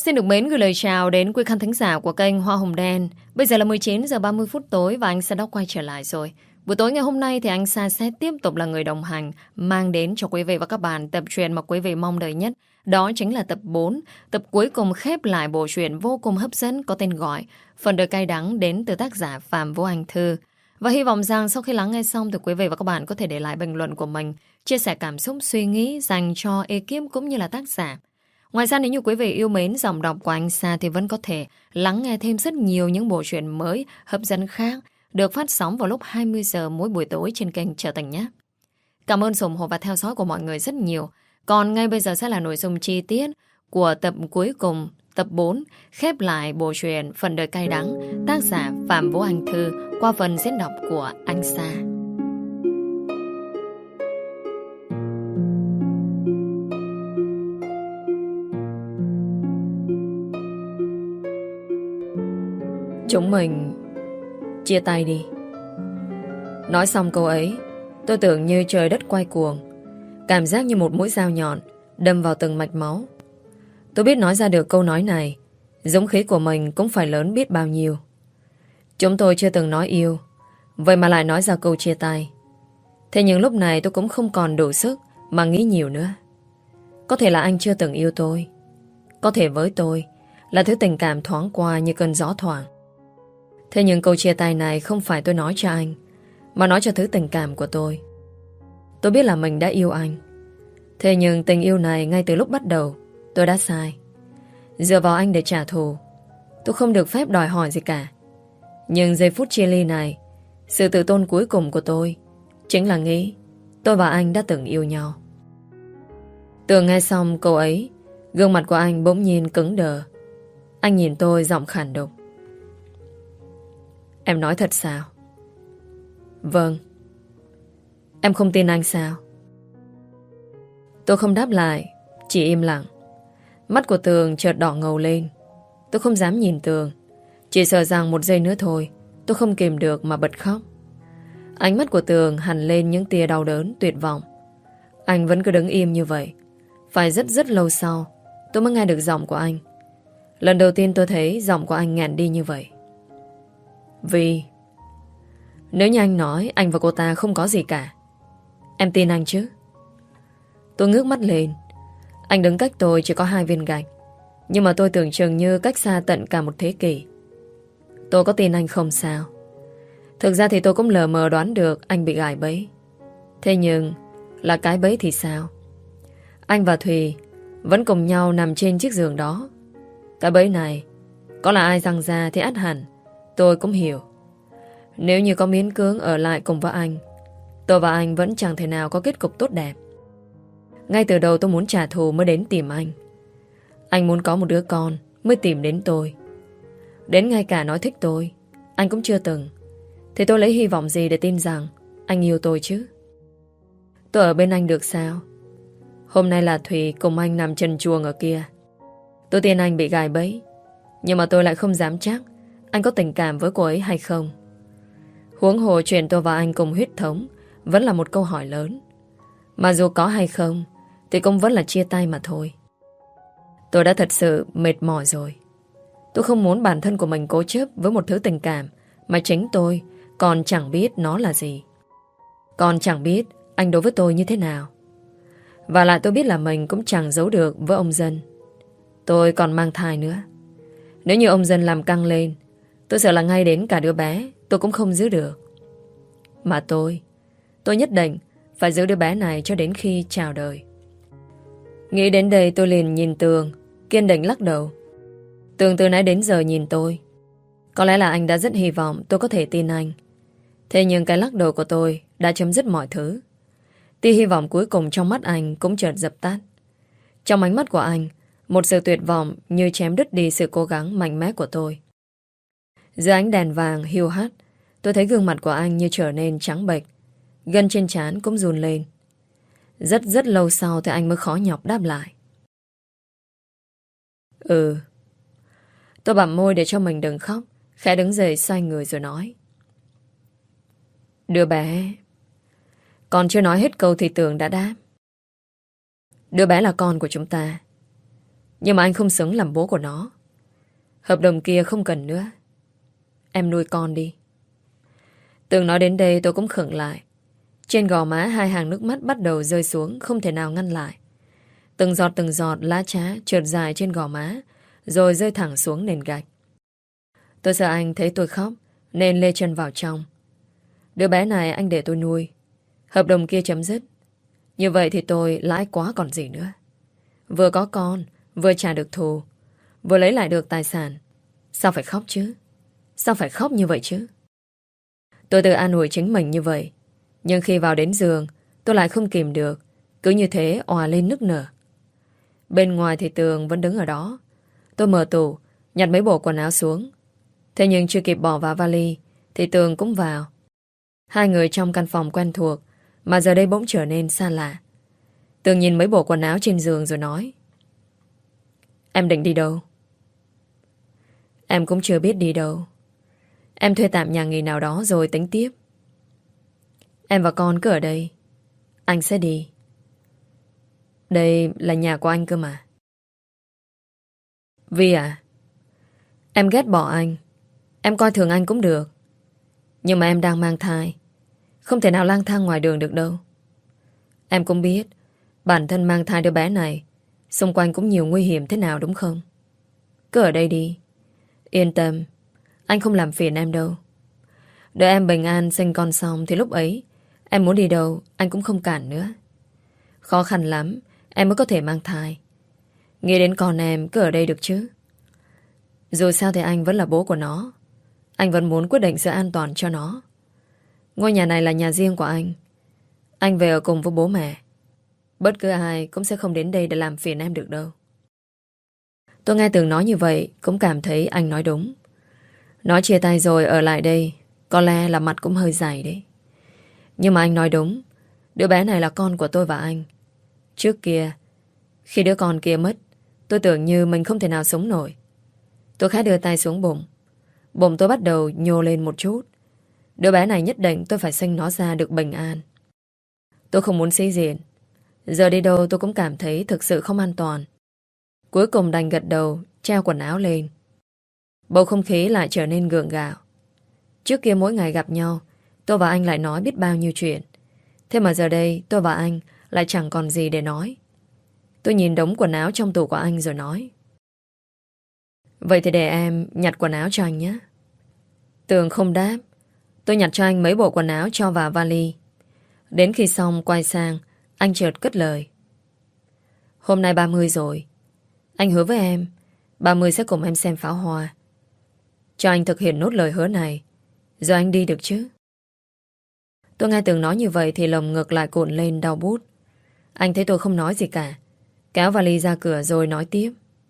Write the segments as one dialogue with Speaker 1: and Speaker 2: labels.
Speaker 1: Xin được mến gửi lời chào đến quý khán thính giả của kênh Hoa Hồng Đen. Bây giờ là 19 giờ 30 phút tối và anh Sa đã quay trở lại rồi. Buổi tối ngày hôm nay thì anh Sa sẽ tiếp tục là người đồng hành mang đến cho quý vị và các bạn tập truyện mà quý vị mong đợi nhất. Đó chính là tập 4, tập cuối cùng khép lại bộ truyện vô cùng hấp dẫn có tên gọi Phần đời cay đắng đến từ tác giả Phạm Vũ Anh Thư. Và hy vọng rằng sau khi lắng nghe xong thì quý vị và các bạn có thể để lại bình luận của mình, chia sẻ cảm xúc suy nghĩ dành cho ekip cũng như là tác giả. Ngoài ra nếu như quý vị yêu mến giọng đọc của anh Sa thì vẫn có thể lắng nghe thêm rất nhiều những bộ truyện mới hấp dẫn khác được phát sóng vào lúc 20 giờ mỗi buổi tối trên kênh Trở Thành nhé. Cảm ơn sự ủng hộ và theo dõi của mọi người rất nhiều. Còn ngay bây giờ sẽ là nội dung chi tiết của tập cuối cùng, tập 4, khép lại bộ truyện Phần đời cay đắng, tác giả Phạm Vũ Anh Thư qua phần diễn đọc của anh Sa. Chúng mình chia tay đi. Nói xong câu ấy, tôi tưởng như trời đất quay cuồng. Cảm giác như một mũi dao nhọn đâm vào từng mạch máu. Tôi biết nói ra được câu nói này, dũng khí của mình cũng phải lớn biết bao nhiêu. Chúng tôi chưa từng nói yêu, vậy mà lại nói ra câu chia tay. Thế nhưng lúc này tôi cũng không còn đủ sức mà nghĩ nhiều nữa. Có thể là anh chưa từng yêu tôi. Có thể với tôi là thứ tình cảm thoáng qua như cơn gió thoảng. Thế nhưng câu chia tay này không phải tôi nói cho anh, mà nói cho thứ tình cảm của tôi. Tôi biết là mình đã yêu anh. Thế nhưng tình yêu này ngay từ lúc bắt đầu tôi đã sai. Dựa vào anh để trả thù. Tôi không được phép đòi hỏi gì cả. Nhưng giây phút chia ly này, sự tự tôn cuối cùng của tôi chính là nghĩ tôi và anh đã từng yêu nhau. Tường nghe xong câu ấy, gương mặt của anh bỗng nhiên cứng đờ. Anh nhìn tôi giọng khàn đục. Em nói thật sao? Vâng. Em không tin anh sao? Tôi không đáp lại, chỉ im lặng. Mắt của Tường chợt đỏ ngầu lên. Tôi không dám nhìn Tường, chỉ sợ rằng một giây nữa thôi tôi không kìm được mà bật khóc. Ánh mắt của Tường hằn lên những tia đau đớn, tuyệt vọng. Anh vẫn cứ đứng im như vậy. Phải rất lâu sau tôi mới nghe được giọng của anh. Lần đầu tiên tôi thấy giọng của anh nghẹn đi như vậy. Vì nếu như anh nói anh và cô ta không có gì cả, em tin anh chứ? Tôi ngước mắt lên. Anh đứng cách tôi chỉ có 2 viên gạch, nhưng mà tôi tưởng chừng như cách xa tận cả một thế kỷ. Tôi có tin anh không sao? Thực ra thì tôi cũng lờ mờ đoán được anh bị gài bẫy. Thế nhưng là cái bẫy thì sao? Anh và Thùy vẫn cùng nhau nằm trên chiếc giường đó. Cái bẫy này có là ai giăng ra thì ắt hẳn tôi cũng hiểu. Nếu như có miễn cưỡng ở lại cùng với anh, tôi và anh vẫn chẳng thể nào có kết cục tốt đẹp. Ngay từ đầu tôi muốn trả thù mới đến tìm anh. Anh muốn có một đứa con mới tìm đến tôi. Đến ngay cả nói thích tôi anh cũng chưa từng. Thì tôi lấy hy vọng gì để tin rằng anh yêu tôi chứ? Tôi ở bên anh được sao? Hôm nay là Thùy cùng anh nằm trần truồng ở kia. Tôi tin anh bị gài bẫy, nhưng mà tôi lại không dám chắc anh có tình cảm với cô ấy hay không. Huống hồ chuyện tôi và anh cùng huyết thống vẫn là một câu hỏi lớn. Mà dù có hay không thì cũng vẫn là chia tay mà thôi. Tôi đã thật sự mệt mỏi rồi. Tôi không muốn bản thân của mình cố chấp với một thứ tình cảm mà chính tôi còn chẳng biết nó là gì. Còn chẳng biết anh đối với tôi như thế nào. Và lại tôi biết là mình cũng chẳng giấu được với ông Dân. Tôi còn mang thai nữa. Nếu như ông Dân làm căng lên, tôi sợ là ngay đến cả đứa bé tôi cũng không giữ được. Mà tôi nhất định phải giữ đứa bé này cho đến khi chào đời. Nghĩ đến đây tôi liền nhìn Tường, kiên định lắc đầu. Tường từ nãy đến giờ nhìn tôi. Có lẽ là anh đã rất hy vọng tôi có thể tin anh. Thế nhưng cái lắc đầu của tôi đã chấm dứt mọi thứ. Tia hy vọng cuối cùng trong mắt anh cũng chợt dập tắt. Trong ánh mắt của anh, một sự tuyệt vọng như chém đứt đi sự cố gắng mạnh mẽ của tôi. Dưới ánh đèn vàng hiu hắt, tôi thấy gương mặt của anh như trở nên trắng bệch. Gân trên trán cũng run lên. Rất lâu sau thì anh mới khó nhọc đáp lại. Ừ. Tôi bặm môi để cho mình đừng khóc, khẽ đứng dậy xoay người rồi nói. Đứa bé. Còn chưa nói hết câu thì Tường đã đáp. Đứa bé là con của chúng ta. Nhưng mà anh không xứng làm bố của nó. Hợp đồng kia không cần nữa. Em nuôi con đi. Tường nói đến đây tôi cũng khựng lại. Trên gò má hai hàng nước mắt bắt đầu rơi xuống, không thể nào ngăn lại. Từng giọt lá trá trượt dài trên gò má, rồi rơi thẳng xuống nền gạch. Tôi sợ anh thấy tôi khóc, nên lê chân vào trong. Đứa bé này anh để tôi nuôi. Hợp đồng kia chấm dứt. Như vậy thì tôi lãi quá còn gì nữa. Vừa có con, vừa trả được thù, vừa lấy lại được tài sản. Sao phải khóc chứ? Sao phải khóc như vậy chứ? Tôi tự an ủi chính mình như vậy. Nhưng khi vào đến giường, tôi lại không kìm được. Cứ như thế òa lên nức nở. Bên ngoài thì Tường vẫn đứng ở đó. Tôi mở tủ, nhặt mấy bộ quần áo xuống. Thế nhưng chưa kịp bỏ vào vali thì Tường cũng vào. Hai người trong căn phòng quen thuộc mà giờ đây bỗng trở nên xa lạ. Tường nhìn mấy bộ quần áo trên giường rồi nói: Em định đi đâu? Em cũng chưa biết đi đâu. Em thuê tạm nhà nghỉ nào đó rồi tính tiếp. Em và con cứ ở đây. Anh sẽ đi. Đây là nhà của anh cơ mà. Vi à, em ghét bỏ anh. Em coi thường anh cũng được. Nhưng mà em đang mang thai, không thể nào lang thang ngoài đường được đâu. Em cũng biết bản thân mang thai đứa bé này, xung quanh cũng nhiều nguy hiểm thế nào đúng không? Cứ ở đây đi. Yên tâm, anh không làm phiền em đâu. Đợi em bình an sinh con xong thì lúc ấy em muốn đi đâu anh cũng không cản nữa. Khó khăn lắm em mới có thể mang thai. Nghĩ đến con em, cứ ở đây được chứ. Dù sao thì anh vẫn là bố của nó. Anh vẫn muốn quyết định sự an toàn cho nó. Ngôi nhà này là nhà riêng của anh. Anh về ở cùng với bố mẹ. Bất cứ ai cũng sẽ không đến đây để làm phiền em được đâu. Tôi nghe Tường nói như vậy cũng cảm thấy anh nói đúng. Nói chia tay rồi ở lại đây có lẽ là mặt cũng hơi dày đấy. Nhưng mà anh nói đúng. Đứa bé này là con của tôi và anh. Trước kia, khi đứa con kia mất, tôi tưởng như mình không thể nào sống nổi. Tôi khẽ đưa tay xuống bụng. Bụng tôi bắt đầu nhô lên một chút. Đứa bé này nhất định tôi phải sinh nó ra được bình an. Tôi không muốn sĩ diện. Giờ đi đâu tôi cũng cảm thấy thực sự không an toàn. Cuối cùng đành gật đầu, treo quần áo lên. Bầu không khí lại trở nên gượng gạo. Trước kia mỗi ngày gặp nhau, tôi và anh lại nói biết bao nhiêu chuyện. Thế mà giờ đây tôi và anh lại chẳng còn gì để nói. Tôi nhìn đống quần áo trong tủ của anh rồi nói: Vậy thì để em nhặt quần áo cho anh nhé. Tường không đáp. Tôi nhặt cho anh mấy bộ quần áo cho vào vali. Đến khi xong quay sang, anh chợt cất lời: Hôm nay 30 rồi. Anh hứa với em 30 sẽ cùng em xem pháo hoa. Cho anh thực hiện nốt lời hứa này, rồi anh đi được chứ? Tôi nghe Tường nói như vậy thì lồng ngực lại cuộn lên đau bút. Anh thấy tôi không nói gì cả, kéo vali ra cửa rồi nói tiếp: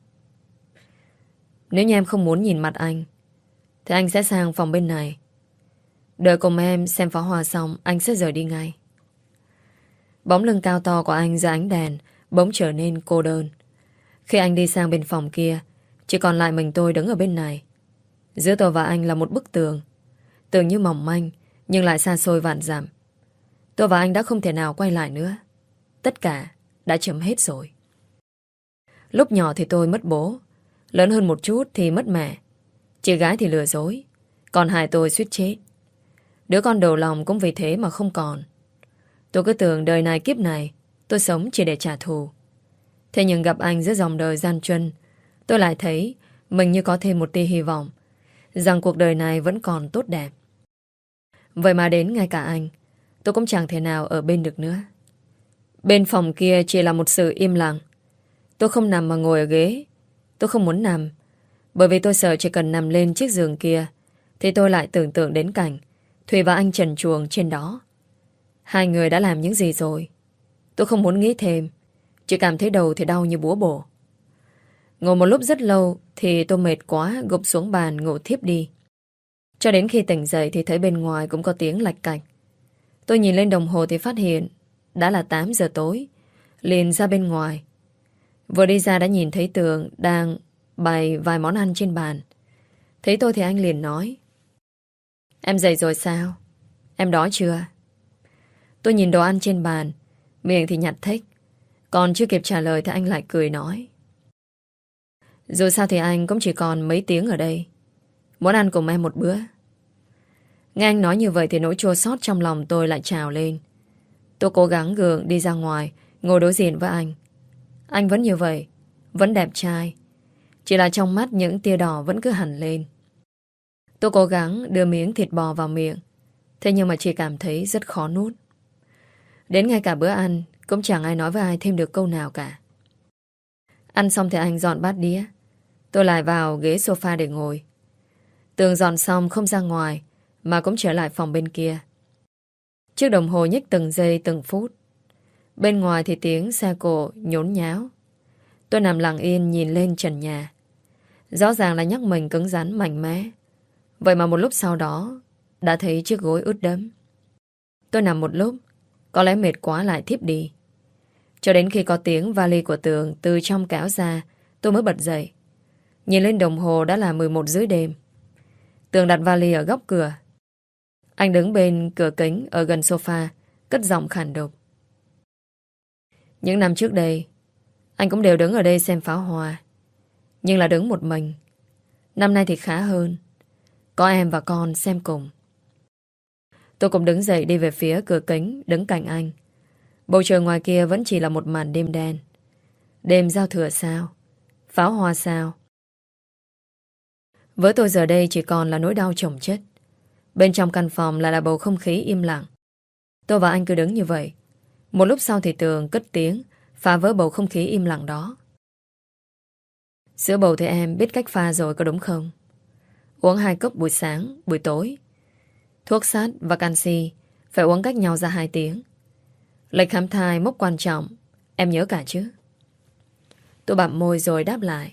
Speaker 1: Nếu như em không muốn nhìn mặt anh thì anh sẽ sang phòng bên này. Đợi cùng em xem pháo hoa xong, anh sẽ rời đi ngay. Bóng lưng cao to của anh dưới ánh đèn bỗng trở nên cô đơn. Khi anh đi sang bên phòng kia, chỉ còn lại mình tôi đứng ở bên này. Giữa tôi và anh là một bức tường. Tường như mỏng manh, nhưng lại xa xôi vạn dặm. Tôi và anh đã không thể nào quay lại nữa. Tất cả đã chấm hết rồi. Lúc nhỏ thì tôi mất bố. Lớn hơn một chút thì mất mẹ. Chị gái thì lừa dối. Còn hai tôi suýt chết. Đứa con đầu lòng cũng vì thế mà không còn. Tôi cứ tưởng đời này kiếp này tôi sống chỉ để trả thù. Thế nhưng gặp anh giữa dòng đời gian truân, tôi lại thấy mình như có thêm một tia hy vọng rằng cuộc đời này vẫn còn tốt đẹp. Vậy mà đến ngay cả anh, tôi cũng chẳng thể nào ở bên được nữa. Bên phòng kia chỉ là một sự im lặng. Tôi không nằm mà ngồi ở ghế. Tôi không muốn nằm, bởi vì tôi sợ chỉ cần nằm lên chiếc giường kia thì tôi lại tưởng tượng đến cảnh Thùy và anh trần truồng trên đó. Hai người đã làm những gì rồi? Tôi không muốn nghĩ thêm, chỉ cảm thấy đầu thì đau như búa bổ. Ngồi một lúc rất lâu thì tôi mệt quá, gục xuống bàn ngủ thiếp đi. Cho đến khi tỉnh dậy thì thấy bên ngoài cũng có tiếng lạch cạch. Tôi nhìn lên đồng hồ thì phát hiện đã là 8 giờ tối. Liền ra bên ngoài. Vừa đi ra đã nhìn thấy Tường đang bày vài món ăn trên bàn. Thấy tôi thì anh liền nói: Em dậy rồi sao? Em đói chưa? Tôi nhìn đồ ăn trên bàn, miệng thì nhặt thếch. Còn chưa kịp trả lời thì anh lại cười nói: Dù sao thì anh cũng chỉ còn mấy tiếng ở đây. Muốn ăn cùng em một bữa. Nghe anh nói như vậy thì nỗi chua xót trong lòng tôi lại trào lên. Tôi cố gắng gượng đi ra ngoài, ngồi đối diện với anh. Anh vẫn như vậy, vẫn đẹp trai. Chỉ là trong mắt những tia đỏ vẫn cứ hằn lên. Tôi cố gắng đưa miếng thịt bò vào miệng. Thế nhưng mà chỉ cảm thấy rất khó nuốt. Đến ngay cả bữa ăn cũng chẳng ai nói với ai thêm được câu nào cả. Ăn xong thì anh dọn bát đĩa. Tôi lại vào ghế sofa để ngồi. Tường dọn xong không ra ngoài mà cũng trở lại phòng bên kia. Chiếc đồng hồ nhích từng giây từng phút. Bên ngoài thì tiếng xe cộ nhốn nháo. Tôi nằm lặng yên nhìn lên trần nhà. Rõ ràng là nhắc mình cứng rắn mạnh mẽ. Vậy mà một lúc sau đó đã thấy chiếc gối ướt đẫm. Tôi nằm một lúc, có lẽ mệt quá lại thiếp đi. Cho đến khi có tiếng vali của Tường từ trong kéo ra, tôi mới bật dậy. Nhìn lên đồng hồ đã là 11 rưỡi đêm. Tường đặt vali ở góc cửa. Anh đứng bên cửa kính ở gần sofa, cất giọng khàn đục. Những năm trước đây, anh cũng đều đứng ở đây xem pháo hoa. Nhưng là đứng một mình. Năm nay thì khá hơn. Có em và con xem cùng. Tôi cũng đứng dậy đi về phía cửa kính, đứng cạnh anh. Bầu trời ngoài kia vẫn chỉ là một màn đêm đen. Đêm giao thừa sao? Pháo hoa sao? Với tôi giờ đây chỉ còn là nỗi đau chồng chất. Bên trong căn phòng là bầu không khí im lặng. Tôi và anh cứ đứng như vậy. Một lúc sau thì Tường cất tiếng, phá vỡ bầu không khí im lặng đó. Sữa bầu thì em biết cách pha rồi có đúng không? Uống 2 cốc buổi sáng, buổi tối. Thuốc sắt và canxi phải uống cách nhau ra 2 tiếng. Lịch khám thai mốc quan trọng, em nhớ cả chứ? Tôi bặm môi rồi đáp lại.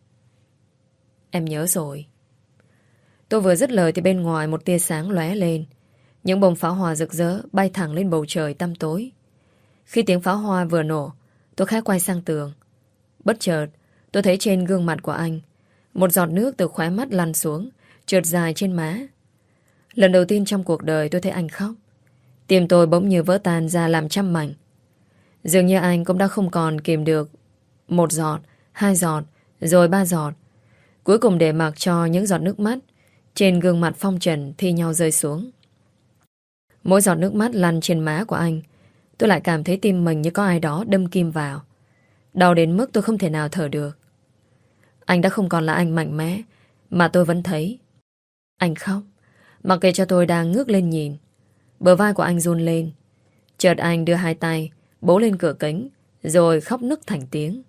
Speaker 1: Em nhớ rồi. Tôi vừa dứt lời thì bên ngoài một tia sáng lóe lên. Những bông pháo hoa rực rỡ bay thẳng lên bầu trời tăm tối. Khi tiếng pháo hoa vừa nổ, tôi khẽ quay sang Tường. Bất chợt, tôi thấy trên gương mặt của anh một giọt nước từ khóe mắt lăn xuống, trượt dài trên má. Lần đầu tiên trong cuộc đời tôi thấy anh khóc. Tim tôi bỗng như vỡ tan ra làm trăm mảnh. Dường như anh cũng đã không còn kìm được. 1 giọt, 2 giọt, rồi 3 giọt. Cuối cùng để mặc cho những giọt nước mắt trên gương mặt phong trần thi nhau rơi xuống. Mỗi giọt nước mắt lăn trên má của anh, tôi lại cảm thấy tim mình như có ai đó đâm kim vào. Đau đến mức tôi không thể nào thở được. Anh đã không còn là anh mạnh mẽ mà tôi vẫn thấy. Anh khóc, mặc kệ cho tôi đang ngước lên nhìn. Bờ vai của anh run lên. Chợt anh đưa 2 tay bấu lên cửa kính, rồi khóc nức thành tiếng.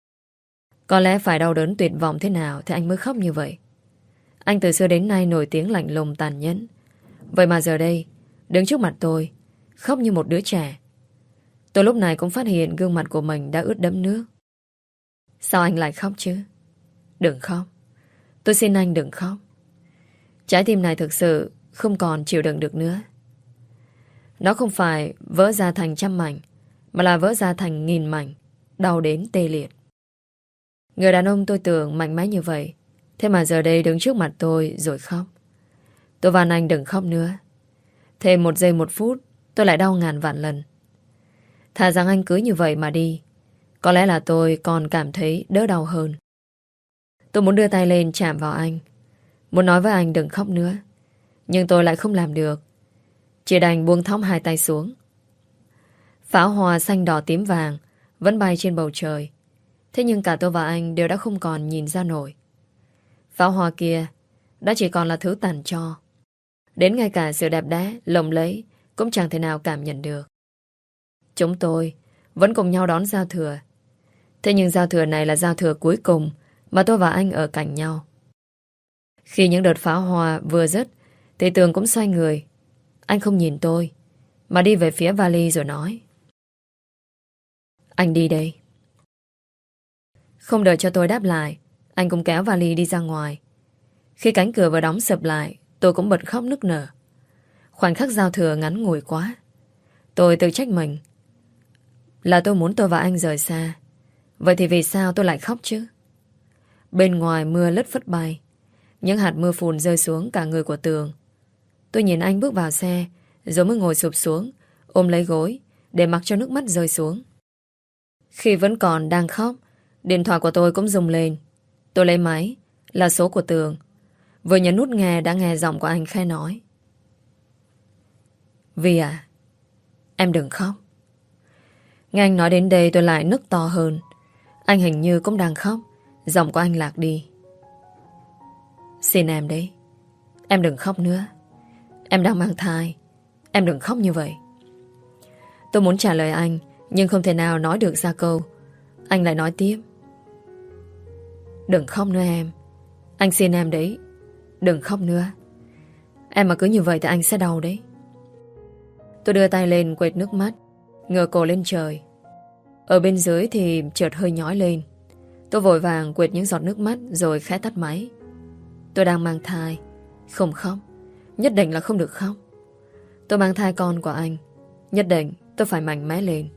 Speaker 1: Có lẽ phải đau đớn tuyệt vọng thế nào thì anh mới khóc như vậy. Anh từ xưa đến nay nổi tiếng lạnh lùng tàn nhẫn. Vậy mà giờ đây, đứng trước mặt tôi, khóc như một đứa trẻ. Tôi lúc này cũng phát hiện gương mặt của mình đã ướt đẫm nước. Sao anh lại khóc chứ? Đừng khóc. Tôi xin anh đừng khóc. Trái tim này thực sự không còn chịu đựng được nữa. Nó không phải vỡ ra thành trăm mảnh, mà là vỡ ra thành nghìn mảnh, đau đến tê liệt. Người đàn ông tôi tưởng mạnh mẽ như vậy, thế mà giờ đây đứng trước mặt tôi rồi khóc. Tôi van anh đừng khóc nữa. Thêm 1 giây 1 phút, tôi lại đau ngàn vạn lần. Thà rằng anh cứ như vậy mà đi, có lẽ là tôi còn cảm thấy đỡ đau hơn. Tôi muốn đưa tay lên chạm vào anh, muốn nói với anh đừng khóc nữa, nhưng tôi lại không làm được. Chỉ đành buông thõng 2 tay xuống. Pháo hoa xanh đỏ tím vàng vẫn bay trên bầu trời. Thế nhưng cả tôi và anh đều đã không còn nhìn ra nổi. Pháo hoa kia đã chỉ còn là thứ tàn tro. Đến ngay cả sự đẹp đẽ, lộng lẫy cũng chẳng thể nào cảm nhận được. Chúng tôi vẫn cùng nhau đón giao thừa. Thế nhưng giao thừa này là giao thừa cuối cùng mà tôi và anh ở cạnh nhau. Khi những đợt pháo hoa vừa dứt thì Tường cũng xoay người. Anh không nhìn tôi mà đi về phía vali rồi nói: Anh đi đây. Không đợi cho tôi đáp lại, anh cũng kéo vali đi ra ngoài. Khi cánh cửa vừa đóng sập lại, tôi cũng bật khóc nức nở. Khoảnh khắc giao thừa ngắn ngủi quá. Tôi tự trách mình. Là tôi muốn tôi và anh rời xa. Vậy thì vì sao tôi lại khóc chứ? Bên ngoài mưa lất phất bay. Những hạt mưa phùn rơi xuống cả người của Tường. Tôi nhìn anh bước vào xe, rồi mới ngồi sụp xuống, ôm lấy gối, để mặc cho nước mắt rơi xuống. Khi vẫn còn đang khóc, điện thoại của tôi cũng rung lên. Tôi lấy máy, là số của Tường. Vừa nhấn nút nghe đã nghe giọng của anh khẽ nói. Vi à, em đừng khóc. Nghe anh nói đến đây tôi lại nức to hơn. Anh hình như cũng đang khóc. Giọng của anh lạc đi. Xin em đấy, em đừng khóc nữa. Em đang mang thai. Em đừng khóc như vậy. Tôi muốn trả lời anh, nhưng không thể nào nói được ra câu. Anh lại nói tiếp. Đừng khóc nữa em. Anh xin em đấy, đừng khóc nữa. Em mà cứ như vậy thì anh sẽ đau đấy. Tôi đưa tay lên quệt nước mắt, ngửa cổ lên trời. Ở bên dưới thì chợt hơi nhói lên. Tôi vội vàng quệt những giọt nước mắt rồi khẽ tắt máy. Tôi đang mang thai. Không khóc, nhất định là không được khóc. Tôi mang thai con của anh. Nhất định tôi phải mạnh mẽ lên.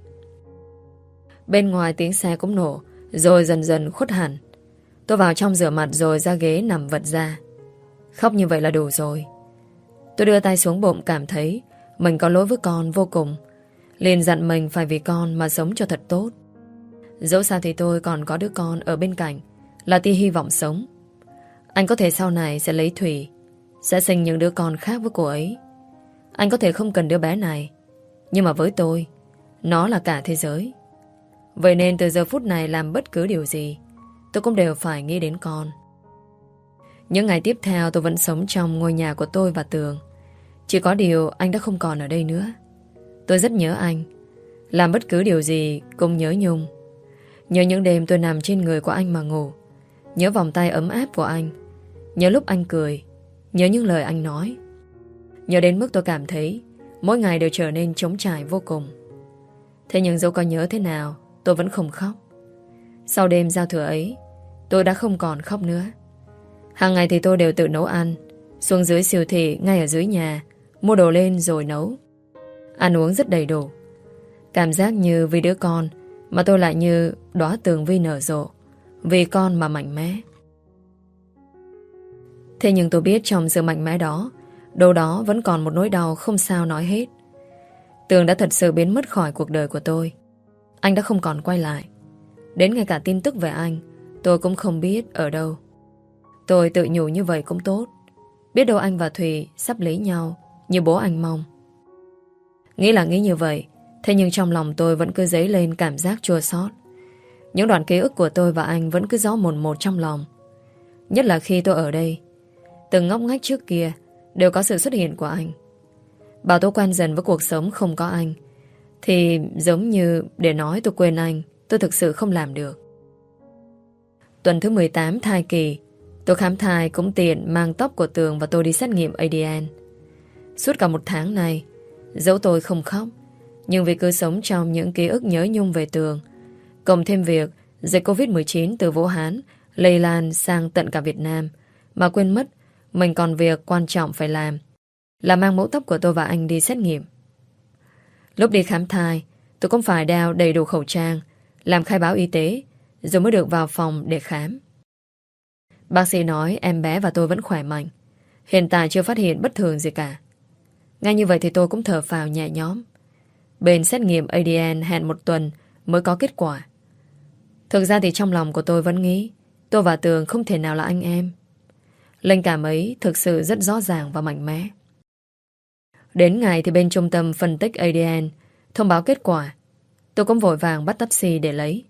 Speaker 1: Bên ngoài tiếng xe cũng nổ, rồi dần dần khuất hẳn. Tôi vào trong rửa mặt rồi ra ghế nằm vật ra. Khóc như vậy là đủ rồi. Tôi đưa tay xuống bụng, cảm thấy mình có lỗi với con vô cùng. Liền dặn mình phải vì con mà sống cho thật tốt. Dẫu sao thì tôi còn có đứa con ở bên cạnh, là tia hy vọng sống. Anh có thể sau này sẽ lấy Thủy, sẽ sinh những đứa con khác với cô ấy. Anh có thể không cần đứa bé này, nhưng mà với tôi, nó là cả thế giới. Vậy nên từ giờ phút này làm bất cứ điều gì, tôi cũng đều phải nghĩ đến con. Những ngày tiếp theo tôi vẫn sống trong ngôi nhà của tôi và Tường. Chỉ có điều anh đã không còn ở đây nữa. Tôi rất nhớ anh. Làm bất cứ điều gì cũng nhớ Nhung. Nhớ những đêm tôi nằm trên người của anh mà ngủ. Nhớ vòng tay ấm áp của anh. Nhớ lúc anh cười. Nhớ những lời anh nói. Nhớ đến mức tôi cảm thấy mỗi ngày đều trở nên trống trải vô cùng. Thế nhưng dẫu có nhớ thế nào, tôi vẫn không khóc. Sau đêm giao thừa ấy, tôi đã không còn khóc nữa. Hàng ngày thì tôi đều tự nấu ăn, xuống dưới siêu thị ngay ở dưới nhà, mua đồ lên rồi nấu. Ăn uống rất đầy đủ. Cảm giác như vì đứa con mà tôi lại như đóa tường vi nở rộ. Vì con mà mạnh mẽ. Thế nhưng tôi biết trong sự mạnh mẽ đó, đâu đó vẫn còn một nỗi đau không sao nói hết. Tường đã thật sự biến mất khỏi cuộc đời của tôi. Anh đã không còn quay lại. Đến ngay cả tin tức về anh tôi cũng không biết ở đâu. Tôi tự nhủ như vậy cũng tốt. Biết đâu anh và Thùy sắp lấy nhau như bố anh mong. Nghĩ là nghĩ như vậy, thế nhưng trong lòng tôi vẫn cứ dấy lên cảm giác chua xót. Những đoạn ký ức của tôi và anh vẫn cứ rõ mồn một trong lòng. Nhất là khi tôi ở đây, từng ngóc ngách trước kia đều có sự xuất hiện của anh. Bảo tôi quen dần với cuộc sống không có anh thì giống như để nói tôi quên anh, tôi thực sự không làm được. Tuần thứ 18 thai kỳ, tôi khám thai cũng tiện mang tóc của Tường và tôi đi xét nghiệm ADN. Suốt cả một tháng này, dẫu tôi không khóc, nhưng vì cứ sống trong những ký ức nhớ nhung về Tường, cộng thêm việc dịch Covid-19 từ Vũ Hán lây lan sang tận cả Việt Nam, mà quên mất mình còn việc quan trọng phải làm, là mang mẫu tóc của tôi và anh đi xét nghiệm. Lúc đi khám thai, tôi cũng phải đeo đầy đủ khẩu trang, làm khai báo y tế, rồi mới được vào phòng để khám. Bác sĩ nói em bé và tôi vẫn khỏe mạnh, hiện tại chưa phát hiện bất thường gì cả. Ngay như vậy thì tôi cũng thở phào nhẹ nhõm. Bên xét nghiệm ADN hẹn một tuần mới có kết quả. Thực ra thì trong lòng của tôi vẫn nghĩ tôi và Tường không thể nào là anh em. Linh cảm ấy thực sự rất rõ ràng và mạnh mẽ. Đến ngày thì bên trung tâm phân tích ADN thông báo kết quả. Tôi cũng vội vàng bắt taxi để lấy.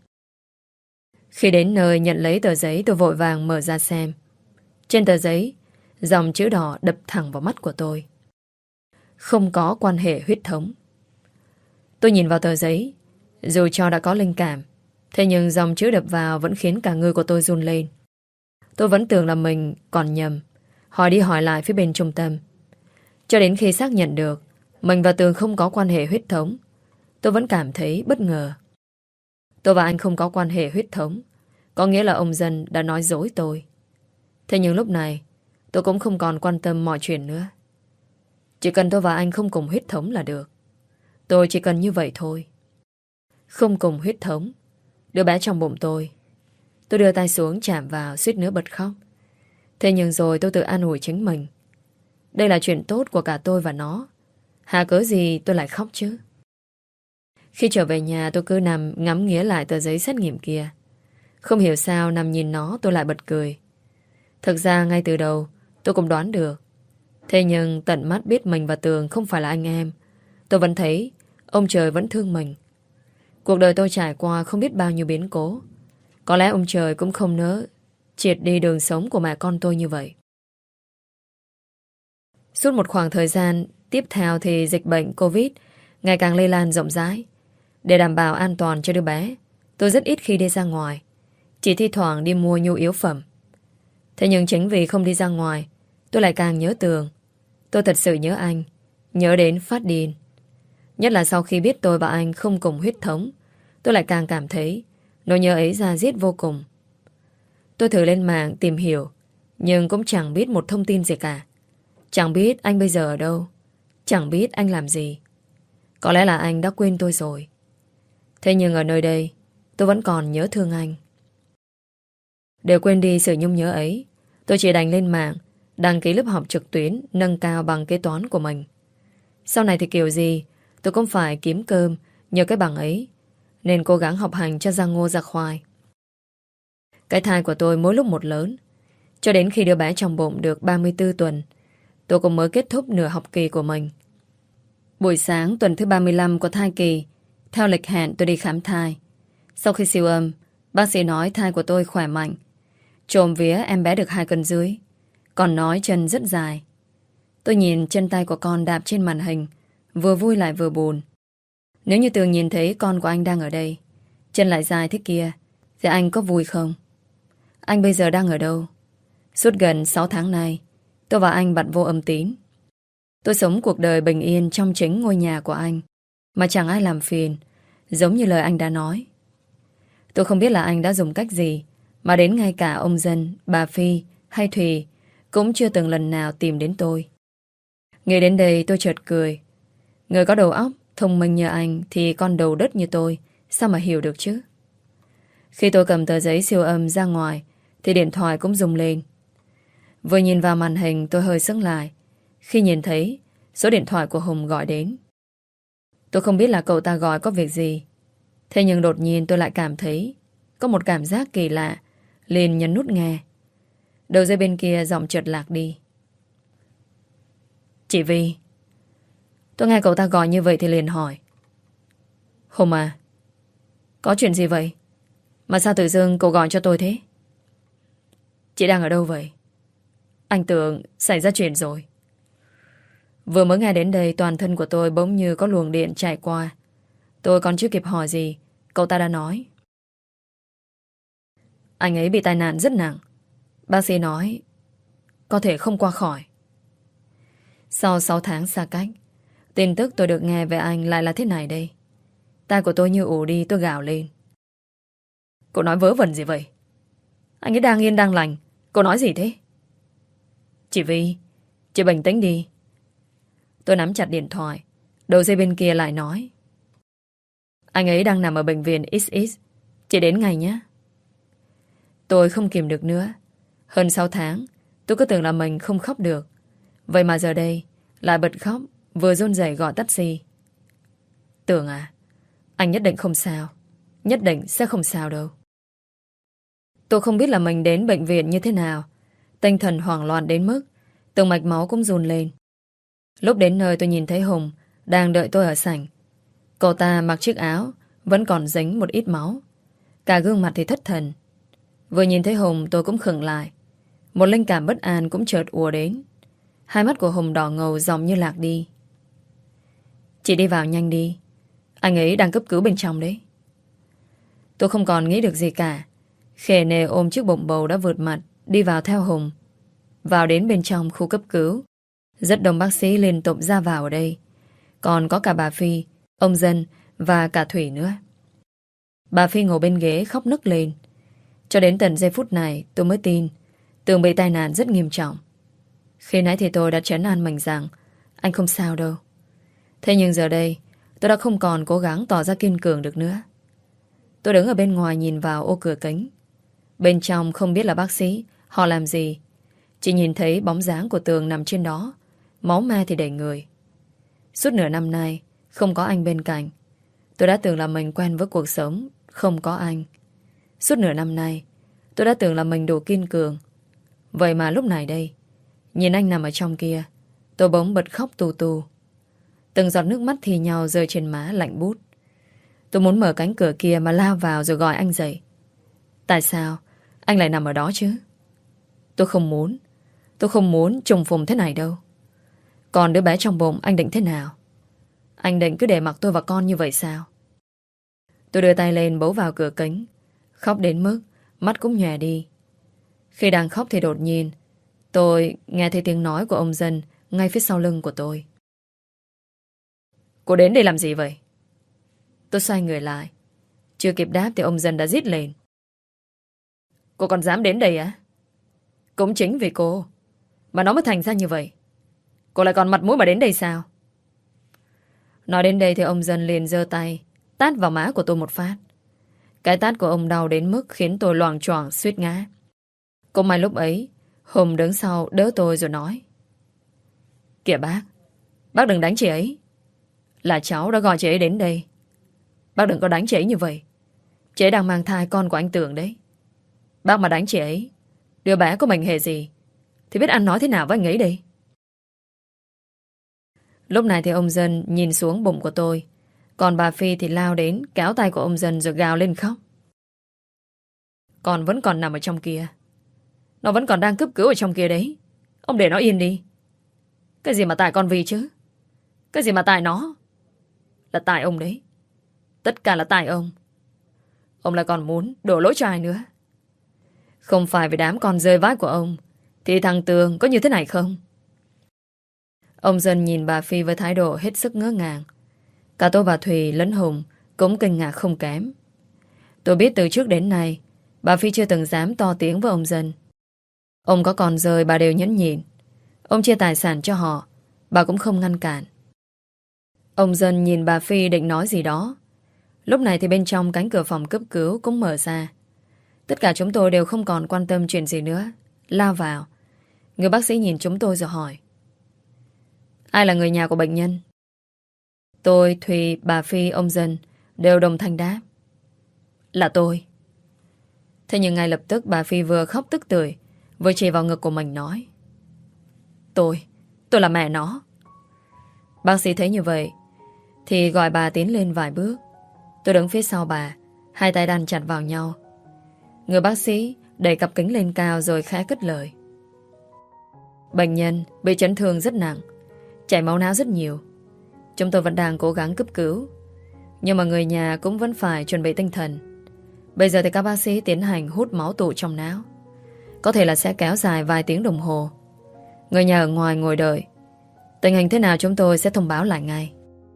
Speaker 1: Khi đến nơi nhận lấy tờ giấy, tôi vội vàng mở ra xem. Trên tờ giấy, dòng chữ đỏ đập thẳng vào mắt của tôi. Không có quan hệ huyết thống. Tôi nhìn vào tờ giấy, dù cho đã có linh cảm, thế nhưng dòng chữ đập vào vẫn khiến cả người của tôi run lên. Tôi vẫn tưởng là mình còn nhầm, hỏi đi hỏi lại phía bên trung tâm. Cho đến khi xác nhận được mình và Tường không có quan hệ huyết thống, tôi vẫn cảm thấy bất ngờ. Tôi và anh không có quan hệ huyết thống, có nghĩa là ông Dân đã nói dối tôi. Thế nhưng lúc này, tôi cũng không còn quan tâm mọi chuyện nữa. Chỉ cần tôi và anh không cùng huyết thống là được. Tôi chỉ cần như vậy thôi. Không cùng huyết thống. Đứa bé trong bụng tôi đưa tay xuống chạm vào, suýt nữa bật khóc. Thế nhưng rồi tôi tự an ủi chính mình. Đây là chuyện tốt của cả tôi và nó. Hà cớ gì tôi lại khóc chứ? Khi trở về nhà tôi cứ nằm ngắm nghía lại tờ giấy xét nghiệm kia. Không hiểu sao nằm nhìn nó tôi lại bật cười. Thực ra ngay từ đầu tôi cũng đoán được. Thế nhưng tận mắt biết mình và Tường không phải là anh em, tôi vẫn thấy ông trời vẫn thương mình. Cuộc đời tôi trải qua không biết bao nhiêu biến cố. Có lẽ ông trời cũng không nỡ triệt đi đường sống của mẹ con tôi như vậy. Suốt một khoảng thời gian tiếp theo thì dịch bệnh Covid ngày càng lây lan rộng rãi. Để đảm bảo an toàn cho đứa bé, tôi rất ít khi đi ra ngoài, chỉ thi thoảng đi mua nhu yếu phẩm. Thế nhưng chính vì không đi ra ngoài, tôi lại càng nhớ Tường. Tôi thật sự nhớ anh, nhớ đến phát điên. Nhất là sau khi biết tôi và anh không cùng huyết thống, tôi lại càng cảm thấy nỗi nhớ ấy da diết vô cùng. Tôi thử lên mạng tìm hiểu, nhưng cũng chẳng biết một thông tin gì cả. Chẳng biết anh bây giờ ở đâu, chẳng biết anh làm gì. Có lẽ là anh đã quên tôi rồi. Thế nhưng ở nơi đây, tôi vẫn còn nhớ thương anh. Để quên đi sự nhung nhớ ấy, tôi chỉ đành lên mạng đăng ký lớp học trực tuyến nâng cao bằng kế toán của mình. Sau này thì kiểu gì tôi cũng phải kiếm cơm nhờ cái bằng ấy, nên cố gắng học hành cho ra ngô ra khoai. Cái thai của tôi mỗi lúc một lớn. Cho đến khi đứa bé trong bụng được 34 tuần, tôi cũng mới kết thúc nửa học kỳ của mình. Buổi sáng tuần thứ 35 của thai kỳ, theo lịch hẹn tôi đi khám thai. Sau khi siêu âm, bác sĩ nói thai của tôi khỏe mạnh. Trộm vía em bé được 2 cân dưới, còn nói chân rất dài. Tôi nhìn chân tay của con đạp trên màn hình, vừa vui lại vừa buồn. Nếu như Tường nhìn thấy con của anh đang ở đây, chân lại dài thế kia, thì anh có vui không? Anh bây giờ đang ở đâu? Suốt gần 6 tháng nay, tôi và anh bận vô âm tín. Tôi sống cuộc đời bình yên trong chính ngôi nhà của anh, mà chẳng ai làm phiền, giống như lời anh đã nói. Tôi không biết là anh đã dùng cách gì mà đến ngay cả ông Dân, bà Phi hay Thùy cũng chưa từng lần nào tìm đến tôi. Nghĩ đến đây tôi chợt cười. Người có đầu óc thông minh như anh thì con đầu đất như tôi sao mà hiểu được chứ? Khi tôi cầm tờ giấy siêu âm ra ngoài thì điện thoại cũng rung lên. Vừa nhìn vào màn hình tôi hơi sững lại khi nhìn thấy số điện thoại của Hùng gọi đến. Tôi không biết là cậu ta gọi có việc gì. Thế nhưng đột nhiên tôi lại cảm thấy có một cảm giác kỳ lạ, liền nhấn nút nghe. Đầu dây bên kia giọng chợt lạc đi. Chị Vi. Tôi nghe cậu ta gọi như vậy thì liền hỏi. Hùng à, có chuyện gì vậy? Mà sao tự dưng cậu gọi cho tôi thế? Chị đang ở đâu vậy? Anh tưởng xảy ra chuyện rồi. Vừa mới nghe đến đây, toàn thân của tôi bỗng như có luồng điện chạy qua. Tôi còn chưa kịp hỏi gì, cậu ta đã nói. Anh ấy bị tai nạn rất nặng. Bác sĩ nói có thể không qua khỏi. Sau 6 tháng xa cách, tin tức tôi được nghe về anh lại là thế này đây. Tai của tôi như ù đi, tôi gào lên. Cậu nói vớ vẩn gì vậy? Anh ấy đang yên đang lành, cậu nói gì thế? Chị Vi, chị bình tĩnh đi. Tôi nắm chặt điện thoại. Đầu dây bên kia lại nói. Anh ấy đang nằm ở bệnh viện XX. Chị đến ngay nhé. Tôi không kìm được nữa. Hơn 6 tháng tôi cứ tưởng là mình không khóc được. Vậy mà giờ đây lại bật khóc, vừa run rẩy gọi taxi. Tưởng à, anh nhất định không sao. Nhất định sẽ không sao đâu. Tôi không biết là mình đến bệnh viện như thế nào. Tinh thần hoảng loạn đến mức từng mạch máu cũng run lên. Lúc đến nơi tôi nhìn thấy Hùng đang đợi tôi ở sảnh. Cậu ta mặc chiếc áo vẫn còn dính một ít máu. Cả gương mặt thì thất thần. Vừa nhìn thấy Hùng tôi cũng khựng lại. Một linh cảm bất an cũng chợt ùa đến. Hai mắt của Hùng đỏ ngầu dòng như lạc đi. Chị đi vào nhanh đi. Anh ấy đang cấp cứu bên trong đấy. Tôi không còn nghĩ được gì cả. Khề nề ôm chiếc bụng bầu đã vượt mặt đi vào theo Hùng. Vào đến bên trong khu cấp cứu. Rất đông bác sĩ liên tục ra vào ở đây. Còn có cả bà Phi, ông Dân và cả Thủy nữa. Bà Phi ngồi bên ghế khóc nức lên. Cho đến tận giây phút này tôi mới tin Tường bị tai nạn rất nghiêm trọng. Khi nãy thì tôi đã trấn an mình rằng anh không sao đâu. Thế nhưng giờ đây tôi đã không còn cố gắng tỏ ra kiên cường được nữa. Tôi đứng ở bên ngoài nhìn vào ô cửa kính. Bên trong không biết là bác sĩ họ làm gì. Chỉ nhìn thấy bóng dáng của Tường nằm trên đó. Máu me thì đầy người. Suốt nửa năm nay không có anh bên cạnh. Tôi đã tưởng là mình quen với cuộc sống không có anh. Suốt nửa năm nay, tôi đã tưởng là mình đủ kiên cường. Vậy mà lúc này đây, nhìn anh nằm ở trong kia, tôi bỗng bật khóc tù tù. Từng giọt nước mắt thì nhau rơi trên má lạnh bút. Tôi muốn mở cánh cửa kia mà lao vào rồi gọi anh dậy. Tại sao anh lại nằm ở đó chứ? Tôi không muốn trùng phùng thế này đâu. Còn đứa bé trong bụng anh định thế nào? Anh định cứ để mặc tôi và con như vậy sao? Tôi đưa tay lên bấu vào cửa kính, khóc đến mức mắt cũng nhòe đi. Khi đang khóc thì đột nhiên tôi nghe thấy tiếng nói của ông Dân ngay phía sau lưng của tôi. Cô đến đây làm gì vậy? Tôi xoay người lại. Chưa kịp đáp thì ông Dân đã rít lên. Cô còn dám đến đây á? Cũng chính vì cô mà nó mới thành ra như vậy. Cô lại còn mặt mũi mà đến đây sao? Nói đến đây thì ông Dân liền giơ tay tát vào má của tôi một phát. Cái tát của ông đau đến mức khiến tôi loạng choạng suýt ngã. Cũng may lúc ấy Hùng đứng sau đỡ tôi rồi nói. Kìa bác đừng đánh chị ấy. Là cháu đã gọi chị ấy đến đây. Bác đừng có đánh chị ấy như vậy. Chị ấy đang mang thai con của anh Tường đấy. Bác mà đánh chị ấy, đứa bé của mình hề gì, thì biết ăn nói thế nào với anh ấy đây. Lúc này thì ông Dân nhìn xuống bụng của tôi. Còn bà Phi thì lao đến kéo tay của ông Dân rồi gào lên khóc. Con vẫn còn nằm ở trong kia. Nó vẫn còn đang cấp cứu ở trong kia đấy. Ông để nó yên đi. Cái gì mà tại con Vi chứ? Cái gì mà tại nó? Là tại ông đấy. Tất cả là tại ông. Ông lại còn muốn đổ lỗi cho ai nữa? Không phải vì đám con rơi vãi của ông thì thằng Tường có như thế này không? Ông Dân nhìn bà Phi với thái độ hết sức ngỡ ngàng. Cả tôi bà Thùy lẫn Hùng cũng kinh ngạc không kém. Tôi biết từ trước đến nay bà Phi chưa từng dám to tiếng với ông Dân. Ông có còn rơi bà đều nhẫn nhịn. Ông chia tài sản cho họ, bà cũng không ngăn cản. Ông Dân nhìn bà Phi định nói gì đó. Lúc này thì bên trong cánh cửa phòng cấp cứu cũng mở ra. Tất cả chúng tôi đều không còn quan tâm chuyện gì nữa. Lao vào. Người bác sĩ nhìn chúng tôi rồi hỏi. Ai là người nhà của bệnh nhân? Tôi, Thùy, bà Phi, ông Dân đều đồng thanh đáp. Là tôi. Thế nhưng ngay lập tức bà Phi vừa khóc tức tưởi vừa chỉ vào ngực của mình nói. Tôi là mẹ nó. Bác sĩ thấy như vậy thì gọi bà tiến lên vài bước. Tôi đứng phía sau bà, hai tay đan chặt vào nhau. Người bác sĩ đẩy cặp kính lên cao rồi khẽ cất lời. Bệnh nhân bị chấn thương rất nặng, chảy máu não rất nhiều. Chúng tôi vẫn đang cố gắng cấp cứu, nhưng mà người nhà cũng vẫn phải chuẩn bị tinh thần. Bây giờ thì các bác sĩ tiến hành hút máu tụ trong não. Có thể là sẽ kéo dài vài tiếng đồng hồ. Người nhà ở ngoài ngồi đợi. Tình hình thế nào chúng tôi sẽ thông báo lại ngay.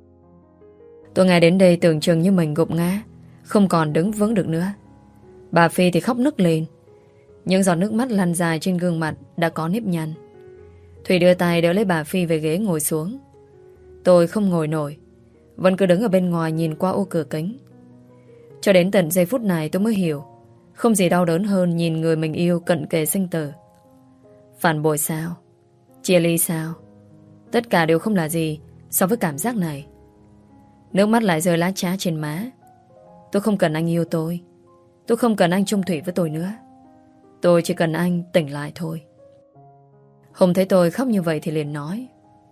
Speaker 1: Tôi nghe đến đây tưởng chừng như mình gục ngã, không còn đứng vững được nữa. Bà Phi thì khóc nức lên. Những giọt nước mắt lăn dài trên gương mặt đã có nếp nhăn. Thủy đưa tay đỡ lấy bà Phi về ghế ngồi xuống. Tôi không ngồi nổi, vẫn cứ đứng ở bên ngoài nhìn qua ô cửa kính. Cho đến tận giây phút này tôi mới hiểu, không gì đau đớn hơn nhìn người mình yêu cận kề sinh tử. Phản bội sao? Chia ly sao? Tất cả đều không là gì so với cảm giác này. Nước mắt lại rơi lá trá trên má. Tôi không cần anh yêu tôi. Tôi không cần anh chung thủy với tôi nữa. Tôi chỉ cần anh tỉnh lại thôi. Hùng thấy tôi khóc như vậy thì liền nói.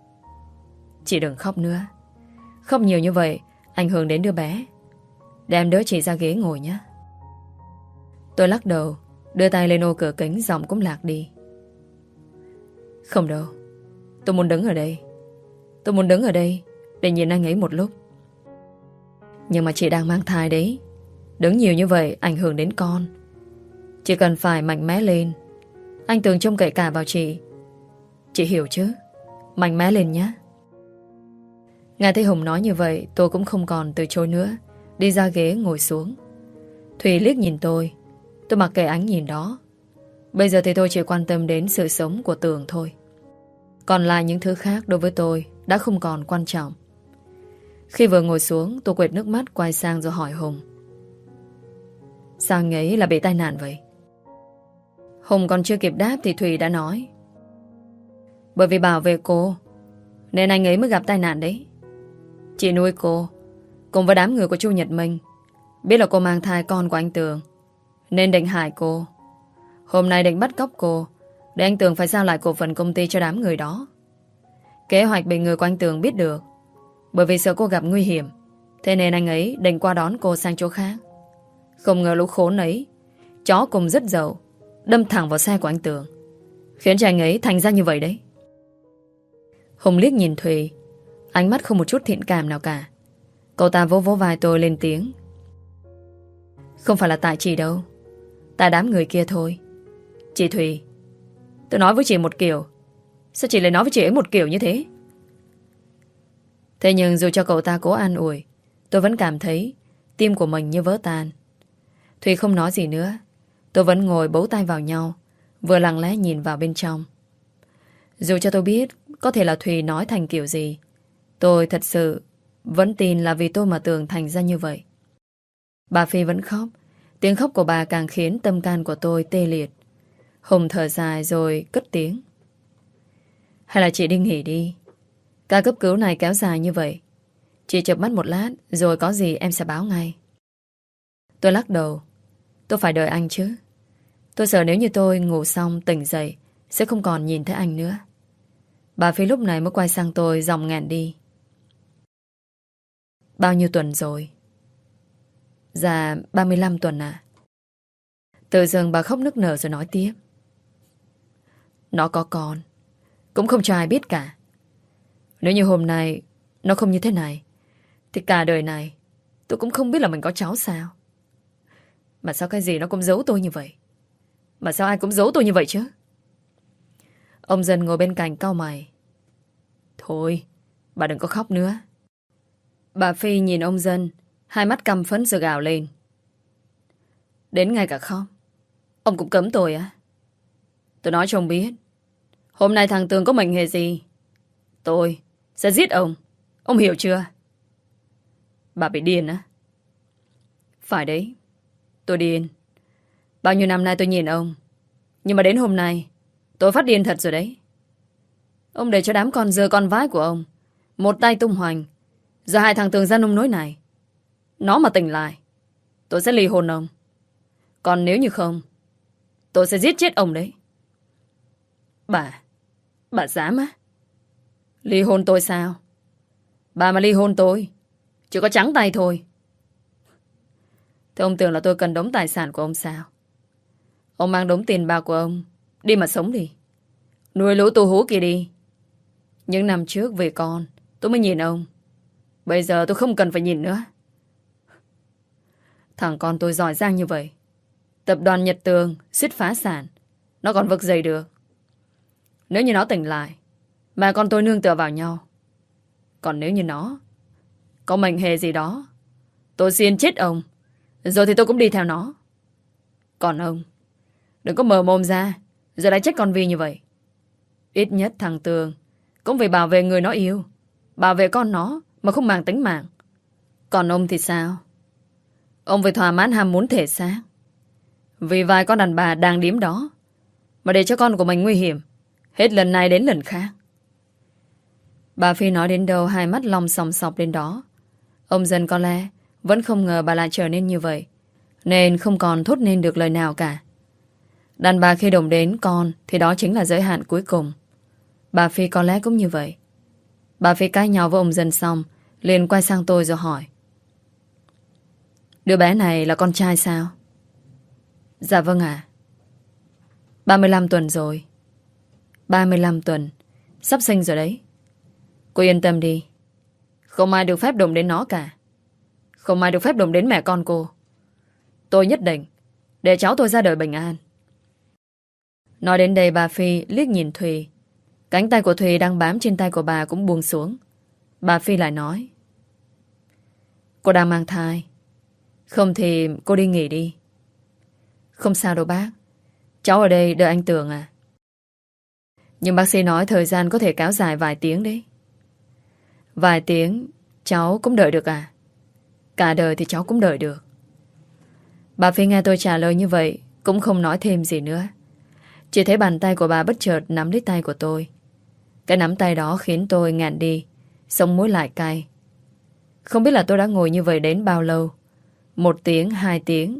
Speaker 1: Chị đừng khóc nữa. Khóc nhiều như vậy ảnh hưởng đến đứa bé. Để em đỡ chị ra ghế ngồi nhé. Tôi lắc đầu, đưa tay lên ô cửa kính, giọng cũng lạc đi. Không đâu. Tôi muốn đứng ở đây. Tôi muốn đứng ở đây để nhìn anh ấy một lúc. Nhưng mà chị đang mang thai đấy. Đứng nhiều như vậy ảnh hưởng đến con. Chị cần phải mạnh mẽ lên. Anh Tường trông cậy cả vào chị. Chị hiểu chứ? Mạnh mẽ lên nhé. Nghe thấy Hùng nói như vậy, tôi cũng không còn từ chối nữa, đi ra ghế ngồi xuống. Thùy liếc nhìn tôi mặc kệ ánh nhìn đó. Bây giờ thì tôi chỉ quan tâm đến sự sống của Tường thôi. Còn lại những thứ khác đối với tôi đã không còn quan trọng. Khi vừa ngồi xuống, tôi quệt nước mắt quay sang rồi hỏi Hùng. Sao anh ấy là bị tai nạn vậy? Hùng còn chưa kịp đáp thì Thùy đã nói. Bởi vì bảo vệ cô nên anh ấy mới gặp tai nạn đấy. Chị nuôi cô cùng với đám người của Chu Nhật Minh biết là cô mang thai con của anh Tường, Nên định hại cô. Hôm nay định bắt cóc cô để anh Tường phải giao lại cổ phần công ty cho đám người đó. Kế hoạch bị người của anh Tường biết được. Bởi vì sợ cô gặp nguy hiểm, thế nên anh ấy định qua đón cô sang chỗ khác. Không ngờ lũ khốn ấy, chó cùng rất dậu, đâm thẳng vào xe của anh Tường, khiến cho anh ấy thành ra như vậy đấy. Hùng liếc nhìn Thùy, ánh mắt không một chút thiện cảm nào cả. Cậu ta vỗ vỗ vai tôi lên tiếng. Không phải là tại chị đâu, tại đám người kia thôi. Chị Thùy, tôi nói với chị một kiểu, sao chị lại nói với chị ấy một kiểu như thế? Thế nhưng dù cho cậu ta cố an ủi, tôi vẫn cảm thấy tim của mình như vỡ tan. Thùy không nói gì nữa. Tôi vẫn ngồi bấu tay vào nhau, vừa lặng lẽ nhìn vào bên trong. Dù cho tôi biết có thể là Thùy nói thành kiểu gì, tôi thật sự vẫn tin là vì tôi mà Tường thành ra như vậy. Bà Phi vẫn khóc. Tiếng khóc của bà càng khiến tâm can của tôi tê liệt. Hùng thở dài rồi cất tiếng. Hay là chị đi nghỉ đi. Ca cấp cứu này kéo dài như vậy. Chị chợp mắt một lát, rồi có gì em sẽ báo ngay. Tôi lắc đầu. Tôi phải đợi anh chứ. Tôi sợ nếu như tôi ngủ xong tỉnh dậy sẽ không còn nhìn thấy anh nữa. Bà Phi lúc này mới quay sang tôi, giọng nghẹn đi. Bao nhiêu tuần rồi? Dạ 35 tuần à. Tự dưng bà khóc nức nở rồi nói tiếp. Nó có con, cũng không cho ai biết cả. Nếu như hôm nay nó không như thế này, thì cả đời này tôi cũng không biết là mình có cháu sao. Mà sao cái gì nó cũng giấu tôi như vậy? Mà sao ai cũng giấu tôi như vậy chứ? Ông Dân ngồi bên cạnh cau mày. Thôi, bà đừng có khóc nữa. Bà Phi nhìn ông Dân, hai mắt căm phẫn rồi gào lên. Đến ngay cả khóc, ông cũng cấm tôi á? Tôi nói cho ông biết, hôm nay thằng Tường có mệnh hệ gì, tôi sẽ giết ông. Ông hiểu chưa? Bà bị điên á? Phải đấy, tôi điên. Bao nhiêu năm nay tôi nhìn ông, nhưng mà đến hôm nay tôi phát điên thật rồi đấy. Ông để cho đám con dơ con vái của ông một tay tung hoành, giờ hai thằng Tường ra nông nỗi này. Nó mà tỉnh lại, tôi sẽ ly hôn ông. Còn nếu như không, tôi sẽ giết chết ông đấy. Bà dám á? Ly hôn tôi sao? Bà mà ly hôn tôi, chỉ có trắng tay thôi. Thế ông tưởng là tôi cần đống tài sản của ông sao? Ông mang đống tiền bạc của ông đi mà sống đi, nuôi lũ tù hú kia đi. Những năm trước về con tôi mới nhìn ông, bây giờ tôi không cần phải nhìn nữa. Thằng con tôi giỏi giang như vậy, tập đoàn Nhật Tường suýt phá sản, nó còn vực dậy được. Nếu như nó tỉnh lại, mà con tôi nương tựa vào nhau. Còn nếu như nó có mệnh hệ gì đó, tôi xin chết ông, rồi thì tôi cũng đi theo nó. Còn ông, đừng có mở mồm ra rồi lại trách con Vi như vậy. Ít nhất thằng Tường cũng phải bảo vệ người nó yêu, bảo vệ con nó mà không màng tính mạng. Còn ông thì sao? Ông phải thỏa mãn ham muốn thể xác, vì vài con đàn bà đang điếm đó mà để cho con của mình nguy hiểm, hết lần này đến lần khác. Bà Phi nói đến đâu hai mắt long sòng sọc lên đó. Ông Dân có lẽ vẫn không ngờ bà lại trở nên như vậy, nên không còn thốt nên được lời nào cả. Đàn bà khi động đến con thì đó chính là giới hạn cuối cùng. Bà Phi có lẽ cũng như vậy. Bà Phi cãi nhau với ông Dân xong, liền quay sang tôi rồi hỏi. Đứa bé này là con trai sao? Dạ vâng ạ. 35 tuần rồi. 35 tuần, sắp sinh rồi đấy. Cô yên tâm đi, không ai được phép đụng đến nó cả. Không ai được phép đụng đến mẹ con cô. Tôi nhất định để cháu tôi ra đời bình an. Nói đến đây bà Phi liếc nhìn Thùy. Cánh tay của Thùy đang bám trên tay của bà cũng buông xuống. Bà Phi lại nói. Cô đang mang thai, không thì cô đi nghỉ đi. Không sao đâu bác, cháu ở đây đợi anh Tường à. Nhưng bác sĩ nói thời gian có thể kéo dài vài tiếng đấy. Vài tiếng cháu cũng đợi được à? Cả đời thì cháu cũng đợi được. Bà Phi nghe tôi trả lời như vậy cũng không nói thêm gì nữa. Chỉ thấy bàn tay của bà bất chợt nắm lấy tay của tôi. Cái nắm tay đó khiến tôi ngạn đi, sống mũi lại cay. Không biết là tôi đã ngồi như vậy đến bao lâu. 1 tiếng, 2 tiếng,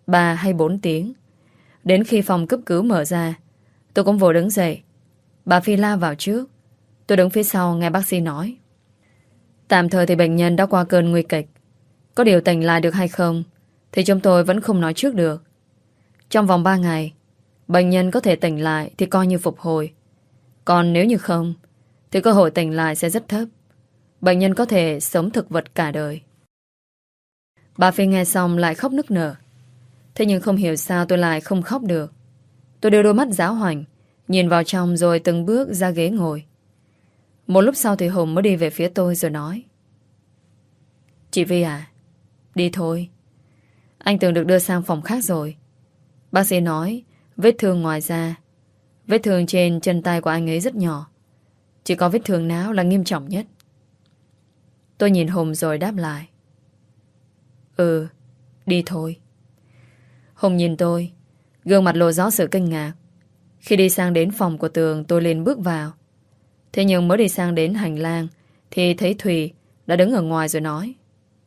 Speaker 1: 3 hay 4 tiếng. Đến khi phòng cấp cứu mở ra, tôi cũng vội đứng dậy. Bà Phi la vào trước. Tôi đứng phía sau nghe bác sĩ nói. Tạm thời thì bệnh nhân đã qua cơn nguy kịch. Có điều tỉnh lại được hay không thì chúng tôi vẫn không nói trước được. Trong vòng 3 ngày, bệnh nhân có thể tỉnh lại thì coi như phục hồi. Còn nếu như không, thì cơ hội tỉnh lại sẽ rất thấp. Bệnh nhân có thể sống thực vật cả đời. Bà Phi nghe xong lại khóc nức nở. Thế nhưng không hiểu sao tôi lại không khóc được. Tôi đưa đôi mắt giáo hoành, nhìn vào trong rồi từng bước ra ghế ngồi. Một lúc sau thì Hùng mới đi về phía tôi rồi nói. Chị Vi à, đi thôi. Anh Tường được đưa sang phòng khác rồi. Bác sĩ nói vết thương ngoài da, vết thương trên chân tay của anh ấy rất nhỏ. Chỉ có vết thương não là nghiêm trọng nhất. Tôi nhìn Hùng rồi đáp lại. Ừ, đi thôi. Hùng nhìn tôi, gương mặt lộ rõ sự kinh ngạc. Khi đi sang đến phòng của Tường, tôi liền bước vào. Thế nhưng mới đi sang đến hành lang thì thấy Thùy đã đứng ở ngoài rồi nói.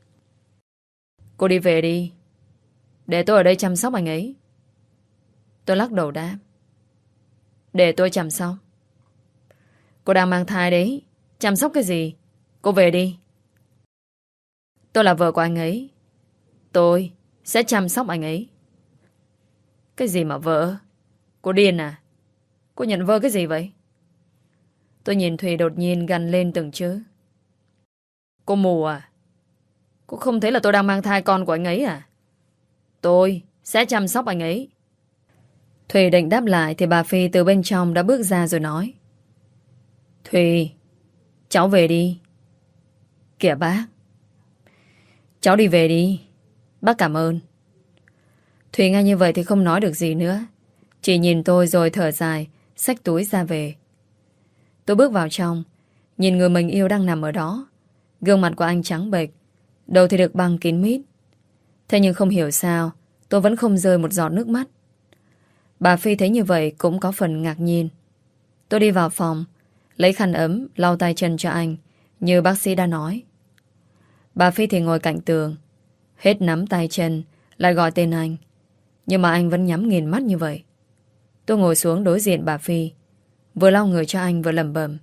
Speaker 1: Cô đi về đi, để tôi ở đây chăm sóc anh ấy. Tôi lắc đầu đáp. Để tôi chăm sóc? Cô đang mang thai đấy, chăm sóc cái gì? Cô về đi. Tôi là vợ của anh ấy, tôi sẽ chăm sóc anh ấy. Cái gì mà vợ? Cô điên à? Cô nhận vợ cái gì vậy? Tôi nhìn Thùy đột nhiên gằn lên từng chữ. Cô mù à? Cô không thấy là tôi đang mang thai con của anh ấy à? Tôi sẽ chăm sóc anh ấy. Thùy định đáp lại thì bà Phi từ bên trong đã bước ra rồi nói. Thùy, cháu về đi. Kìa bác. Cháu đi về đi. Bác cảm ơn. Thùy nghe như vậy thì không nói được gì nữa. Chỉ nhìn tôi rồi thở dài, xách túi ra về. Tôi bước vào trong, nhìn người mình yêu đang nằm ở đó. Gương mặt của anh trắng bệch, đầu thì được băng kín mít. Thế nhưng không hiểu sao tôi vẫn không rơi một giọt nước mắt. Bà Phi thấy như vậy cũng có phần ngạc nhiên. Tôi đi vào phòng, lấy khăn ấm lau tay chân cho anh, như bác sĩ đã nói. Bà Phi thì ngồi cạnh Tường, hết nắm tay chân, lại gọi tên anh. Nhưng mà anh vẫn nhắm nghiền mắt như vậy. Tôi ngồi xuống đối diện bà Phi, vừa lau người cho anh vừa lẩm bẩm.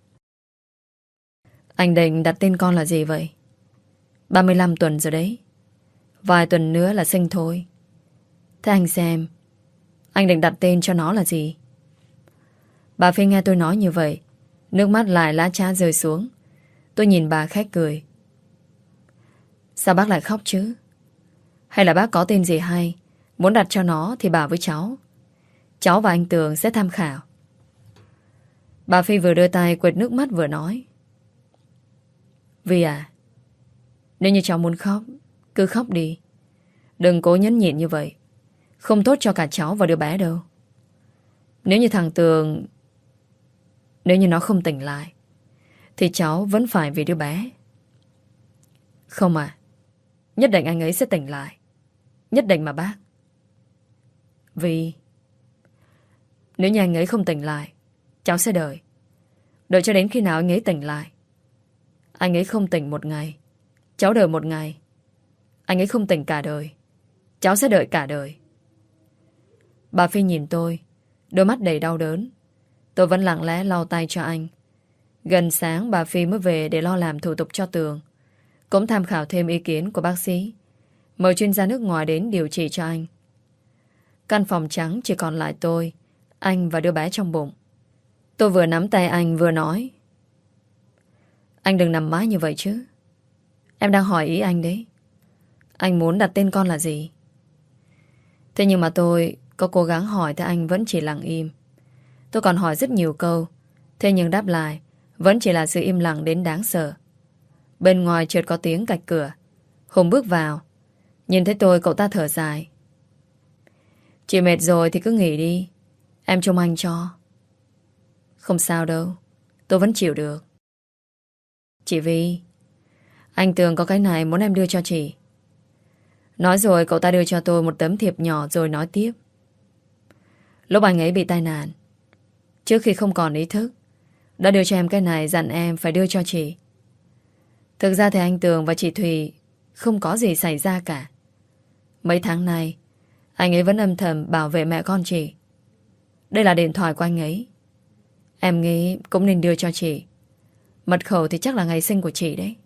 Speaker 1: Anh định đặt tên con là gì vậy? 35 tuần rồi đấy. Vài tuần nữa là sinh thôi. Thế anh xem, anh định đặt tên cho nó là gì? Bà Phi nghe tôi nói như vậy, nước mắt lại lá chá rơi xuống. Tôi nhìn bà khét cười. Sao bác lại khóc chứ? Hay là bác có tên gì hay, muốn đặt cho nó thì bảo với cháu. Cháu và anh Tường sẽ tham khảo. Bà Phi vừa đưa tay quệt nước mắt vừa nói. Vi à, nếu như cháu muốn khóc, cứ khóc đi. Đừng cố nhẫn nhịn như vậy, không tốt cho cả cháu và đứa bé đâu. Nếu như thằng Tường, nếu như nó không tỉnh lại, thì cháu vẫn phải vì đứa bé. Không à, nhất định anh ấy sẽ tỉnh lại. Nhất định mà bác. Vì nếu như anh ấy không tỉnh lại, cháu sẽ đợi. Đợi cho đến khi nào anh ấy tỉnh lại. Anh ấy không tỉnh một ngày, cháu đợi một ngày. Anh ấy không tỉnh cả đời, cháu sẽ đợi cả đời. Bà Phi nhìn tôi, đôi mắt đầy đau đớn. Tôi vẫn lặng lẽ lau tay cho anh. Gần sáng bà Phi mới về để lo làm thủ tục cho Tường, cũng tham khảo thêm ý kiến của bác sĩ, mời chuyên gia nước ngoài đến điều trị cho anh. Căn phòng trắng chỉ còn lại tôi, anh và đứa bé trong bụng. Tôi vừa nắm tay anh vừa nói. Anh đừng nằm mãi như vậy chứ. Em đang hỏi ý anh đấy. Anh muốn đặt tên con là gì? Thế nhưng mà tôi có cố gắng hỏi thì anh vẫn chỉ lặng im. Tôi còn hỏi rất nhiều câu, thế nhưng đáp lại vẫn chỉ là sự im lặng đến đáng sợ. Bên ngoài chợt có tiếng cạch cửa. Hùng bước vào. Nhìn thấy tôi cậu ta thở dài. Chị mệt rồi thì cứ nghỉ đi, em trông anh cho. Không sao đâu, tôi vẫn chịu được. Chị Vi, anh Tường có cái này muốn em đưa cho chị. Nói rồi cậu ta đưa cho tôi một tấm thiệp nhỏ rồi nói tiếp. Lúc anh ấy bị tai nạn, trước khi không còn ý thức, đã đưa cho em cái này, dặn em phải đưa cho chị. Thực ra thì anh Tường và chị Thùy không có gì xảy ra cả. Mấy tháng nay Anh ấy vẫn âm thầm bảo vệ mẹ con chị. Đây là điện thoại của anh ấy. Em nghĩ cũng nên đưa cho chị. Mật khẩu thì chắc là ngày sinh của chị đấy.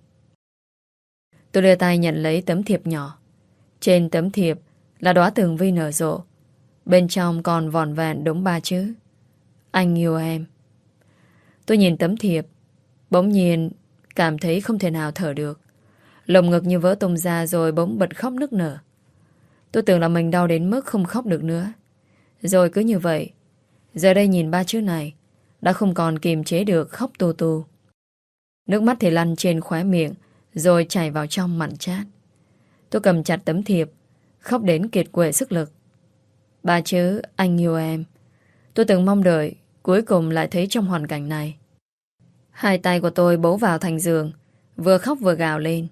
Speaker 1: Tôi đưa tay nhận lấy tấm thiệp nhỏ. Trên tấm thiệp là đóa tường vi nở rộ. Bên trong còn vỏn vẹn đúng 3 chữ: anh yêu em. Tôi nhìn tấm thiệp, bỗng nhiên cảm thấy không thể nào thở được. Lồng ngực như vỡ tung ra rồi bỗng bật khóc nức nở. Tôi tưởng là mình đau đến mức không khóc được nữa. Rồi cứ như vậy, giờ đây nhìn 3 chữ này, đã không còn kiềm chế được khóc tu tu. Nước mắt thì lăn trên khóe miệng, rồi chảy vào trong mặn chát. Tôi cầm chặt tấm thiệp, khóc đến kiệt quệ sức lực. 3 chữ anh yêu em. Tôi từng mong đợi, cuối cùng lại thấy trong hoàn cảnh này. Hai tay của tôi bấu vào thành giường, vừa khóc vừa gào lên.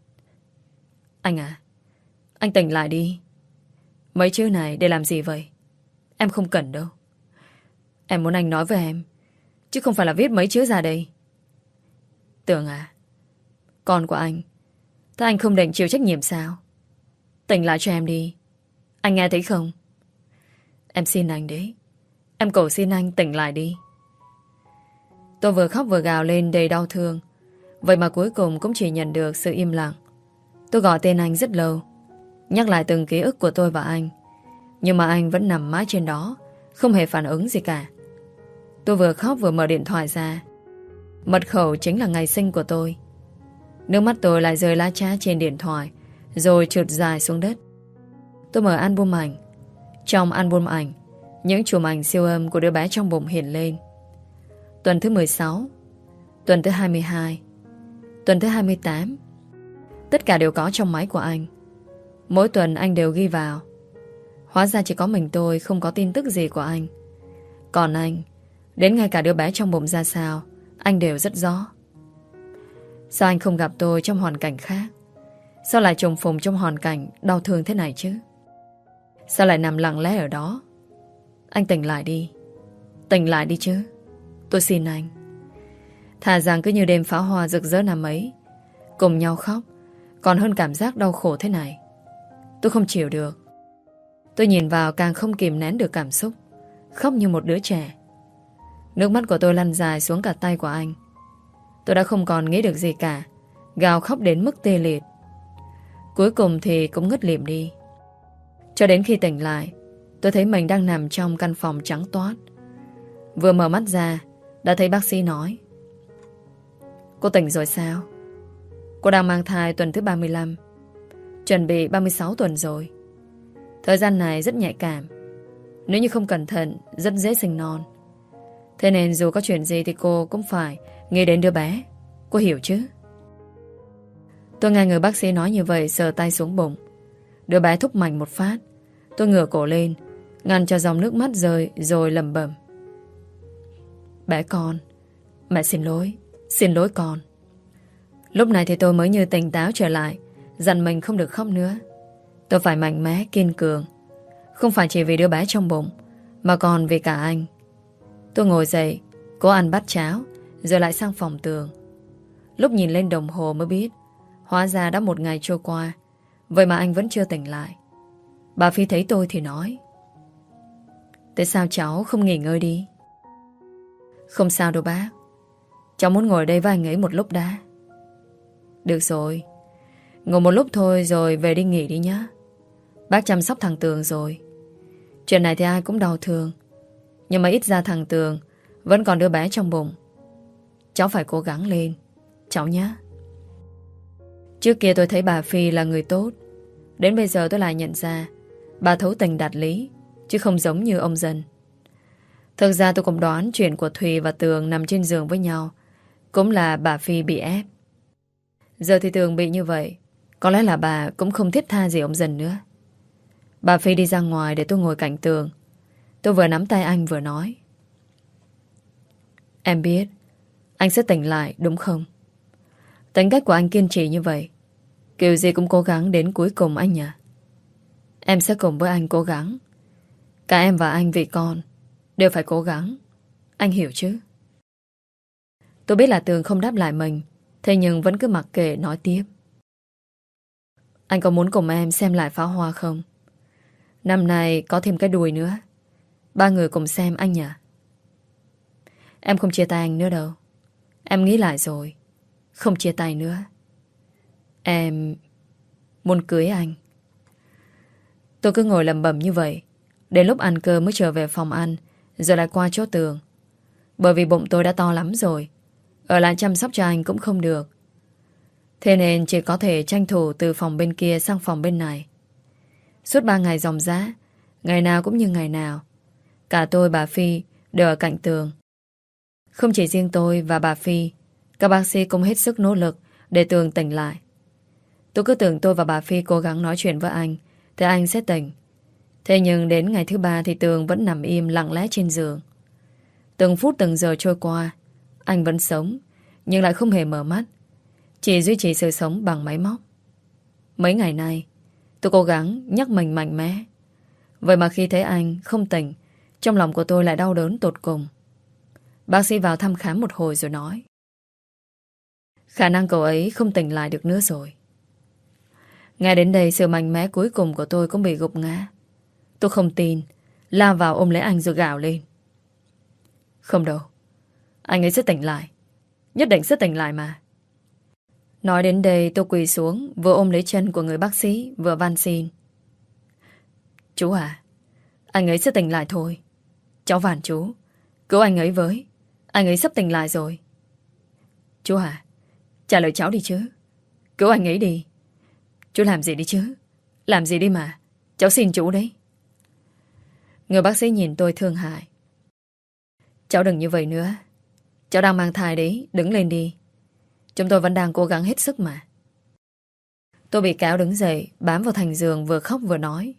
Speaker 1: Anh à, anh tỉnh lại đi. Mấy chữ này để làm gì vậy? Em không cần đâu. Em muốn anh nói với em, chứ không phải là viết mấy chữ ra đây. Tường à, con của anh, thế anh không định chịu trách nhiệm sao? Tỉnh lại cho em đi. Anh nghe thấy không? Em xin anh đấy. Em cầu xin anh tỉnh lại đi. Tôi vừa khóc vừa gào lên đầy đau thương. Vậy mà cuối cùng cũng chỉ nhận được sự im lặng. Tôi gọi tên anh rất lâu, nhắc lại từng ký ức của tôi và anh. Nhưng mà anh vẫn nằm mãi trên đó, không hề phản ứng gì cả. Tôi vừa khóc vừa mở điện thoại ra. Mật khẩu chính là ngày sinh của tôi. Nước mắt tôi lại rơi lá chá trên điện thoại, rồi trượt dài xuống đất. Tôi mở album ảnh. Trong album ảnh, những chùm ảnh siêu âm của đứa bé trong bụng hiện lên. Tuần thứ 16, tuần thứ 22, tuần thứ 28. Tất cả đều có trong máy của anh. Mỗi tuần anh đều ghi vào. Hóa ra chỉ có mình tôi không có tin tức gì của anh. Còn anh, đến ngay cả đứa bé trong bụng ra sao, anh đều rất rõ. Sao anh không gặp tôi trong hoàn cảnh khác? Sao lại trùng phùng trong hoàn cảnh đau thương thế này chứ? Sao lại nằm lặng lẽ ở đó? Anh tỉnh lại đi. Tỉnh lại đi chứ. Tôi xin anh. Thà rằng cứ như đêm pháo hoa rực rỡ năm ấy, cùng nhau khóc, còn hơn cảm giác đau khổ thế này. Tôi không chịu được. Tôi nhìn vào càng không kìm nén được cảm xúc, khóc như một đứa trẻ. Nước mắt của tôi lăn dài xuống cả tay của anh. Tôi đã không còn nghĩ được gì cả, gào khóc đến mức tê liệt. Cuối cùng thì cũng ngất lịm đi. Cho đến khi tỉnh lại, tôi thấy mình đang nằm trong căn phòng trắng toát. Vừa mở mắt ra, đã thấy bác sĩ nói: cô tỉnh rồi sao? Cô đang mang thai tuần thứ 35, chuẩn bị 36 tuần rồi. Thời gian này rất nhạy cảm, nếu như không cẩn thận rất dễ sinh non. Thế nên dù có chuyện gì thì cô cũng phải nghĩ đến đứa bé. Cô hiểu chứ? Tôi nghe người bác sĩ nói như vậy, sờ tay xuống bụng. Đứa bé thúc mạnh một phát. Tôi ngửa cổ lên, ngăn cho dòng nước mắt rơi, rồi lẩm bẩm: bé con, mẹ xin lỗi con. Lúc này thì tôi mới như tỉnh táo trở lại, dặn mình không được khóc nữa. Tôi phải mạnh mẽ, kiên cường, không phải chỉ vì đứa bé trong bụng, mà còn vì cả anh. Tôi ngồi dậy, cố ăn bát cháo, rồi lại sang phòng Tường. Lúc nhìn lên đồng hồ mới biết, hóa ra đã một ngày trôi qua, vậy mà anh vẫn chưa tỉnh lại. Bà Phi thấy tôi thì nói: tại sao cháu không nghỉ ngơi đi? Không sao đâu bác, cháu muốn ngồi đây với anh ấy một lúc đã. Được rồi, ngồi một lúc thôi rồi về đi nghỉ đi nhá. Bác chăm sóc thằng Tường rồi. Chuyện này thì ai cũng đau thương, nhưng mà ít ra thằng Tường vẫn còn đứa bé trong bụng. Cháu phải cố gắng lên, cháu nhé. Trước kia tôi thấy bà Phi là người tốt, đến bây giờ tôi lại nhận ra bà thấu tình đạt lý, chứ không giống như ông Dân. Thực ra tôi cũng đoán chuyện của Thùy và Tường nằm trên giường với nhau cũng là bà Phi bị ép. Giờ thì Tường bị như vậy, có lẽ là bà cũng không thiết tha gì ông Dân nữa. Bà Phi đi ra ngoài để tôi ngồi cạnh Tường. Tôi vừa nắm tay anh vừa nói: em biết anh sẽ tỉnh lại đúng không? Tính cách của anh kiên trì như vậy, kiểu gì cũng cố gắng đến cuối cùng anh nhỉ. Em sẽ cùng với anh cố gắng. Cả em và anh vì con đều phải cố gắng. Anh hiểu chứ? Tôi biết là Tường không đáp lại mình, thế nhưng vẫn cứ mặc kệ nói tiếp: anh có muốn cùng em xem lại pháo hoa không? Năm nay có thêm cái đùi nữa. Ba người cùng xem anh nhỉ? Em không chia tay anh nữa đâu. Em nghĩ lại rồi. Không chia tay nữa. Em muốn cưới anh. Tôi cứ ngồi lẩm bẩm như vậy. Đến lúc ăn cơm mới trở về phòng ăn, rồi lại qua chỗ Tường. Bởi vì bụng tôi đã to lắm rồi, ở lại chăm sóc cho anh cũng không được. Thế nên chỉ có thể tranh thủ từ phòng bên kia sang phòng bên này. Suốt 3 ngày ròng rã, ngày nào cũng như ngày nào, cả tôi bà Phi đều ở cạnh Tường. Không chỉ riêng tôi và bà Phi, các bác sĩ cũng hết sức nỗ lực để Tường tỉnh lại. Tôi cứ tưởng tôi và bà Phi cố gắng nói chuyện với anh thì anh sẽ tỉnh. Thế nhưng đến ngày thứ 3 thì Tường vẫn nằm im lặng lẽ trên giường. Từng phút từng giờ trôi qua, anh vẫn sống, nhưng lại không hề mở mắt, chỉ duy trì sự sống bằng máy móc. Mấy ngày nay, tôi cố gắng nhắc mình mạnh mẽ. Vậy mà khi thấy anh không tỉnh, trong lòng của tôi lại đau đớn tột cùng. Bác sĩ vào thăm khám một hồi rồi nói: khả năng cậu ấy không tỉnh lại được nữa rồi. Ngay đến đây, sự mạnh mẽ cuối cùng của tôi cũng bị gục ngã. Tôi không tin, lao vào ôm lấy anh rồi gào lên: không đâu, anh ấy sẽ tỉnh lại. Nhất định sẽ tỉnh lại mà. Nói đến đây tôi quỳ xuống, vừa ôm lấy chân của người bác sĩ, vừa van xin: chú à, anh ấy sẽ tỉnh lại thôi. Cháu van chú, cứu anh ấy với. Anh ấy sắp tỉnh lại rồi. Chú à, trả lời cháu đi chứ. Cứu anh ấy đi. Chú làm gì đi chứ. Làm gì đi mà. Cháu xin chú đấy. Người bác sĩ nhìn tôi thương hại: cháu đừng như vậy nữa. Cháu đang mang thai đấy, đứng lên đi. Chúng tôi vẫn đang cố gắng hết sức mà. Tôi bị kéo đứng dậy, bám vào thành giường, vừa khóc vừa nói: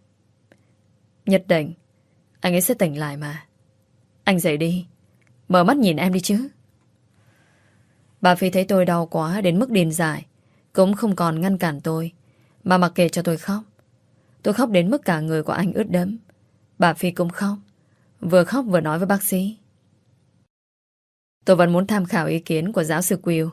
Speaker 1: nhất định anh ấy sẽ tỉnh lại mà. Anh dậy đi, mở mắt nhìn em đi chứ. Bà Phi thấy tôi đau quá đến mức điên dại, cũng không còn ngăn cản tôi, mà mặc kệ cho tôi khóc. Tôi khóc đến mức cả người của anh ướt đẫm. Bà Phi cũng khóc, vừa khóc vừa nói với bác sĩ: tôi vẫn muốn tham khảo ý kiến của giáo sư Will.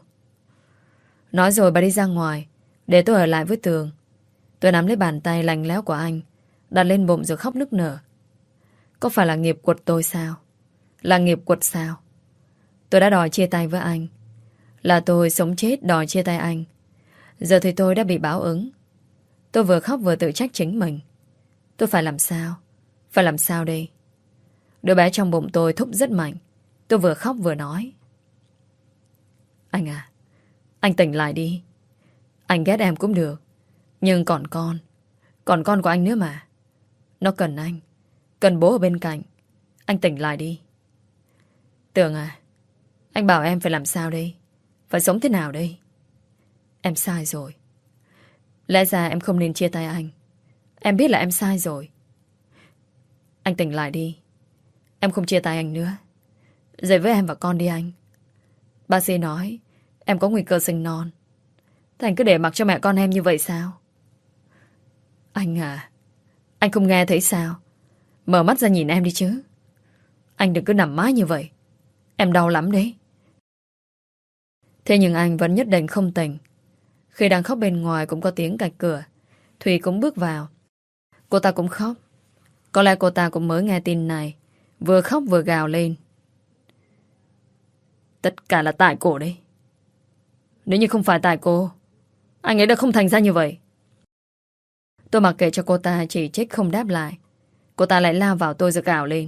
Speaker 1: Nói rồi bà đi ra ngoài, để tôi ở lại với Tường. Tôi nắm lấy bàn tay lạnh lẽo của anh, đặt lên bụng rồi khóc nức nở. Có phải là nghiệp quật tôi sao? Là nghiệp quật sao? Tôi đã đòi chia tay với anh. Là tôi sống chết đòi chia tay anh. Giờ thì tôi đã bị báo ứng. Tôi vừa khóc vừa tự trách chính mình. Tôi phải làm sao? Phải làm sao đây? Đứa bé trong bụng tôi thúc rất mạnh. Tôi vừa khóc vừa nói: anh à, anh tỉnh lại đi. Anh ghét em cũng được, nhưng còn con của anh nữa mà. Nó cần anh, cần bố ở bên cạnh. Anh tỉnh lại đi. Tường à, anh bảo em phải làm sao đây? Phải sống thế nào đây? Em sai rồi. Lẽ ra em không nên chia tay anh. Em biết là em sai rồi. Anh tỉnh lại đi. Em không chia tay anh nữa. Dậy với em và con đi anh. Bác sĩ nói em có nguy cơ sinh non. Thế anh cứ để mặc cho mẹ con em như vậy sao? Anh à, anh không nghe thấy sao? Mở mắt ra nhìn em đi chứ. Anh đừng cứ nằm mãi như vậy. Em đau lắm đấy. Thế nhưng anh vẫn nhất định không tỉnh. Khi đang khóc bên ngoài cũng có tiếng cạch cửa. Thùy cũng bước vào. Cô ta cũng khóc. Có lẽ cô ta cũng mới nghe tin này, vừa khóc vừa gào lên: tất cả là tại cô đấy. Nếu như không phải tại cô, anh ấy đã không thành ra như vậy. Tôi mặc kệ cho cô ta chỉ trích không đáp lại. Cô ta lại lao vào tôi rồi gào lên: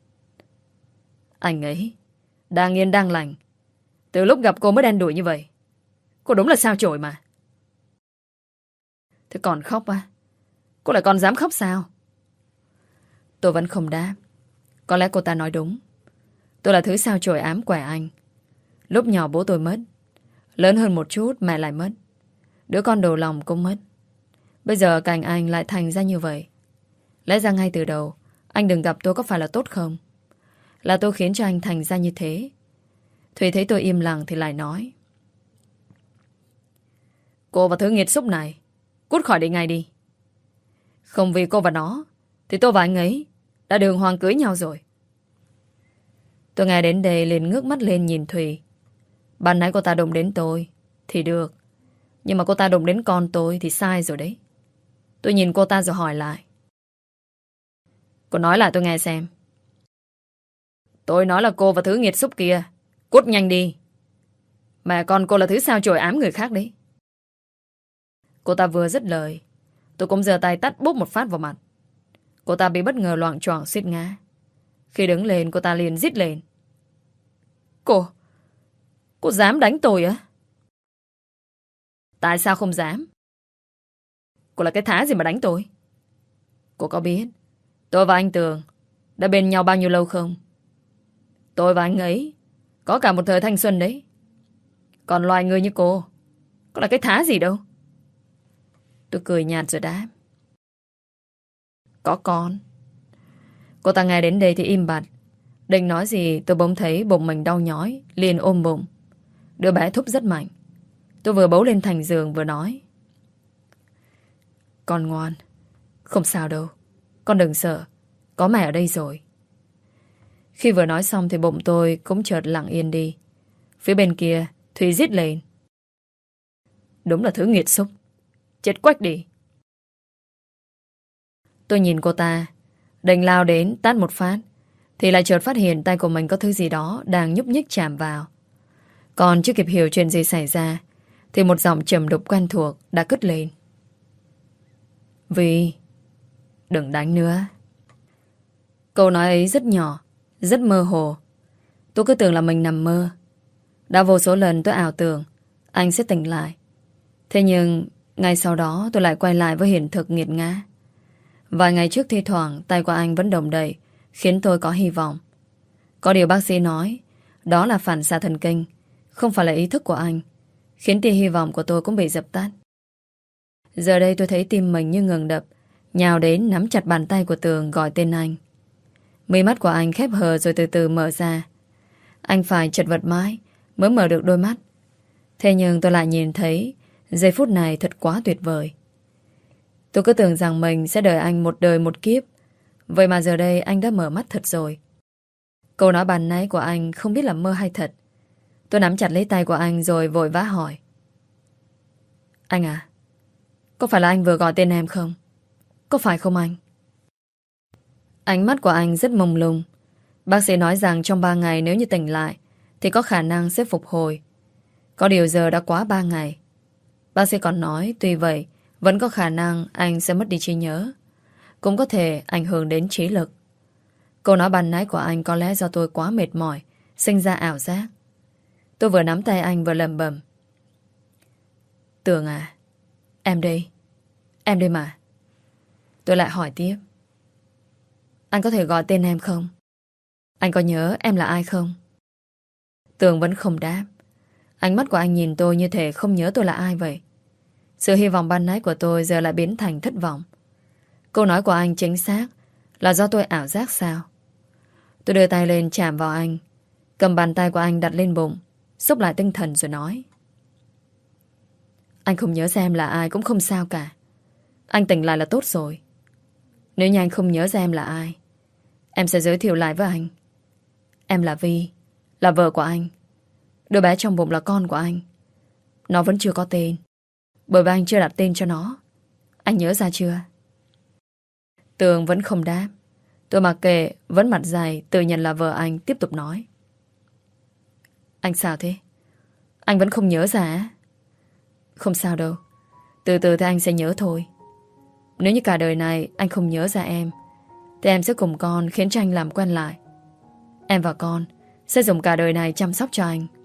Speaker 1: anh ấy đang yên đang lành, từ lúc gặp cô mới đen đủi như vậy. Cô đúng là sao chổi mà. Thế còn khóc à? Cô lại còn dám khóc sao? Tôi vẫn không đáp. Có lẽ cô ta nói đúng. Tôi là thứ sao chổi ám quẻ anh. Lúc nhỏ bố tôi mất. Lớn hơn một chút mẹ lại mất. Đứa con đầu lòng cũng mất. Bây giờ cạnh anh lại thành ra như vậy. Lẽ ra ngay từ đầu anh đừng gặp tôi có phải là tốt không? Là tôi khiến cho anh thành ra như thế. Thùy thấy tôi im lặng thì lại nói: cô và thứ nghiệt xúc này cút khỏi đây ngay đi. Không vì cô và nó thì tôi và anh ấy đã đường hoàng cưới nhau rồi. Tôi nghe đến đây liền ngước mắt lên nhìn Thùy. Ban nãy cô ta đụng đến tôi thì được, nhưng mà cô ta đụng đến con tôi thì sai rồi đấy. Tôi nhìn cô ta rồi hỏi lại: Cô nói lại tôi nghe xem. Tôi nói là cô và thứ nghiệt xúc kia cút nhanh đi. Mẹ con cô là thứ sao chổi ám người khác đấy. Cô ta vừa dứt lời, tôi cũng giơ tay tát bốp một phát vào mặt. Cô ta bị bất ngờ loạng choạng suýt ngã. Khi đứng lên, cô ta liền rít lên. Cô dám đánh tôi á? Tại sao không dám? Cô là cái thá gì mà đánh tôi? Cô có biết tôi và anh Tường đã bên nhau bao nhiêu lâu không? Tôi và anh ấy có cả một thời thanh xuân đấy. Còn loài người như cô có là cái thá gì đâu. Tôi cười nhạt rồi đáp. Có con. Cô ta nghe đến đây thì im bặt. Định nói gì tôi bỗng thấy bụng mình đau nhói, liền ôm bụng. Đứa bé thúc rất mạnh. Tôi vừa bấu lên thành giường vừa nói. Con ngoan. Không sao đâu. Con đừng sợ. Có mẹ ở đây rồi. Khi vừa nói xong thì bụng tôi cũng chợt lặng yên đi. Phía bên kia Thùy rít lên. Đúng là thứ nghiệt xúc. Chết quách đi. Tôi nhìn cô ta, định lao đến tát một phát, thì lại chợt phát hiện tay của mình có thứ gì đó đang nhúc nhích chạm vào. Còn chưa kịp hiểu chuyện gì xảy ra thì một giọng trầm đục quen thuộc đã cất lên. Vì đừng đánh nữa. Câu nói ấy rất nhỏ, rất mơ hồ. Tôi cứ tưởng là mình nằm mơ. Đã vô số lần tôi ảo tưởng anh sẽ tỉnh lại. Thế nhưng ngay sau đó tôi lại quay lại với hiện thực nghiệt ngã. Vài ngày trước thi thoảng tay của anh vẫn động đậy, khiến tôi có hy vọng. Có điều bác sĩ nói đó là phản xạ thần kinh, không phải là ý thức của anh, khiến tia hy vọng của tôi cũng bị dập tắt. Giờ đây tôi thấy tim mình như ngừng đập, nhào đến nắm chặt bàn tay của Tường gọi tên anh. Mí mắt của anh khép hờ rồi từ từ mở ra. Anh phải chật vật mãi mới mở được đôi mắt. Thế nhưng tôi lại nhìn thấy giây phút này thật quá tuyệt vời. Tôi cứ tưởng rằng mình sẽ đợi anh một đời một kiếp. Vậy mà giờ đây anh đã mở mắt thật rồi. Câu nói ban nãy của anh không biết là mơ hay thật. Tôi nắm chặt lấy tay của anh rồi vội vã hỏi. Anh à, có phải là anh vừa gọi tên em không? Có phải không anh? Ánh mắt của anh rất mông lung. Bác sĩ nói rằng trong 3 ngày nếu như tỉnh lại thì có khả năng sẽ phục hồi. Có điều giờ đã quá 3 ngày. Bác sĩ còn nói tuy vậy vẫn có khả năng anh sẽ mất đi trí nhớ, cũng có thể ảnh hưởng đến trí lực. Câu nói ban nãy của anh có lẽ do tôi quá mệt mỏi, sinh ra ảo giác. Tôi vừa nắm tay anh vừa lẩm bẩm. Tường à, em đây. Em đây mà. Tôi lại hỏi tiếp. Anh có thể gọi tên em không? Anh có nhớ em là ai không? Tường vẫn không đáp. Ánh mắt của anh nhìn tôi như thể không nhớ tôi là ai vậy. Sự hy vọng ban nãy của tôi giờ lại biến thành thất vọng. Câu nói của anh chính xác là do tôi ảo giác sao? Tôi đưa tay lên chạm vào anh, cầm bàn tay của anh đặt lên bụng, xúc lại tinh thần rồi nói. Anh không nhớ ra em là ai cũng không sao cả. Anh tỉnh lại là tốt rồi. Nếu như anh không nhớ ra em là ai, em sẽ giới thiệu lại với anh. Em là Vi, là vợ của anh. Đứa bé trong bụng là con của anh. Nó vẫn chưa có tên, bởi vì anh chưa đặt tên cho nó. Anh nhớ ra chưa? Tường vẫn không đáp. Tôi mặc kệ, vẫn mặt dài tự nhận là vợ anh, tiếp tục nói. Anh sao thế? Anh vẫn không nhớ ra á? Không sao đâu, từ từ thì anh sẽ nhớ thôi. Nếu như cả đời này anh không nhớ ra em, thì em sẽ cùng con khiến cho anh làm quen lại. Em và con sẽ dùng cả đời này chăm sóc cho anh.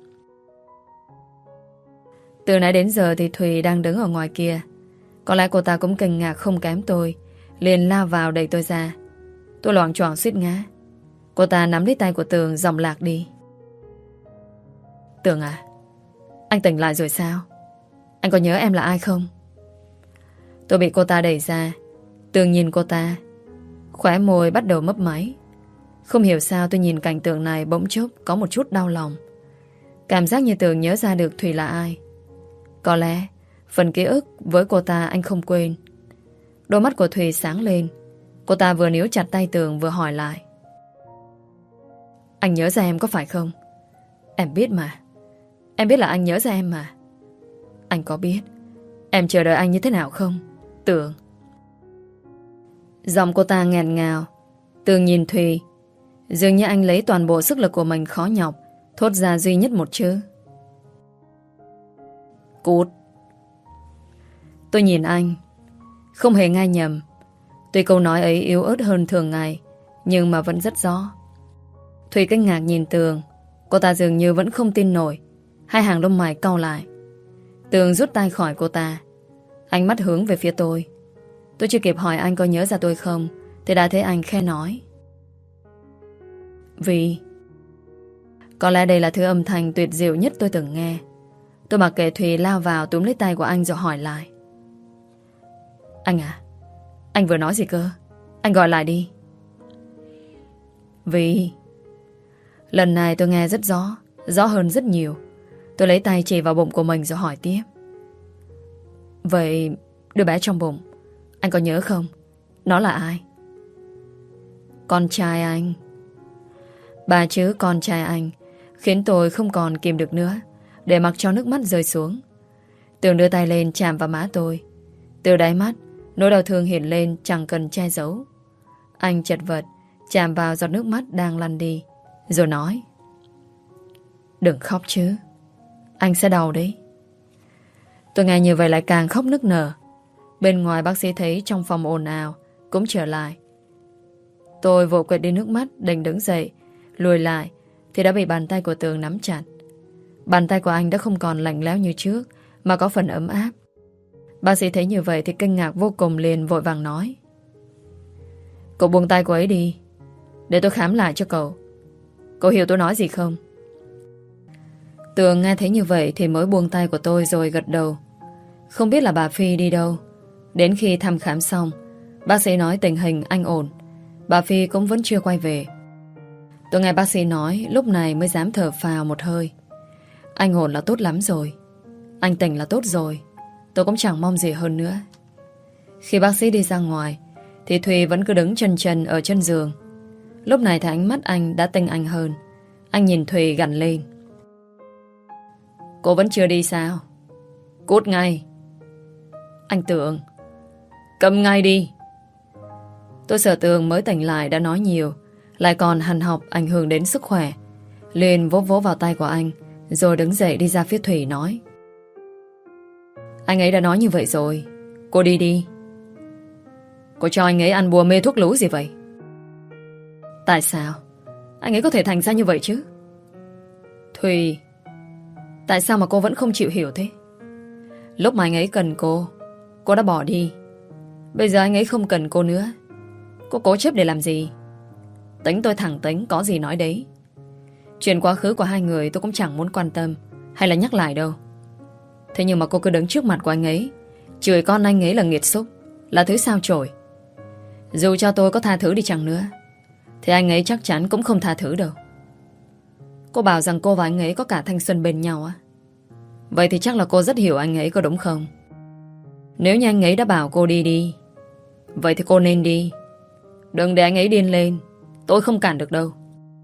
Speaker 1: Từ nãy đến giờ thì Thùy đang đứng ở ngoài kia. Có lẽ cô ta cũng kinh ngạc không kém tôi, liền lao vào đẩy tôi ra. Tôi loạng choạng suýt ngã. Cô ta nắm lấy tay của Tường dòng lạc đi. Tường à, anh tỉnh lại rồi sao? Anh có nhớ em là ai không? Tôi bị cô ta đẩy ra. Tường nhìn cô ta, khóe môi bắt đầu mấp máy. Không hiểu sao tôi nhìn cảnh tượng này bỗng chốc có một chút đau lòng. Cảm giác như Tường nhớ ra được Thùy là ai. Có lẽ phần ký ức với cô ta anh không quên. Đôi mắt của Thùy sáng lên. Cô ta vừa níu chặt tay Tường vừa hỏi lại. Anh nhớ ra em có phải không? Em biết mà. Em biết là anh nhớ ra em mà. Anh có biết em chờ đợi anh như thế nào không, Tường? Giọng cô ta nghẹn ngào. Tường nhìn Thùy. Dường như anh lấy toàn bộ sức lực của mình khó nhọc thốt ra duy nhất một chữ: cút. Tôi nhìn anh, không hề nghe nhầm. Tuy câu nói ấy yếu ớt hơn thường ngày, nhưng mà vẫn rất rõ. Thùy kinh ngạc nhìn Tường. Cô ta dường như vẫn không tin nổi. Hai hàng lông mày cau lại. Tường rút tay khỏi cô ta, ánh mắt hướng về phía tôi. Tôi chưa kịp hỏi anh có nhớ ra tôi không thì đã thấy anh khẽ nói: Vì. Có lẽ đây là thứ âm thanh tuyệt diệu nhất tôi từng nghe. Tôi mặc kệ Thùy lao vào túm lấy tay của anh rồi hỏi lại: Anh à, anh vừa nói gì cơ? Anh gọi lại đi. Vì. Lần này tôi nghe rất rõ, rõ hơn rất nhiều. Tôi lấy tay chỉ vào bụng của mình rồi hỏi tiếp: Vậy đứa bé trong bụng, anh có nhớ không? Nó là ai? Con trai anh. Ba chữ con trai anh khiến tôi không còn kìm được nữa, để mặc cho nước mắt rơi xuống. Tường đưa tay lên chạm vào má tôi. Từ đáy mắt, nỗi đau thương hiện lên chẳng cần che giấu. Anh chật vật chạm vào giọt nước mắt đang lăn đi, rồi nói: Đừng khóc chứ, anh sẽ đau đấy. Tôi nghe như vậy lại càng khóc nức nở. Bên ngoài bác sĩ thấy trong phòng ồn ào cũng trở lại. Tôi vội quệt đi nước mắt, định đứng dậy lùi lại thì đã bị bàn tay của Tường nắm chặt. Bàn tay của anh đã không còn lạnh lẽo như trước, mà có phần ấm áp. Bác sĩ thấy như vậy thì kinh ngạc vô cùng, liền vội vàng nói: Cậu buông tay cô ấy đi, để tôi khám lại cho cậu. Cậu hiểu tôi nói gì không? Tường nghe thấy như vậy thì mới buông tay của tôi rồi gật đầu. Không biết là bà Phi đi đâu. Đến khi thăm khám xong, bác sĩ nói tình hình anh ổn. Bà Phi cũng vẫn chưa quay về. Tôi nghe bác sĩ nói, lúc này mới dám thở phào một hơi. Anh ổn là tốt lắm rồi. Anh tỉnh là tốt rồi. Tôi cũng chẳng mong gì hơn nữa. Khi bác sĩ đi ra ngoài thì Thùy vẫn cứ đứng chân chân ở chân giường. Lúc này thì ánh mắt anh đã tinh anh hơn. Anh nhìn Thùy gằn lên: Cô vẫn chưa đi sao? Cút ngay. Anh Tường, cầm ngay đi. Tôi sợ Tường mới tỉnh lại đã nói nhiều, lại còn hằn học ảnh hưởng đến sức khỏe, liền vỗ vỗ vào tay của anh, rồi đứng dậy đi ra phía Thủy nói: Anh ấy đã nói như vậy rồi, cô đi đi. Cô cho anh ấy ăn bùa mê thuốc lú gì vậy? Tại sao anh ấy có thể thành ra như vậy chứ? Thùy, tại sao mà cô vẫn không chịu hiểu thế? Lúc mà anh ấy cần cô đã bỏ đi. Bây giờ anh ấy không cần cô nữa, cô cố chấp để làm gì? Tính tôi thẳng tính, có gì nói đấy. Chuyện quá khứ của hai người tôi cũng chẳng muốn quan tâm hay là nhắc lại đâu. Thế nhưng mà cô cứ đứng trước mặt của anh ấy, chửi con anh ấy là nghiệt xúc, là thứ sao chổi. Dù cho tôi có tha thứ đi chăng nữa thì anh ấy chắc chắn cũng không tha thứ đâu. Cô bảo rằng cô và anh ấy có cả thanh xuân bên nhau á. Vậy thì chắc là cô rất hiểu anh ấy, có đúng không? Nếu như anh ấy đã bảo cô đi đi, vậy thì cô nên đi. Đừng để anh ấy điên lên, tôi không cản được đâu.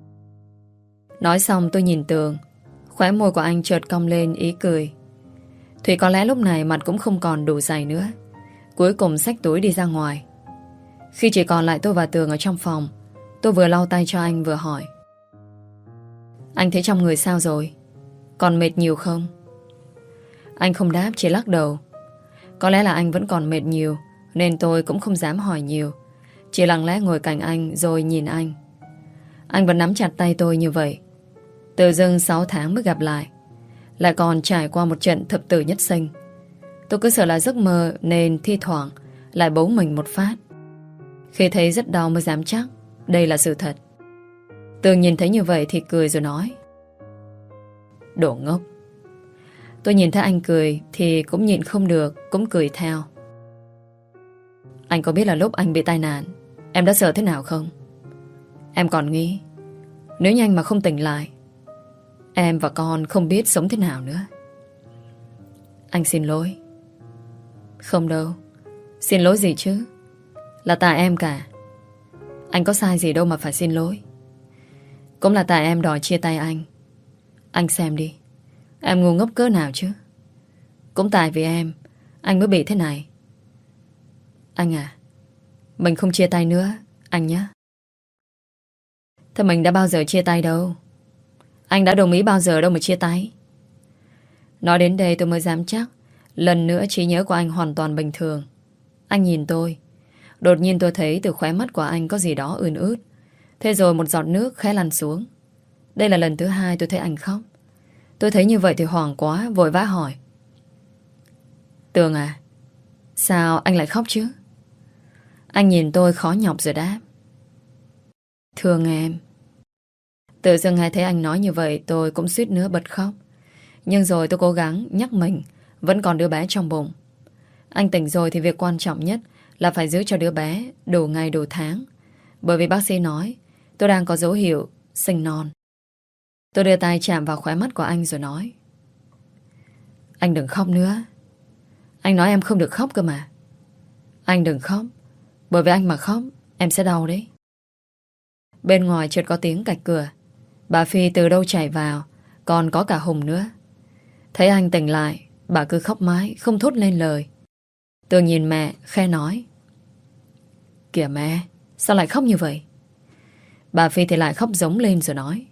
Speaker 1: Nói xong tôi nhìn Tường. Khóe môi của anh chợt cong lên ý cười. Thủy có lẽ lúc này mặt cũng không còn đủ dày nữa. Cuối cùng xách túi đi ra ngoài. Khi chỉ còn lại tôi và Tường ở trong phòng, tôi vừa lau tay cho anh vừa hỏi: Anh thấy trong người sao rồi? Còn mệt nhiều không? Anh không đáp, chỉ lắc đầu. Có lẽ là anh vẫn còn mệt nhiều, nên tôi cũng không dám hỏi nhiều, chỉ lặng lẽ ngồi cạnh anh rồi nhìn anh. Anh vẫn nắm chặt tay tôi như vậy. Tự dưng 6 tháng mới gặp lại, lại còn trải qua một trận thập tử nhất sinh. Tôi cứ sợ là giấc mơ, nên thi thoảng lại bấu mình một phát. Khi thấy rất đau mới dám chắc đây là sự thật. Tường nhìn thấy như vậy thì cười rồi nói: Đồ ngốc. Tôi nhìn thấy anh cười thì cũng nhịn không được, cũng cười theo. Anh có biết là lúc anh bị tai nạn em đã sợ thế nào không? Em còn nghĩ nếu như anh mà không tỉnh lại, em và con không biết sống thế nào nữa. Anh xin lỗi. Không đâu, xin lỗi gì chứ, là tại em cả. Anh có sai gì đâu mà phải xin lỗi. Cũng là tại em đòi chia tay anh. Anh xem đi, em ngu ngốc cỡ nào chứ. Cũng tại vì em, anh mới bị thế này. Anh à, mình không chia tay nữa, anh nhé. Thế mình đã bao giờ chia tay đâu. Anh đã đồng ý bao giờ đâu mà chia tay. Nói đến đây tôi mới dám chắc lần nữa trí nhớ của anh hoàn toàn bình thường. Anh nhìn tôi. Đột nhiên tôi thấy từ khóe mắt của anh có gì đó ươn ướt. Thế rồi một giọt nước khẽ lăn xuống. Đây là lần thứ hai tôi thấy anh khóc. Tôi thấy như vậy thì hoảng quá, vội vã hỏi: Tường à, sao anh lại khóc chứ? Anh nhìn tôi khó nhọc rồi đáp: Thương em. Tự dưng hay thấy anh nói như vậy, tôi cũng suýt nữa bật khóc. Nhưng rồi tôi cố gắng nhắc mình vẫn còn đứa bé trong bụng. Anh tỉnh rồi thì việc quan trọng nhất là phải giữ cho đứa bé đủ ngày đủ tháng. Bởi vì bác sĩ nói tôi đang có dấu hiệu sinh non. Tôi đưa tay chạm vào khóe mắt của anh rồi nói: Anh đừng khóc nữa. Anh nói em không được khóc cơ mà. Anh đừng khóc. Bởi vì anh mà khóc em sẽ đau đấy. Bên ngoài chợt có tiếng cạch cửa. Bà Phi từ đâu chạy vào. Còn có cả Hùng nữa. Thấy anh tỉnh lại, bà cứ khóc mãi, không thốt lên lời. Tôi nhìn mẹ khe nói: Kìa mẹ, sao lại khóc như vậy? Bà Phi thì lại khóc giống lên rồi nói: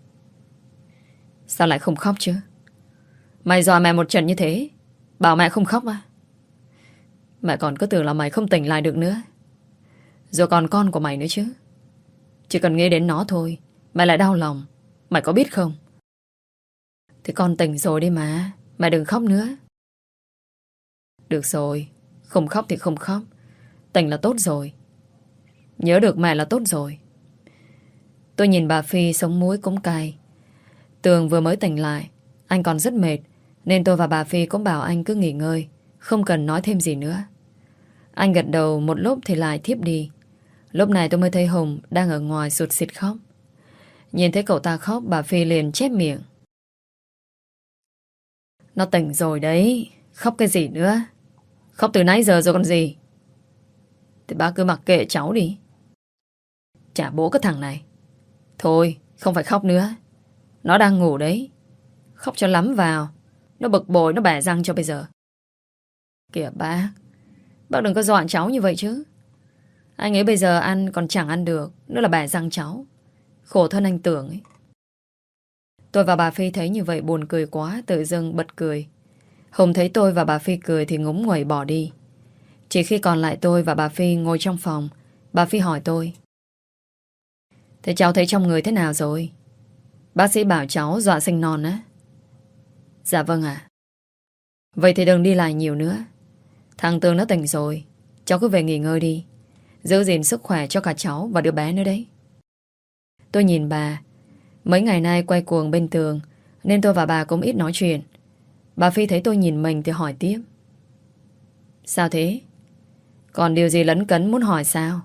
Speaker 1: Sao lại không khóc chứ? Mày dọa mẹ một trận như thế, bảo mẹ không khóc à? Mẹ còn cứ tưởng là mày không tỉnh lại được nữa. Rồi còn con của mày nữa chứ. Chỉ cần nghĩ đến nó thôi mày lại đau lòng. Mày có biết không? Thì con tỉnh rồi đi mà. Mày đừng khóc nữa. Được rồi, không khóc thì không khóc. Tỉnh là tốt rồi. Nhớ được mẹ là tốt rồi. Tôi nhìn bà Phi sống mũi cũng cay. Tường vừa mới tỉnh lại, anh còn rất mệt, nên tôi và bà Phi cũng bảo anh cứ nghỉ ngơi, không cần nói thêm gì nữa. Anh gật đầu một lúc thì lại thiếp đi. Lúc này tôi mới thấy Hùng đang ở ngoài sụt sịt khóc. Nhìn thấy cậu ta khóc, bà Phi liền chép miệng: Nó tỉnh rồi đấy. Khóc cái gì nữa? Khóc từ nãy giờ rồi còn gì. Thì bác cứ mặc kệ cháu đi. Chả bố cái thằng này. Thôi không phải khóc nữa. Nó đang ngủ đấy. Khóc cho lắm vào. Nó bực bội, nó bẻ răng cho bây giờ. Kìa bác đừng có dọa cháu như vậy chứ. Anh ấy bây giờ ăn còn chẳng ăn được, nữa là bẻ răng cháu. Khổ thân anh Tưởng ấy. Tôi và bà Phi thấy như vậy buồn cười quá, tự dưng bật cười. Hùng thấy tôi và bà Phi cười thì ngúng nguẩy bỏ đi. Chỉ khi còn lại tôi và bà Phi ngồi trong phòng, bà Phi hỏi tôi: Thế cháu thấy trong người thế nào rồi? Bác sĩ bảo cháu dọa sinh non á. Dạ vâng ạ. Vậy thì đừng đi lại nhiều nữa. Thằng Tường nó tỉnh rồi, cháu cứ về nghỉ ngơi đi. Giữ gìn sức khỏe cho cả cháu và đứa bé nữa đấy. Tôi nhìn bà. Mấy ngày nay quay cuồng bên Tường, nên tôi và bà cũng ít nói chuyện. Bà Phi thấy tôi nhìn mình thì hỏi tiếp: Sao thế? Còn điều gì lấn cấn muốn hỏi sao?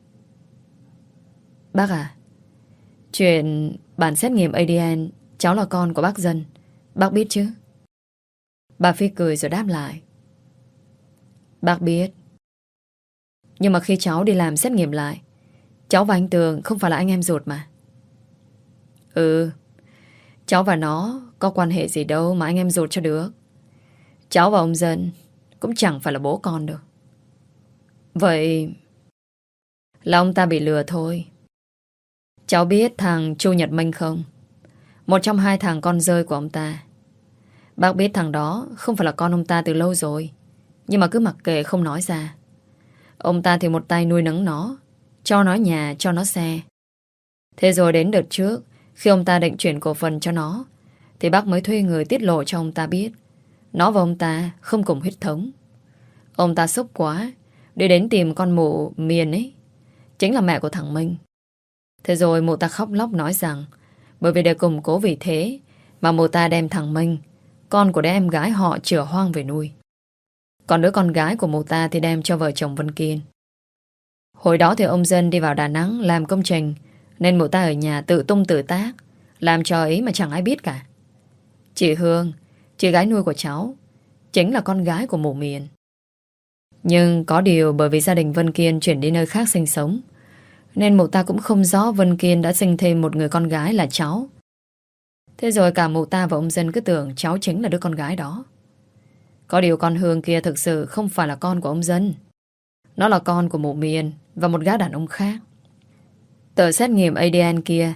Speaker 1: Bác à, chuyện bản xét nghiệm ADN cháu là con của bác Dân, bác biết chứ? Bà Phi cười rồi đáp lại: Bác biết. Nhưng mà khi cháu đi làm xét nghiệm lại, cháu và anh Tường không phải là anh em ruột mà. Ừ, cháu và nó có quan hệ gì đâu mà anh em ruột cho được. Cháu và ông Dân cũng chẳng phải là bố con đâu. Vậy là ông ta bị lừa thôi. Cháu biết thằng Chu Nhật Minh không? Một trong hai thằng con rơi của ông ta. Bác biết thằng đó không phải là con ông ta từ lâu rồi, nhưng mà cứ mặc kệ không nói ra. Ông ta thì một tay nuôi nấng nó, cho nó nhà, cho nó xe. Thế rồi đến đợt trước, khi ông ta định chuyển cổ phần cho nó, thì bác mới thuê người tiết lộ cho ông ta biết nó và ông ta không cùng huyết thống. Ông ta sốc quá, đi đến tìm con mụ Miền ấy, chính là mẹ của thằng Minh. Thế rồi mụ ta khóc lóc nói rằng bởi vì để củng cố vị thế mà mụ ta đem thằng Minh, con của đứa em gái họ, chữa hoang về nuôi. Còn đứa con gái của mụ ta thì đem cho vợ chồng Vân Kiên. Hồi đó thì ông Dân đi vào Đà Nẵng làm công trình, nên mụ ta ở nhà tự tung tự tác, làm trò ấy mà chẳng ai biết cả. Chị Hương, chị gái nuôi của cháu, chính là con gái của mụ Miền. Nhưng có điều bởi vì gia đình Vân Kiên chuyển đi nơi khác sinh sống, nên mụ ta cũng không rõ Vân Kiên đã sinh thêm một người con gái là cháu. Thế rồi cả mụ ta và ông Dân cứ tưởng cháu chính là đứa con gái đó. Có điều con Hương kia thực sự không phải là con của ông Dân. Nó là con của mụ Miền và một gã đàn ông khác. Tờ xét nghiệm ADN kia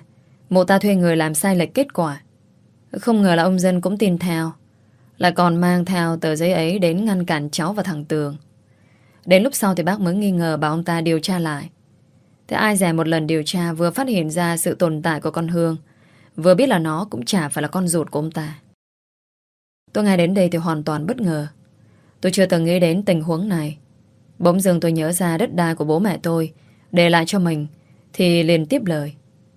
Speaker 1: Mụ ta thuê người làm sai lệch kết quả. Không ngờ là ông Dân cũng tin theo, lại còn mang theo tờ giấy ấy đến ngăn cản cháu và thằng Tường. Đến lúc sau thì bác mới nghi ngờ bảo ông ta điều tra lại. Thế ai dè một lần điều tra vừa phát hiện ra sự tồn tại của con Hương, vừa biết là nó cũng chả phải là con ruột của ông ta. Tôi nghe đến đây thì hoàn toàn bất ngờ. Tôi chưa từng nghĩ đến tình huống này. Bỗng dưng tôi nhớ ra đất đai của bố mẹ tôi để lại cho mình, thì liền tiếp lời.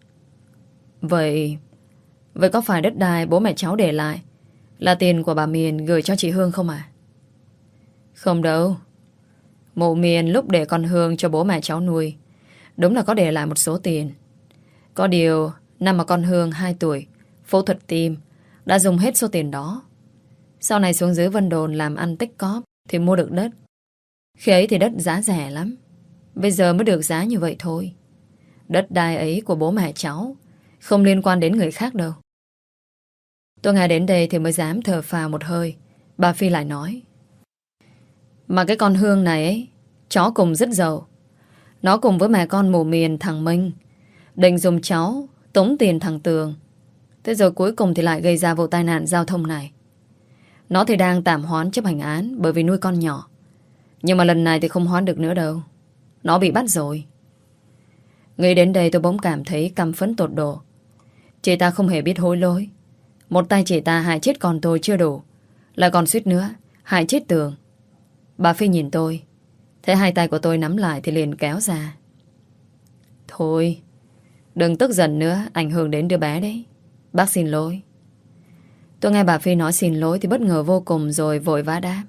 Speaker 1: Vậy có phải đất đai bố mẹ cháu để lại là tiền của bà Miền gửi cho chị Hương không à? Không đâu. Mụ Miền lúc để con Hương cho bố mẹ cháu nuôi, đúng là có để lại một số tiền. Có điều năm mà con Hương 2 tuổi phẫu thuật tim, đã dùng hết số tiền đó. Sau này xuống dưới Vân Đồn làm ăn tích cóp thì mua được đất. Khi ấy thì đất giá rẻ lắm, bây giờ mới được giá như vậy thôi. Đất đai ấy của bố mẹ cháu, không liên quan đến người khác đâu. Tôi nghe đến đây thì mới dám thở phào một hơi. Bà Phi lại nói. Mà cái con Hương này ấy, cháu cùng rất giàu. Nó cùng với mẹ con mù Miền thằng Minh định dùng cháu tống tiền thằng Tường. Thế rồi cuối cùng thì lại gây ra vụ tai nạn giao thông này. Nó thì đang tạm hoãn chấp hành án bởi vì nuôi con nhỏ. Nhưng mà lần này thì không hoãn được nữa đâu. Nó bị bắt rồi. Nghĩ đến đây tôi bỗng cảm thấy căm phẫn tột độ. Chị ta không hề biết hối lỗi. Một tay chị ta hại chết con tôi chưa đủ, lại còn suýt nữa hại chết Tường. Bà Phi nhìn tôi, thấy hai tay của tôi nắm lại thì liền kéo ra. Thôi, đừng tức giận nữa, ảnh hưởng đến đứa bé đấy. Bác xin lỗi. Tôi nghe bà Phi nói xin lỗi thì bất ngờ vô cùng, rồi vội vã đáp.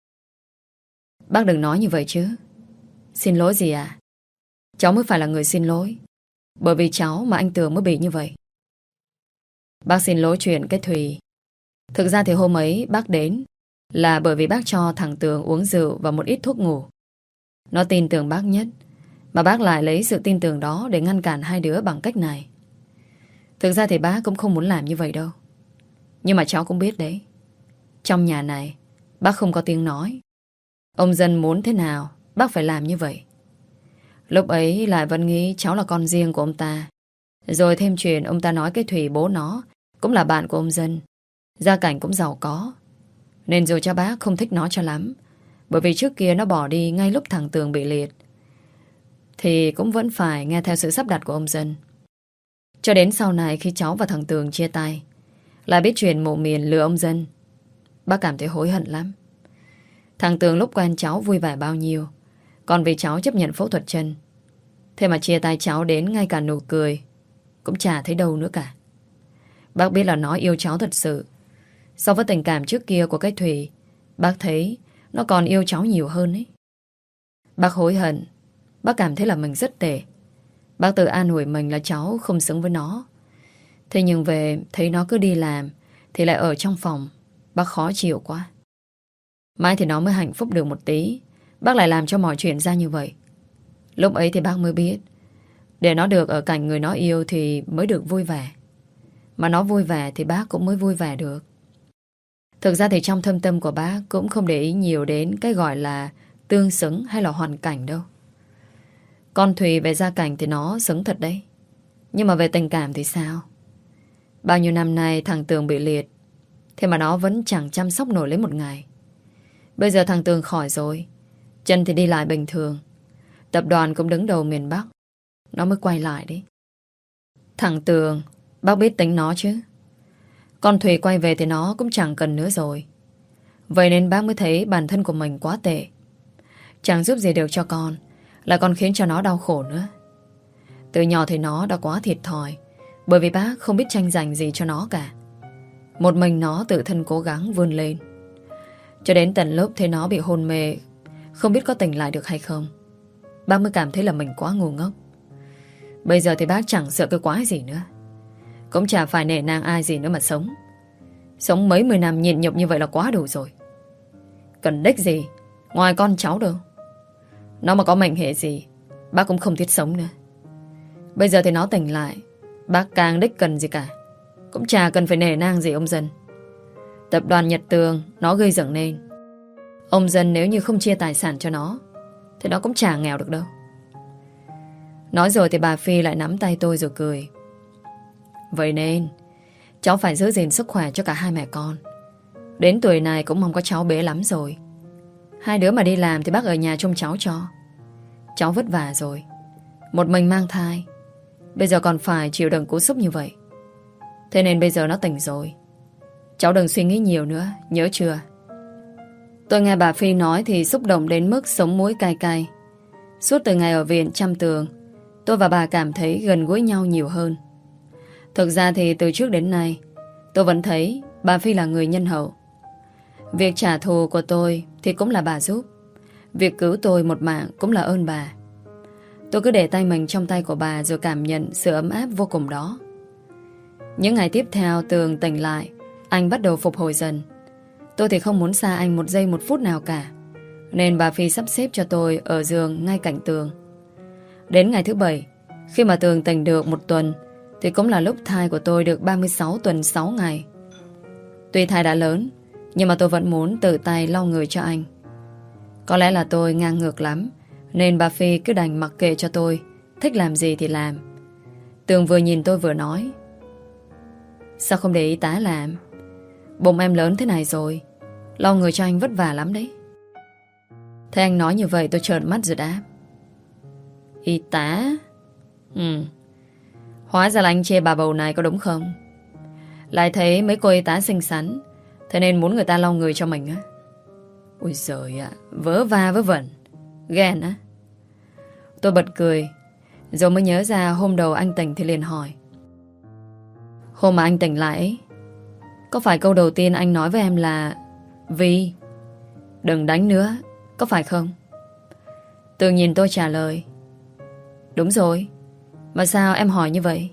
Speaker 1: Bác đừng nói như vậy chứ. Xin lỗi gì à? Cháu mới phải là người xin lỗi. Bởi vì cháu mà anh Tường mới bị như vậy. Bác xin lỗi chuyện cái Thùy. Thực ra thì hôm ấy bác đến là bởi vì bác cho thằng Tường uống rượu và một ít thuốc ngủ. Nó tin tưởng bác nhất, mà bác lại lấy sự tin tưởng đó để ngăn cản hai đứa bằng cách này. Thực ra thì bác cũng không muốn làm như vậy đâu. Nhưng mà cháu cũng biết đấy, trong nhà này bác không có tiếng nói. Ông Dân muốn thế nào bác phải làm như vậy. Lúc ấy lại vẫn nghĩ cháu là con riêng của ông ta. Rồi thêm chuyện ông ta nói cái Thùy bố nó cũng là bạn của ông Dân, gia cảnh cũng giàu có. Nên dù cho bác không thích nó cho lắm, bởi vì trước kia nó bỏ đi ngay lúc thằng Tường bị liệt, thì cũng vẫn phải nghe theo sự sắp đặt của ông Dân. Cho đến sau này khi cháu và thằng Tường chia tay, lại biết chuyện mụ Miền lừa ông Dân, bác cảm thấy hối hận lắm. Thằng Tường lúc quen cháu vui vẻ bao nhiêu, còn vì cháu chấp nhận phẫu thuật chân. Thế mà chia tay cháu đến ngay cả nụ cười cũng chả thấy đâu nữa cả. Bác biết là nó yêu cháu thật sự. So với tình cảm trước kia của cái Thùy, bác thấy nó còn yêu cháu nhiều hơn ấy. Bác hối hận. Bác cảm thấy là mình rất tệ. Bác tự an ủi mình là cháu không xứng với nó. Thế nhưng về thấy nó cứ đi làm thì lại ở trong phòng, bác khó chịu quá. Mai thì nó mới hạnh phúc được một tí, bác lại làm cho mọi chuyện ra như vậy. Lúc ấy thì bác mới biết, để nó được ở cạnh người nó yêu thì mới được vui vẻ. Mà nó vui vẻ thì bác cũng mới vui vẻ được. Thực ra thì trong thâm tâm của bác cũng không để ý nhiều đến cái gọi là tương xứng hay là hoàn cảnh đâu. Con Thùy về gia cảnh thì nó xứng thật đấy. Nhưng mà về tình cảm thì sao? Bao nhiêu năm nay thằng Tường bị liệt, thế mà nó vẫn chẳng chăm sóc nổi lấy một ngày. Bây giờ thằng Tường khỏi rồi, chân thì đi lại bình thường, tập đoàn cũng đứng đầu miền Bắc, nó mới quay lại đấy. Thằng Tường, bác biết tính nó chứ. Con Thùy quay về thì nó cũng chẳng cần nữa rồi. Vậy nên bác mới thấy bản thân của mình quá tệ. Chẳng giúp gì được cho con, lại còn khiến cho nó đau khổ nữa. Từ nhỏ thì nó đã quá thiệt thòi, bởi vì bác không biết tranh giành gì cho nó cả. Một mình nó tự thân cố gắng vươn lên. Cho đến tận lúc thấy nó bị hôn mê, không biết có tỉnh lại được hay không, bác mới cảm thấy là mình quá ngu ngốc. Bây giờ thì bác chẳng sợ cái quái gì nữa, cũng chả phải nể nang ai gì nữa mà sống. Sống mấy mươi năm nhịn nhục như vậy là quá đủ rồi. Cần đích gì ngoài con cháu đâu. Nó mà có mệnh hệ gì, bác cũng không thiết sống nữa. Bây giờ thì nó tỉnh lại, bác càng đích cần gì cả, cũng chả cần phải nể nang gì ông Dân. Tập đoàn Nhật Tường nó gây dựng nên, ông Dân nếu như không chia tài sản cho nó thì nó cũng chả nghèo được đâu. Nói rồi thì bà Phi lại nắm tay tôi rồi cười. Vậy nên cháu phải giữ gìn sức khỏe cho cả hai mẹ con. Đến tuổi này cũng mong có cháu bế lắm rồi. Hai đứa mà đi làm thì bác ở nhà trông cháu cho. Cháu vất vả rồi, một mình mang thai, bây giờ còn phải chịu đựng cú sốc như vậy. Thế nên bây giờ nó tỉnh rồi, cháu đừng suy nghĩ nhiều nữa, nhớ chưa? Tôi nghe bà Phi nói thì xúc động đến mức sống mũi cay cay. Suốt từ ngày ở viện chăm Tường, tôi và bà cảm thấy gần gũi nhau nhiều hơn. Thực ra thì từ trước đến nay tôi vẫn thấy bà Phi là người nhân hậu. Việc trả thù của tôi thì cũng là bà giúp. Việc cứu tôi một mạng cũng là ơn bà. Tôi cứ để tay mình trong tay của bà rồi cảm nhận sự ấm áp vô cùng đó. Những ngày tiếp theo Tường tỉnh lại, anh bắt đầu phục hồi dần. Tôi thì không muốn xa anh một giây một phút nào cả, nên bà Phi sắp xếp cho tôi ở giường ngay cạnh Tường. Đến ngày thứ 7, khi mà Tường tỉnh được một tuần, thì cũng là lúc thai của tôi được 36 tuần 6 ngày. Tuy thai đã lớn, nhưng mà tôi vẫn muốn tự tay lau người cho anh. Có lẽ là tôi ngang ngược lắm, nên bà Phi cứ đành mặc kệ cho tôi, thích làm gì thì làm. Tường vừa nhìn tôi vừa nói: sao không để y tá làm? Bụng em lớn thế này rồi, lau người cho anh vất vả lắm đấy. Thế anh nói như vậy tôi trợn mắt rồi đáp: y tá? Hóa ra là anh chê bà bầu này có đúng không? Lại thấy mấy cô y tá xinh xắn, thế nên muốn người ta lau người cho mình á? Ôi giời ạ, vớ va vớ vẩn, ghen á. Tôi bật cười, rồi mới nhớ ra hôm đầu anh tỉnh thì liền hỏi: hôm mà anh tỉnh lại ấy, có phải câu đầu tiên anh nói với em là Vi, đừng đánh nữa, có phải không? Tường nhìn tôi trả lời: đúng rồi. Mà sao em hỏi như vậy?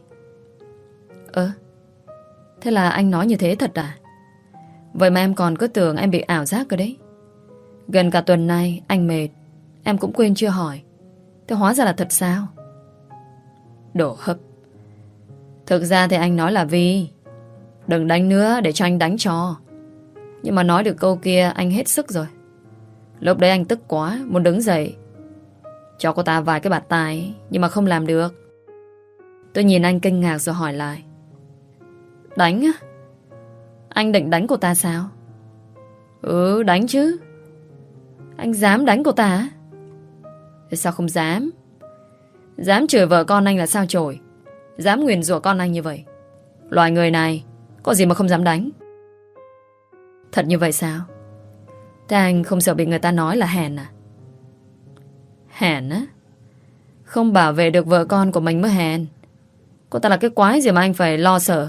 Speaker 1: Thế là anh nói như thế thật à? Vậy mà em còn cứ tưởng em bị ảo giác cơ đấy. Gần cả tuần nay anh mệt, em cũng quên chưa hỏi. Thế hóa ra là thật sao? Đổ hấp. Thực ra thì anh nói là Vi, đừng đánh nữa để cho anh đánh cho. Nhưng mà nói được câu kia anh hết sức rồi. Lúc đấy anh tức quá, muốn đứng dậy cho cô ta vài cái bạt tai, nhưng mà không làm được. Tôi nhìn anh kinh ngạc rồi hỏi lại: đánh á? Anh định đánh cô ta sao? Đánh chứ. Anh dám đánh cô ta á? Thế sao không dám? Dám chửi vợ con anh là sao chổi? Dám nguyền rủa con anh như vậy? Loài người này có gì mà không dám đánh? Thật như vậy sao? Thế anh không sợ bị người ta nói là hèn à? Hèn á? Không bảo vệ được vợ con của mình mới hèn. Cô ta là cái quái gì mà anh phải lo sợ?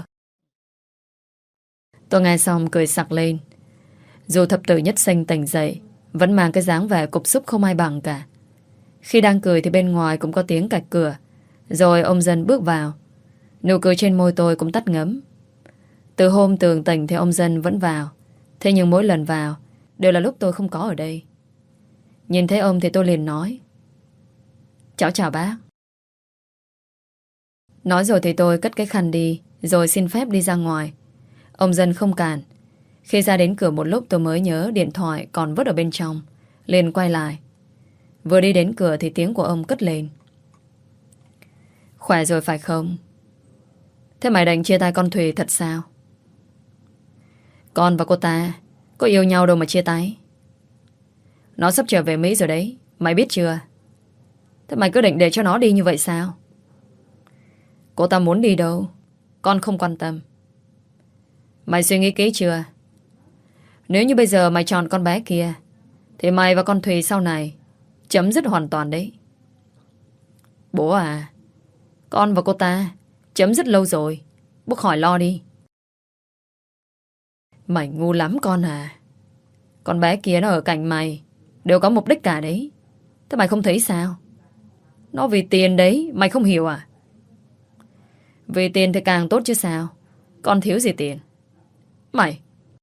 Speaker 1: Tôi nghe xong cười sặc lên. Dù thập tử nhất sinh tỉnh dậy, vẫn mang cái dáng vẻ cục súc không ai bằng cả. Khi đang cười thì bên ngoài cũng có tiếng cạch cửa. Rồi ông Dân bước vào. Nụ cười trên môi tôi cũng tắt ngấm. Từ hôm Tường tỉnh thì ông Dân vẫn vào. Thế nhưng mỗi lần vào đều là lúc tôi không có ở đây. Nhìn thấy ông thì tôi liền nói: cháu chào bác. Nói rồi thì tôi cất cái khăn đi, rồi xin phép đi ra ngoài. Ông Dân không cản. Khi ra đến cửa một lúc tôi mới nhớ điện thoại còn vứt ở bên trong, liền quay lại. Vừa đi đến cửa thì tiếng của ông cất lên: khỏe rồi phải không? Thế mày định chia tay con Thùy thật sao? Con và cô ta có yêu nhau đâu mà chia tay. Nó sắp trở về Mỹ rồi đấy, mày biết chưa? Thế mày cứ định để cho nó đi như vậy sao? Cô ta muốn đi đâu con không quan tâm. Mày suy nghĩ kỹ chưa? Nếu như bây giờ mày chọn con bé kia thì mày và con Thùy sau này chấm dứt hoàn toàn đấy. Bố à, con và cô ta chấm dứt lâu rồi, bố khỏi lo đi. Mày ngu lắm con à. Con bé kia nó ở cạnh mày đều có mục đích cả đấy. Thế mày không thấy sao? Nó vì tiền đấy, mày không hiểu à? Vì tiền thì càng tốt chứ sao. Con thiếu gì tiền? Mày.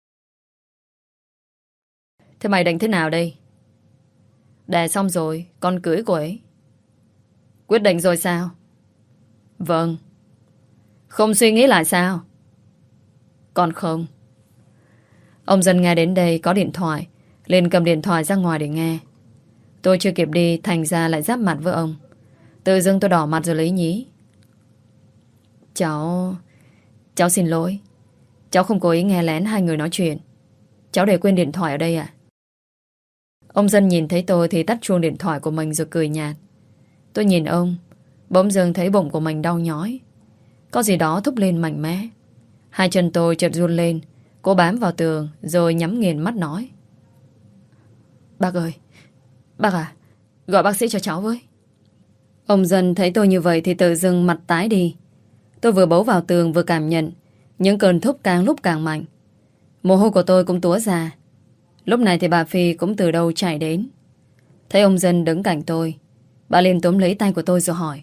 Speaker 1: Thế mày định thế nào đây? Đẻ xong rồi, con cưới cô ấy. Quyết định rồi sao? Vâng. Không suy nghĩ lại sao? Con không. Ông Dân nghe đến đây có điện thoại, liền cầm điện thoại ra ngoài để nghe. Tôi chưa kịp đi, thành ra lại giáp mặt với ông. Tự dưng tôi đỏ mặt rồi lấy nhí. Cháu xin lỗi. Cháu không cố ý nghe lén hai người nói chuyện. Cháu để quên điện thoại ở đây à? Ông Dân nhìn thấy tôi thì tắt chuông điện thoại của mình rồi cười nhạt. Tôi nhìn ông, bỗng dưng thấy bụng của mình đau nhói. Có gì đó thúc lên mạnh mẽ. Hai chân tôi chợt run lên. Cô bám vào tường rồi nhắm nghiền mắt nói. Bác ơi, bác à, gọi bác sĩ cho cháu với. Ông Dân thấy tôi như vậy thì tự dưng mặt tái đi. Tôi vừa bấu vào tường vừa cảm nhận những cơn thúc càng lúc càng mạnh. Mồ hôi của tôi cũng túa ra. Lúc này thì bà Phi cũng từ đâu chạy đến. Thấy ông Dân đứng cạnh tôi, bà liền túm lấy tay của tôi rồi hỏi.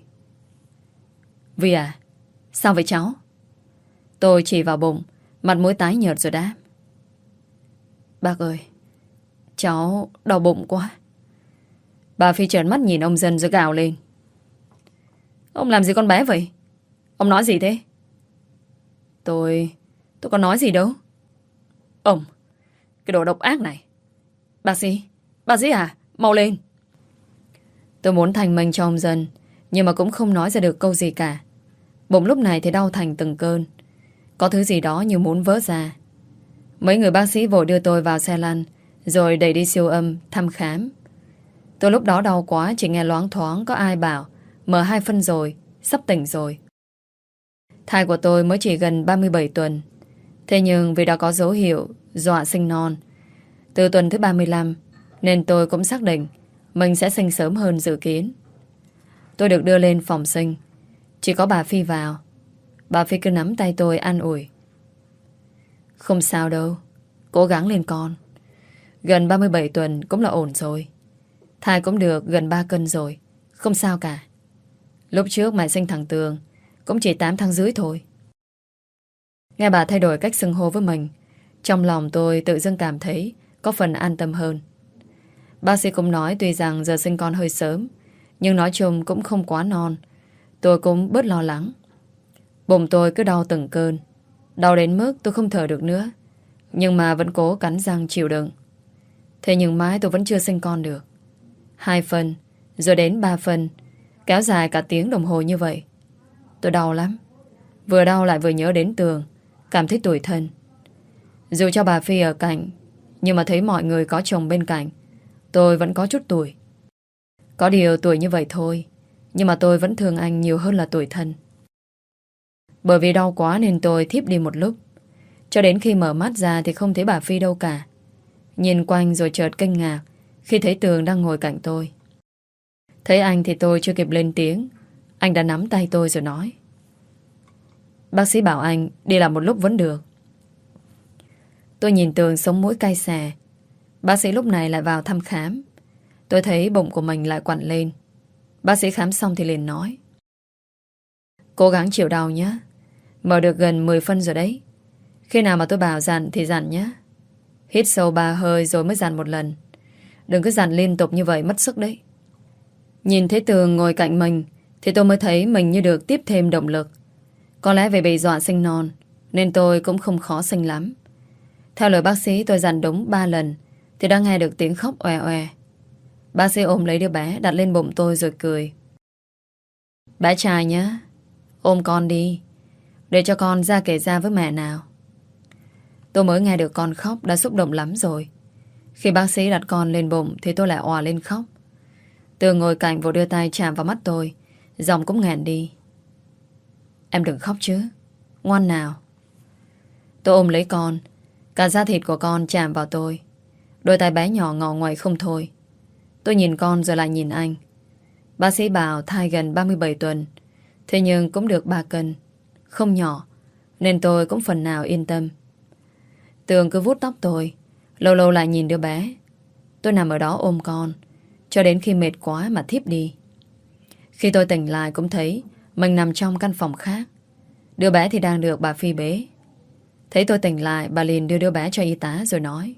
Speaker 1: Vi à, sao vậy cháu? Tôi chỉ vào bụng, mặt mũi tái nhợt rồi đáp. Bác ơi, cháu đau bụng quá. Bà Phi trợn mắt nhìn ông Dân rồi gào lên. Ông làm gì con bé vậy? Ông nói gì thế? Tôi có nói gì đâu. Ông, cái đồ độc ác này. Bác sĩ à, mau lên. Tôi muốn thành mình cho ông Dân, nhưng mà cũng không nói ra được câu gì cả. Bụng lúc này thì đau thành từng cơn. Có thứ gì đó như muốn vỡ ra. Mấy người bác sĩ vội đưa tôi vào xe lăn, rồi đẩy đi siêu âm, thăm khám. Tôi lúc đó đau quá, chỉ nghe loáng thoáng có ai bảo M2 phân rồi, sắp tỉnh rồi. Thai của tôi mới chỉ gần 37 tuần. Thế nhưng vì đã có dấu hiệu dọa sinh non từ tuần thứ 35, nên tôi cũng xác định mình sẽ sinh sớm hơn dự kiến. Tôi được đưa lên phòng sinh. Chỉ có bà Phi vào. Bà Phi cứ nắm tay tôi an ủi. Không sao đâu, cố gắng lên con. Gần 37 tuần cũng là ổn rồi. Thai cũng được gần 3 cân rồi, không sao cả. Lúc trước mày sinh thằng Tường cũng chỉ 8 tháng rưỡi thôi. Nghe bà thay đổi cách xưng hô với mình, trong lòng tôi tự dưng cảm thấy có phần an tâm hơn. Bác sĩ cũng nói tuy rằng giờ sinh con hơi sớm, nhưng nói chung cũng không quá non. Tôi cũng bớt lo lắng. Bụng tôi cứ đau từng cơn, đau đến mức tôi không thở được nữa, nhưng mà vẫn cố cắn răng chịu đựng. Thế nhưng mãi tôi vẫn chưa sinh con được. 2 phân, rồi đến 3 phân, kéo dài cả tiếng đồng hồ như vậy. Tôi đau lắm. Vừa đau lại vừa nhớ đến Tường, cảm thấy tủi thân. Dù cho bà Phi ở cạnh, nhưng mà thấy mọi người có chồng bên cạnh, tôi vẫn có chút tủi. Có điều tuổi như vậy thôi, nhưng mà tôi vẫn thương anh nhiều hơn là tủi thân. Bởi vì đau quá nên tôi thiếp đi một lúc. Cho đến khi mở mắt ra thì không thấy bà Phi đâu cả. Nhìn quanh rồi chợt kinh ngạc khi thấy Tường đang ngồi cạnh tôi. Thấy anh thì tôi chưa kịp lên tiếng, anh đã nắm tay tôi rồi nói. Bác sĩ bảo anh đi làm một lúc vẫn được. Tôi nhìn Tường sống mũi cay xè. Bác sĩ lúc này lại vào thăm khám. Tôi thấy bụng của mình lại quặn lên. Bác sĩ khám xong thì liền nói. Cố gắng chịu đau nhé. Mở được gần 10 phân rồi đấy. Khi nào mà tôi bảo dặn thì dặn nhé. Hít sâu 3 hơi rồi mới dặn một lần. Đừng cứ dặn liên tục như vậy mất sức đấy. Nhìn thấy Tường ngồi cạnh mình thì tôi mới thấy mình như được tiếp thêm động lực. Có lẽ vì bị dọa sinh non nên tôi cũng không khó sinh lắm. Theo lời bác sĩ tôi dặn đúng 3 lần thì đã nghe được tiếng khóc oè oè. Bác sĩ ôm lấy đứa bé đặt lên bụng tôi rồi cười. Bé trai nhá, ôm con đi, để cho con ra kể ra với mẹ nào. Tôi mới nghe được con khóc đã xúc động lắm rồi. Khi bác sĩ đặt con lên bụng thì tôi lại òa lên khóc. Tường ngồi cạnh vội đưa tay chạm vào mắt tôi, giọng cũng nghẹn đi. Em đừng khóc chứ, ngoan nào. Tôi ôm lấy con, cả da thịt của con chạm vào tôi. Đôi tay bé nhỏ ngọ ngoại không thôi. Tôi nhìn con rồi lại nhìn anh. Bác sĩ bảo thai gần 37 tuần, thế nhưng cũng được 3 cân, không nhỏ, nên tôi cũng phần nào yên tâm. Tường cứ vuốt tóc tôi, lâu lâu lại nhìn đứa bé. Tôi nằm ở đó ôm con, cho đến khi mệt quá mà thiếp đi. Khi tôi tỉnh lại cũng thấy mình nằm trong căn phòng khác. Đứa bé thì đang được bà Phi bế. Thấy tôi tỉnh lại, bà liền đưa đứa bé cho y tá rồi nói.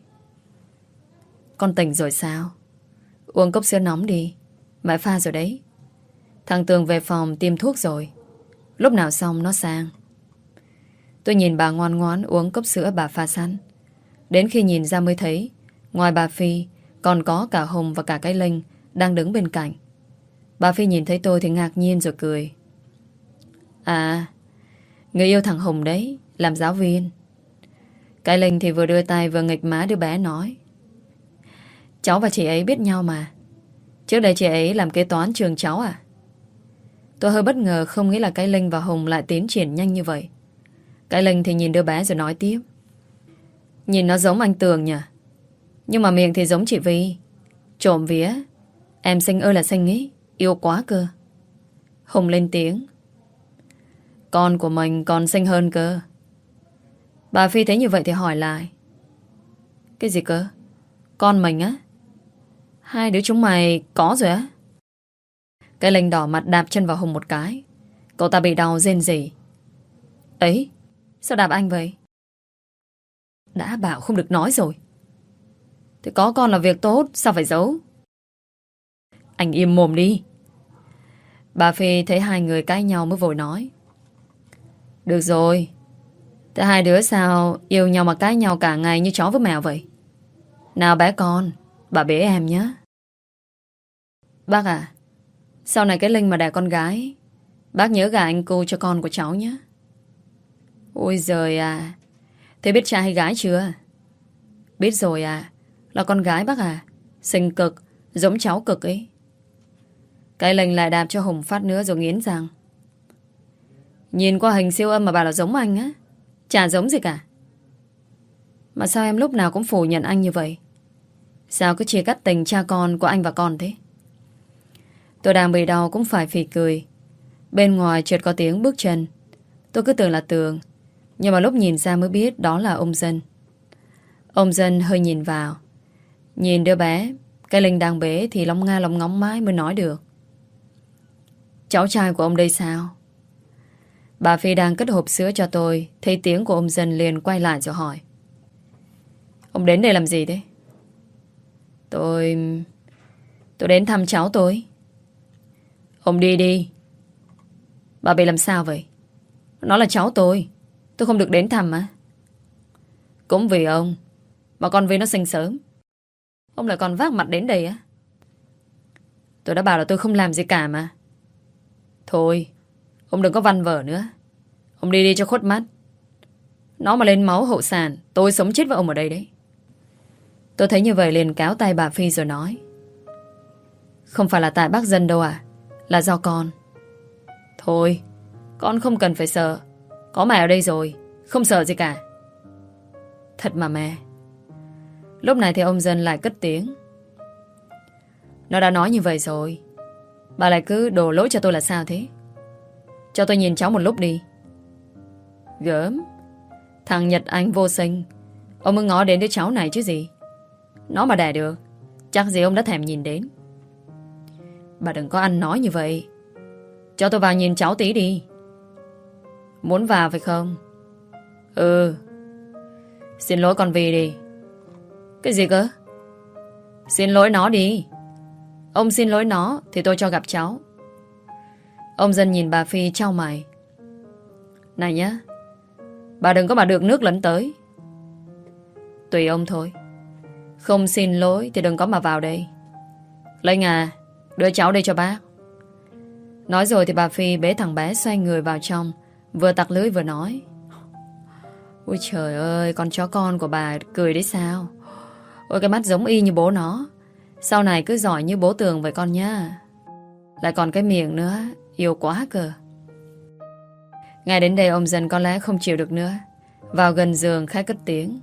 Speaker 1: Con tỉnh rồi sao? Uống cốc sữa nóng đi, mẹ pha rồi đấy. Thằng Tường về phòng tiêm thuốc rồi, lúc nào xong nó sang. Tôi nhìn bà ngoan ngoãn uống cốc sữa bà pha sẵn. Đến khi nhìn ra mới thấy ngoài bà Phi còn có cả Hùng và cả cái Linh đang đứng bên cạnh. Bà Phi nhìn thấy tôi thì ngạc nhiên rồi cười. À, người yêu thằng Hùng đấy, làm giáo viên. Cái Linh thì vừa đưa tay vừa nghịch má đứa bé nói: cháu và chị ấy biết nhau mà. Trước đây chị ấy làm kế toán trường cháu à? Tôi hơi bất ngờ không nghĩ là cái Linh và Hùng lại tiến triển nhanh như vậy. Cái Linh thì nhìn đứa bé rồi nói tiếp: nhìn nó giống anh Tường nhỉ? Nhưng mà miệng thì giống chị Vi. Trộm vía, em xinh ơi là xinh ý, yêu quá cơ. Hùng lên tiếng: con của mình còn xinh hơn cơ. Bà Phi thấy như vậy thì hỏi lại: cái gì cơ? Con mình á? Hai đứa chúng mày có rồi á? Cái Linh đỏ mặt đạp chân vào Hùng một cái. Cậu ta bị đau rên rỉ: ấy, sao đạp anh vậy? Đã bảo không được nói rồi. Thì có con là việc tốt, sao phải giấu? Anh im mồm đi. Bà Phi thấy hai người cãi nhau mới vội nói: được rồi. Thế hai đứa sao yêu nhau mà cãi nhau cả ngày như chó với mèo vậy? Nào bé con, bà bế em nhé. Bác à, sau này cái Linh mà đẻ con gái, bác nhớ gả anh cu cho con của cháu nhé. Ôi giời à. Thế biết trai hay gái chưa? Biết rồi à. Là con gái bác à. Xinh cực, giống cháu cực ấy. Cái Linh lại đạp cho Hùng phát nữa rồi nghiến rằng: nhìn qua hình siêu âm mà bà là giống anh á? Chả giống gì cả. Mà sao em lúc nào cũng phủ nhận anh như vậy? Sao cứ chia cắt tình cha con của anh và con thế? Tôi đang bị đau cũng phải phì cười. Bên ngoài chợt có tiếng bước chân. Tôi cứ tưởng là Tường, nhưng mà lúc nhìn ra mới biết đó là ông Dân. Ông Dân hơi nhìn vào, nhìn đứa bé cái Linh đang bế thì lóng nga lóng ngóng mãi mới nói được: cháu trai của ông đây sao? Bà Phi đang cất hộp sữa cho tôi, thấy tiếng của ông Dân liền quay lại rồi hỏi: ông đến đây làm gì thế? Tôi đến thăm cháu tôi. Ông đi đi. Bà bị làm sao vậy? Nó là cháu tôi không được đến thăm mà. Cũng vì ông mà con Vi nó sinh sớm, ông lại còn vác mặt đến đây á? Tôi đã bảo là tôi không làm gì cả mà. Thôi, ông đừng có văn vở nữa. Ông đi đi cho khuất mắt. Nó mà lên máu hậu sản, tôi sống chết với ông ở đây đấy. Tôi thấy như vậy liền kéo tay bà Phi rồi nói: không phải là tại bác Dân đâu à, là do con. Thôi, con không cần phải sợ. Có mẹ ở đây rồi, không sợ gì cả. Thật mà mẹ. Lúc này thì ông Dân lại cất tiếng: nó đã nói như vậy rồi, bà lại cứ đổ lỗi cho tôi là sao thế? Cho tôi nhìn cháu một lúc đi. Gớm. Thằng Nhật Anh vô sinh, ông mới ngó đến đứa cháu này chứ gì. Nó mà đẻ được, chắc gì ông đã thèm nhìn đến. Bà đừng có ăn nói như vậy. Cho tôi vào nhìn cháu tí đi. Muốn vào phải không? Ừ. Xin lỗi con Vi đi. Cái gì cơ? Xin lỗi nó đi. Ông xin lỗi nó thì tôi cho gặp cháu. Ông Dân nhìn bà Phi chau mày: này nhá, bà đừng có mà được nước lấn tới. Tùy ông thôi. Không xin lỗi thì đừng có mà vào đây. Linh à, đưa cháu đây cho bác. Nói rồi thì bà Phi bế thằng bé xoay người vào trong, vừa tặc lưỡi vừa nói: ôi trời ơi, con chó con của bà cười đấy sao? Ôi cái mắt giống y như bố nó. Sau này cứ giỏi như bố Tường vậy con nhá. Lại còn cái miệng nữa, yêu quá cơ. Ngay đến đây ông Dân có lẽ không chịu được nữa, vào gần giường khẽ cất tiếng: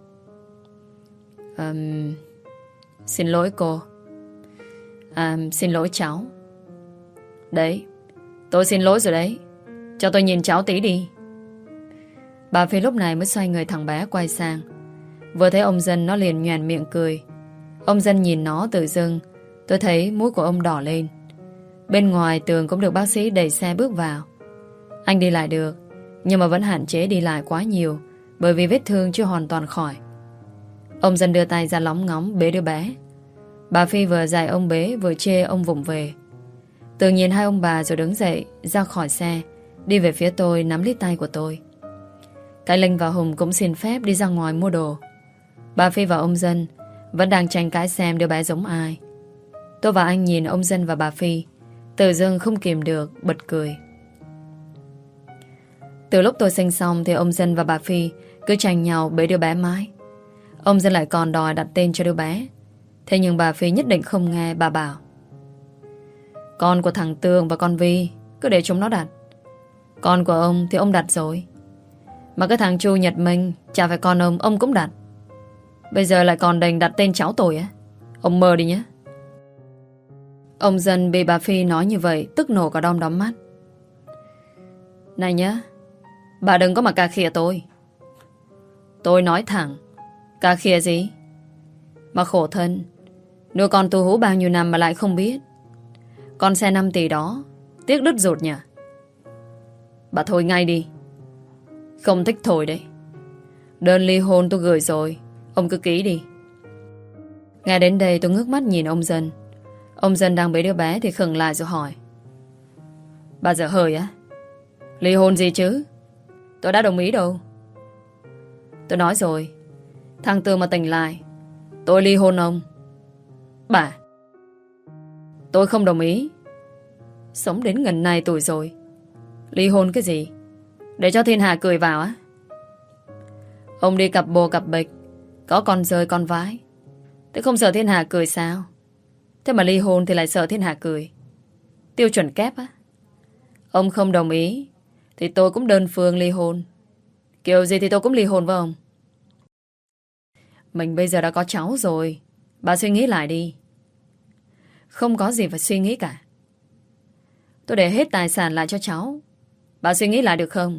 Speaker 1: xin lỗi cô. Xin lỗi cháu. Đấy, tôi xin lỗi rồi đấy. Cho tôi nhìn cháu tí đi. Bà Phi lúc này mới xoay người thằng bé quay sang. Vừa thấy ông Dân nó liền nhoẻn miệng cười. Ông Dân nhìn nó tự dưng. Tôi thấy mũi của ông đỏ lên. Bên ngoài Tường cũng được bác sĩ đẩy xe bước vào. Anh đi lại được, nhưng mà vẫn hạn chế đi lại quá nhiều, bởi vì vết thương chưa hoàn toàn khỏi. Ông Dân đưa tay ra lóng ngóng bế đứa bé. Bà Phi vừa dạy ông bế vừa chê ông vụng về. Tường nhìn hai ông bà rồi đứng dậy ra khỏi xe, đi về phía tôi nắm lấy tay của tôi. Cái Linh và Hùng cũng xin phép đi ra ngoài mua đồ. Bà Phi và ông Dân vẫn đang tranh cãi xem đứa bé giống ai. Tôi và anh nhìn ông Dân và bà Phi, tự dưng không kìm được bật cười. Từ lúc tôi sinh xong thì ông Dân và bà Phi cứ tranh nhau bế đứa bé mãi. Ông Dân lại còn đòi đặt tên cho đứa bé. Thế nhưng bà Phi nhất định không nghe. Bà bảo con của thằng Tường và con Vi cứ để chúng nó đặt. Con của ông thì ông đặt rồi. Mà cái thằng Chu Nhật Minh chả phải con ông cũng đặt. Bây giờ lại còn đành đặt tên cháu tôi á. Ông mơ đi nhé. Ông Dân bị bà Phi nói như vậy tức nổ cả đom đóm mắt. Này nhá, bà đừng có mà cà khịa tôi. Tôi nói thẳng, cà khịa gì? Mà khổ thân, nuôi con tu hú bao nhiêu năm mà lại không biết. Con xe 5 tỷ đó tiếc đứt ruột nhỉ? Bà thôi ngay đi. Không thích thôi đấy. Đơn ly hôn tôi gửi rồi, ông cứ ký đi. Nghe đến đây tôi ngước mắt nhìn ông Dân. Ông Dân đang bế đứa bé thì khựng lại rồi hỏi. Bà dở hơi á? Ly hôn gì chứ? Tôi đã đồng ý đâu. Tôi nói rồi, thằng Tường mà tỉnh lại tôi ly hôn ông. Bà, tôi không đồng ý. Sống đến gần này tuổi rồi, ly hôn cái gì? Để cho thiên hạ cười vào á? Ông đi cặp bồ cặp bịch, có con rơi con vái, thế không sợ thiên hạ cười sao? Thế mà ly hôn thì lại sợ thiên hạ cười. Tiêu chuẩn kép á? Ông không đồng ý thì tôi cũng đơn phương ly hôn. Kiểu gì thì tôi cũng ly hôn với ông. Mình bây giờ đã có cháu rồi, bà suy nghĩ lại đi. Không có gì phải suy nghĩ cả. Tôi để hết tài sản lại cho cháu, bà suy nghĩ lại được không?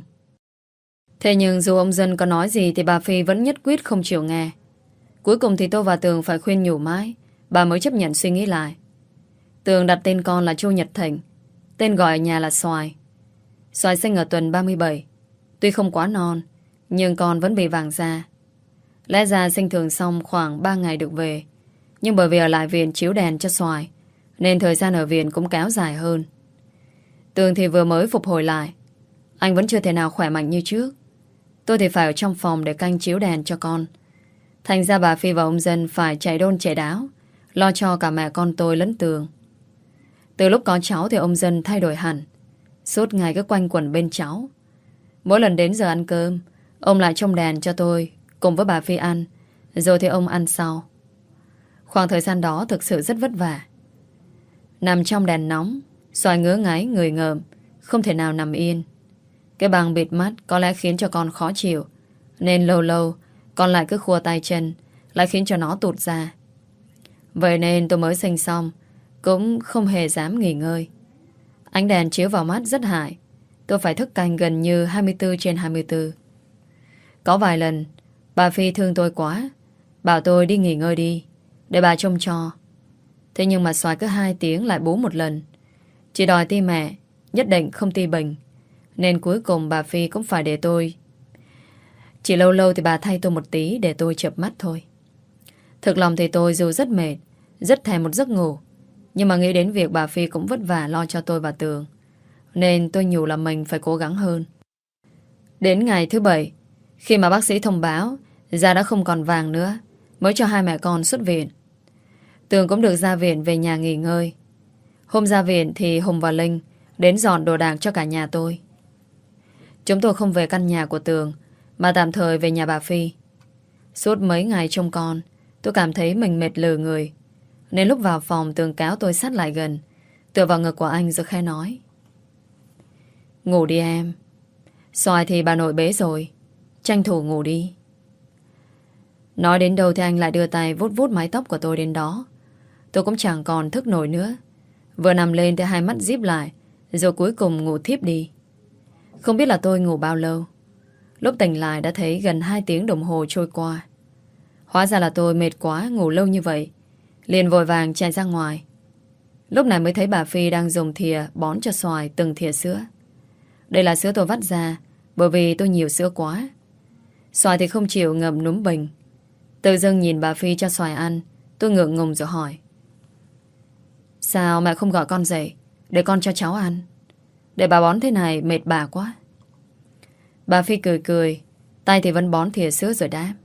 Speaker 1: Thế nhưng dù ông Dân có nói gì thì bà Phi vẫn nhất quyết không chịu nghe. Cuối cùng thì tôi và Tường phải khuyên nhủ mãi, bà mới chấp nhận suy nghĩ lại. Tường đặt tên con là Chu Nhật Thịnh, tên gọi ở nhà là Xoài. Xoài sinh ở tuần 37. Tuy không quá non, nhưng con vẫn bị vàng da. Lẽ ra sinh thường xong khoảng 3 ngày được về, nhưng bởi vì ở lại viện chiếu đèn cho Xoài nên thời gian ở viện cũng kéo dài hơn. Tường thì vừa mới phục hồi lại, anh vẫn chưa thể nào khỏe mạnh như trước. Tôi thì phải ở trong phòng để canh chiếu đèn cho con. Thành ra bà Phi và ông Dân phải chạy đôn chạy đáo, lo cho cả mẹ con tôi lẫn Tường. Từ lúc có cháu thì ông Dân thay đổi hẳn, suốt ngày cứ quanh quẩn bên cháu. Mỗi lần đến giờ ăn cơm, ông lại trông đèn cho tôi cùng với bà Phi ăn, rồi thì ông ăn sau. Khoảng thời gian đó thực sự rất vất vả. Nằm trong đèn nóng, Xoài ngứa ngáy người ngợm, không thể nào nằm yên. Cái bằng bịt mắt có lẽ khiến cho con khó chịu, nên lâu lâu con lại cứ khua tay chân, lại khiến cho nó tụt ra. Vậy nên tôi mới sinh xong cũng không hề dám nghỉ ngơi. Ánh đèn chiếu vào mắt rất hại. Tôi phải thức canh gần như 24/24. Có vài lần bà Phi thương tôi quá, bảo tôi đi nghỉ ngơi đi, để bà trông cho. Thế nhưng mà Xoài cứ 2 tiếng lại bú một lần. Chỉ đòi ti mẹ, nhất định không ti bình. Nên cuối cùng bà Phi cũng phải để tôi. Chỉ lâu lâu thì bà thay tôi một tí để tôi chợp mắt thôi. Thực lòng thì tôi dù rất mệt, rất thèm một giấc ngủ, nhưng mà nghĩ đến việc bà Phi cũng vất vả lo cho tôi và Tường, nên tôi nhủ là mình phải cố gắng hơn. Đến ngày thứ 7, khi mà bác sĩ thông báo da đã không còn vàng nữa, mới cho hai mẹ con xuất viện. Tường cũng được ra viện về nhà nghỉ ngơi. Hôm ra viện thì Hùng và Linh đến dọn đồ đạc cho cả nhà tôi. Chúng tôi không về căn nhà của Tường, mà tạm thời về nhà bà Phi. Suốt mấy ngày trông con, tôi cảm thấy mình mệt lừ người, nên lúc vào phòng Tường kéo tôi sát lại gần, tựa vào ngực của anh rồi khẽ nói: Ngủ đi em. Xoài thì bà nội bế rồi, tranh thủ ngủ đi. Nói đến đâu thì anh lại đưa tay vuốt vuốt mái tóc của tôi đến đó. Tôi cũng chẳng còn thức nổi nữa. Vừa nằm lên thì hai mắt díp lại, rồi cuối cùng ngủ thiếp đi. Không biết là tôi ngủ bao lâu. Lúc tỉnh lại đã thấy gần 2 tiếng đồng hồ trôi qua. Hóa ra là tôi mệt quá ngủ lâu như vậy, liền vội vàng chạy ra ngoài. Lúc này mới thấy bà Phi đang dùng thìa bón cho Xoài từng thìa sữa. Đây là sữa tôi vắt ra, bởi vì tôi nhiều sữa quá. Xoài thì không chịu ngậm núm bình. Tự dưng nhìn bà Phi cho Xoài ăn, tôi ngượng ngùng rồi hỏi: Sao mẹ không gọi con dậy để con cho cháu ăn? Để bà bón thế này mệt bà quá. Bà Phi cười cười, tay thì vẫn bón thìa sữa rồi đáp: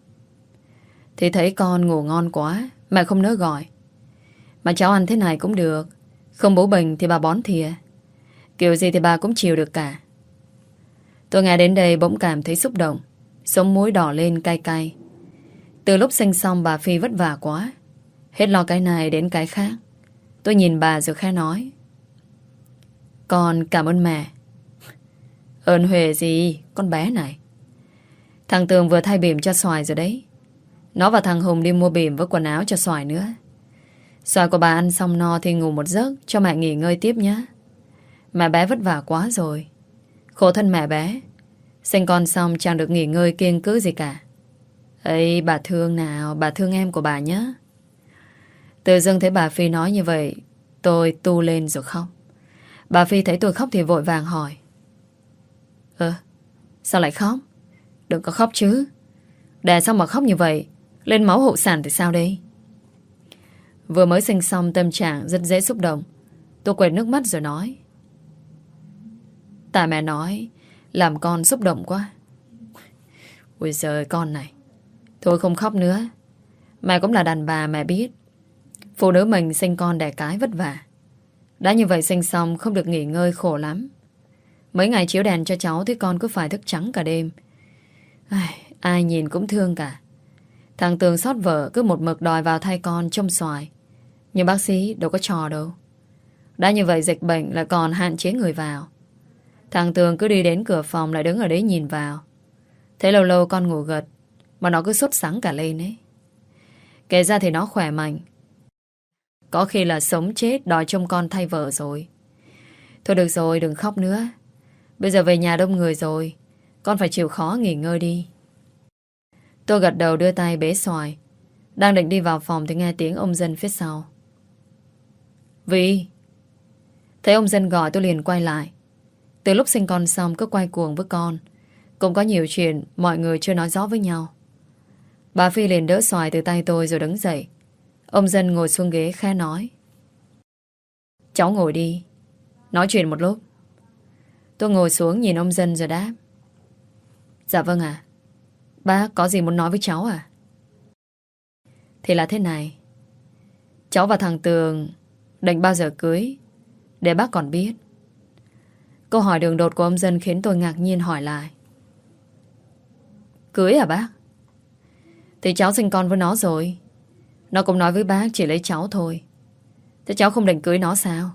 Speaker 1: Thì thấy con ngủ ngon quá, mẹ không nỡ gọi. Mà cháu ăn thế này cũng được, không bú bình thì bà bón thìa. Kiểu gì thì bà cũng chịu được cả. Tôi nghe đến đây bỗng cảm thấy xúc động. Sống mũi đỏ lên cay cay. Từ lúc sinh xong bà Phi vất vả quá. Hết lo cái này đến cái khác. Tôi nhìn bà rồi khẽ nói. Con cảm ơn mẹ. Ơn huệ gì con bé này. Thằng Tường vừa thay bỉm cho Xoài rồi đấy. Nó và thằng Hùng đi mua bỉm với quần áo cho Xoài nữa. Xoài của bà ăn xong no thì ngủ một giấc, cho mẹ nghỉ ngơi tiếp nhé. Mẹ bé vất vả quá rồi. Khổ thân mẹ bé. Sinh con xong chẳng được nghỉ ngơi kiêng cứ gì cả. Ê bà thương nào, bà thương em của bà nhé. Tự dưng thấy bà Phi nói như vậy, tôi tu lên rồi khóc. Bà Phi thấy tôi khóc thì vội vàng hỏi. Sao lại khóc? Đừng có khóc chứ. Đè sao mà khóc như vậy? Lên máu hậu sản thì sao đây? Vừa mới sinh xong tâm trạng rất dễ xúc động. Tôi quệt nước mắt rồi nói. Tại mẹ nói làm con xúc động quá. Ôi giời con này. Thôi không khóc nữa. Mẹ cũng là đàn bà mẹ biết. Phụ nữ mình sinh con đẻ cái vất vả. Đã như vậy sinh xong không được nghỉ ngơi khổ lắm. Mấy ngày chiếu đèn cho cháu thì con cứ phải thức trắng cả đêm. Ai nhìn cũng thương cả. Thằng Tường xót vợ cứ một mực đòi vào thay con trông Xoài. Nhưng bác sĩ đâu có trò đâu. Đã như vậy dịch bệnh lại còn hạn chế người vào. Thằng Tường cứ đi đến cửa phòng lại đứng ở đấy nhìn vào. Thế lâu lâu con ngủ gật mà nó cứ sốt sắng cả lên ấy. Kể ra thì nó khỏe mạnh. Có khi là sống chết đòi trông con thay vợ rồi. Thôi được rồi đừng khóc nữa. Bây giờ về nhà đông người rồi. Con phải chịu khó nghỉ ngơi đi. Tôi gật đầu đưa tay bế Xoài. Đang định đi vào phòng thì nghe tiếng ông Dân phía sau. Vi. Thấy ông Dân gọi tôi liền quay lại. Từ lúc sinh con xong cứ quay cuồng với con. Cũng có nhiều chuyện mọi người chưa nói rõ với nhau. Bà Phi liền đỡ Xoài từ tay tôi rồi đứng dậy. Ông Dân ngồi xuống ghế khẽ nói. Cháu ngồi đi. Nói chuyện một lúc. Tôi ngồi xuống nhìn ông Dân rồi đáp. Dạ vâng ạ. Bác có gì muốn nói với cháu à? Thì là thế này. Cháu và thằng Tường định bao giờ cưới? Để bác còn biết. Câu hỏi đường đột của ông Dân khiến tôi ngạc nhiên hỏi lại. Cưới à bác? Thì cháu sinh con với nó rồi. Nó cũng nói với bác chỉ lấy cháu thôi. Thế cháu không định cưới nó sao?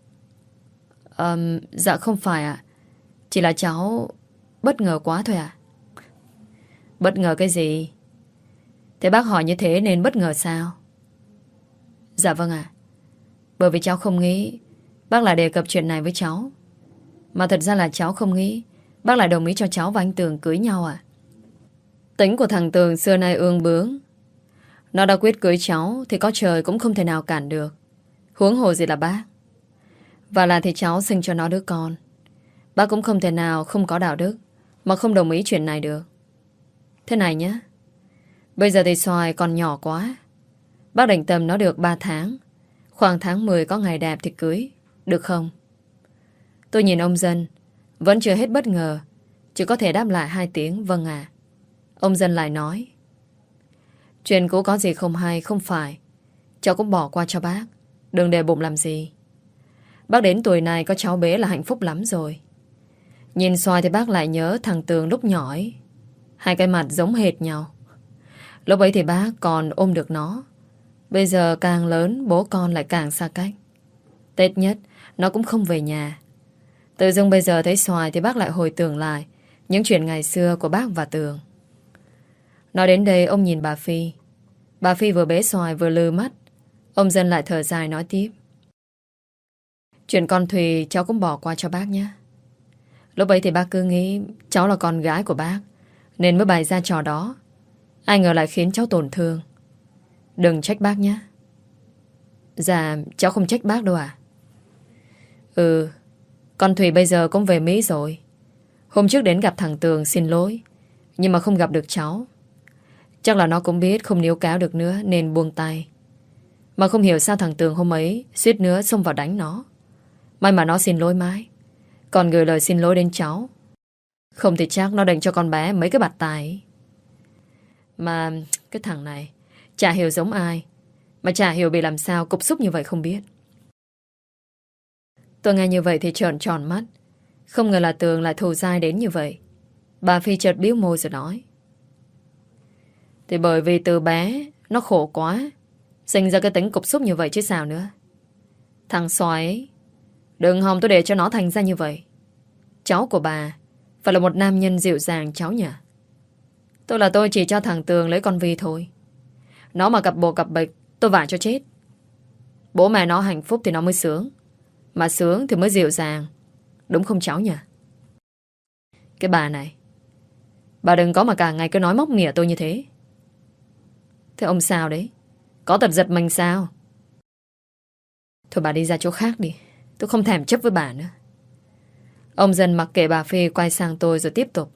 Speaker 1: Dạ không phải ạ. Chỉ là cháu bất ngờ quá thôi à. Bất ngờ cái gì? Thế bác hỏi như thế nên bất ngờ sao? Dạ vâng ạ. Bởi vì cháu không nghĩ bác lại đề cập chuyện này với cháu. Mà thật ra là cháu không nghĩ bác lại đồng ý cho cháu và anh Tường cưới nhau à. Tính của thằng Tường xưa nay ương bướng. Nó đã quyết cưới cháu thì có trời cũng không thể nào cản được. Huống hồ gì là bác. Và là thì cháu sinh cho nó đứa con. Bác cũng không thể nào không có đạo đức mà không đồng ý chuyện này được. Thế này nhé. Bây giờ thì Xoài còn nhỏ quá. Bác định tầm nó được 3 tháng. Khoảng tháng 10 có ngày đẹp thì cưới. Được không? Tôi nhìn ông Dân. Vẫn chưa hết bất ngờ. Chỉ có thể đáp lại 2 tiếng vâng à. Ông Dân lại nói. Chuyện cũ có gì không hay không phải. Cháu cũng bỏ qua cho bác. Đừng để bụng làm gì. Bác đến tuổi này có cháu bé là hạnh phúc lắm rồi. Nhìn Xoài thì bác lại nhớ thằng Tường lúc nhỏ ấy. Hai cái mặt giống hệt nhau. Lúc ấy thì bác còn ôm được nó. Bây giờ càng lớn bố con lại càng xa cách. Tết nhất nó cũng không về nhà. Tự dưng bây giờ thấy Xoài thì bác lại hồi tưởng lại những chuyện ngày xưa của bác và Tường. Nói đến đây ông nhìn bà Phi. Bà Phi vừa bế Xoài vừa lừ mắt. Ông Dân lại thở dài nói tiếp. Chuyện con Thùy cháu cũng bỏ qua cho bác nhé. Lúc ấy thì bác cứ nghĩ cháu là con gái của bác nên mới bày ra trò đó. Ai ngờ lại khiến cháu tổn thương. Đừng trách bác nhé. Dạ cháu không trách bác đâu à. Con Thùy bây giờ cũng về Mỹ rồi. Hôm trước đến gặp thằng Tường xin lỗi nhưng mà không gặp được cháu. Chắc là nó cũng biết không níu kéo được nữa nên buông tay. Mà không hiểu sao thằng Tường hôm ấy suýt nữa xông vào đánh nó. May mà nó xin lỗi mãi. Còn gửi lời xin lỗi đến cháu. Không thì chắc nó định cho con bé mấy cái bạt tai ấy. Mà cái thằng này chả hiểu giống ai. Mà chả hiểu bị làm sao cục xúc như vậy không biết. Tôi nghe như vậy thì trợn tròn mắt. Không ngờ là Tường lại thù dai đến như vậy. Bà Phi chợt bĩu môi rồi nói. Thì bởi vì từ bé nó khổ quá, sinh ra cái tính cục xúc như vậy chứ sao nữa. Thằng Soái ấy, đừng hòng tôi để cho nó thành ra như vậy. Cháu của bà phải là một nam nhân dịu dàng cháu nhỉ. Tôi chỉ cho thằng Tường lấy con Vi thôi. Nó mà gặp bồ gặp bịch, tôi vả cho chết. Bố mẹ nó hạnh phúc thì nó mới sướng, mà sướng thì mới dịu dàng. Đúng không cháu nhỉ? Cái bà này, bà đừng có mà cả ngày cứ nói móc mỉa tôi như thế. Thế ông sao đấy? Có tật giật mình sao? Thôi bà đi ra chỗ khác đi, tôi không thèm chấp với bà nữa. Ông dần mặc kệ bà Phi, quay sang tôi rồi tiếp tục.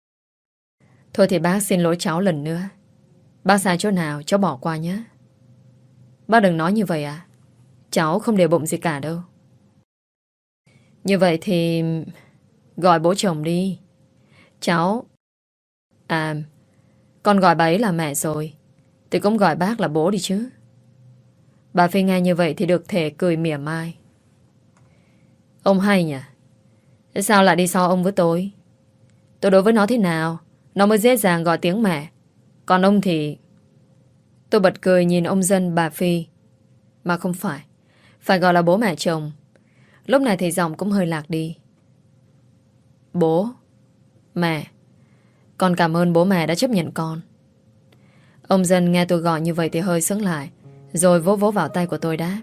Speaker 1: Thôi thì bác xin lỗi cháu lần nữa. Bác sai chỗ nào cháu bỏ qua nhé. Bác đừng nói như vậy à. Cháu không để bụng gì cả đâu. Như vậy thì gọi bố chồng đi. Cháu... À, con gọi bà ấy là mẹ rồi, thì cũng gọi bác là bố đi chứ. Bà Phi nghe như vậy thì được thể cười mỉa mai. Ông hay nhỉ. Thế sao lại đi so ông với tôi? Tôi đối với nó thế nào nó mới dễ dàng gọi tiếng mẹ. Còn ông thì... Tôi bật cười nhìn ông Dân bà Phi. Mà không phải, phải gọi là bố mẹ chồng. Lúc này thì giọng cũng hơi lạc đi. Bố, mẹ, con cảm ơn bố mẹ đã chấp nhận con. Ông Dân nghe tôi gọi như vậy thì hơi sững lại, rồi vỗ vỗ vào tay của tôi đáp.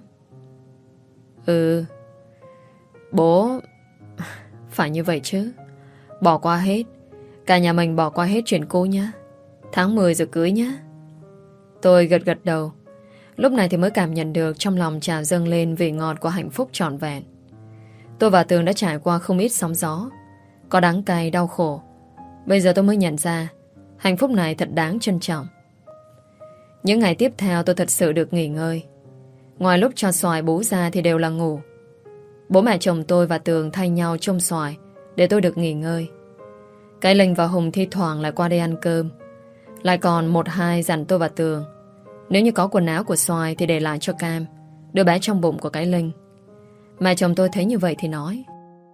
Speaker 1: Ừ, bố... Phải như vậy chứ. Bỏ qua hết. Cả nhà mình bỏ qua hết chuyện cũ nhé. Tháng 10 rồi cưới nhé. Tôi gật gật đầu. Lúc này thì mới cảm nhận được trong lòng trào dâng lên vị ngọt của hạnh phúc trọn vẹn. Tôi và Tường đã trải qua không ít sóng gió, có đắng cay đau khổ. Bây giờ tôi mới nhận ra hạnh phúc này thật đáng trân trọng. Những ngày tiếp theo tôi thật sự được nghỉ ngơi. Ngoài lúc cho xoài bú ra thì đều là ngủ. Bố mẹ chồng tôi và Tường thay nhau trông xoài để tôi được nghỉ ngơi. Cái Linh và Hùng thi thoảng lại qua đây ăn cơm. Lại còn một hai dặn tôi và Tường, nếu như có quần áo của xoài thì để lại cho Cam, đứa bé trong bụng của cái Linh. Mẹ chồng tôi thấy như vậy thì nói.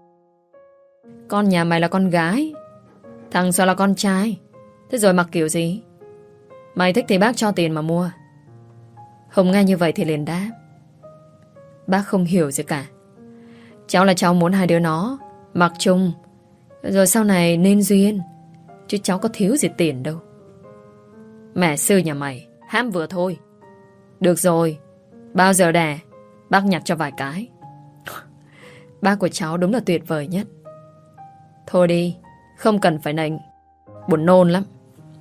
Speaker 1: Con nhà mày là con gái, thằng xoài là con trai, thế rồi mặc kiểu gì? Mày thích thì bác cho tiền mà mua. Hùng nghe như vậy thì liền đáp. Bác không hiểu gì cả. Cháu là cháu muốn hai đứa nó mặc chung, rồi sau này nên duyên, chứ cháu có thiếu gì tiền đâu. Mẹ sư nhà mày hãm vừa thôi. Được rồi, bao giờ đẻ bác nhặt cho vài cái. Bác của cháu đúng là tuyệt vời nhất. Thôi đi, không cần phải nịnh, buồn nôn lắm.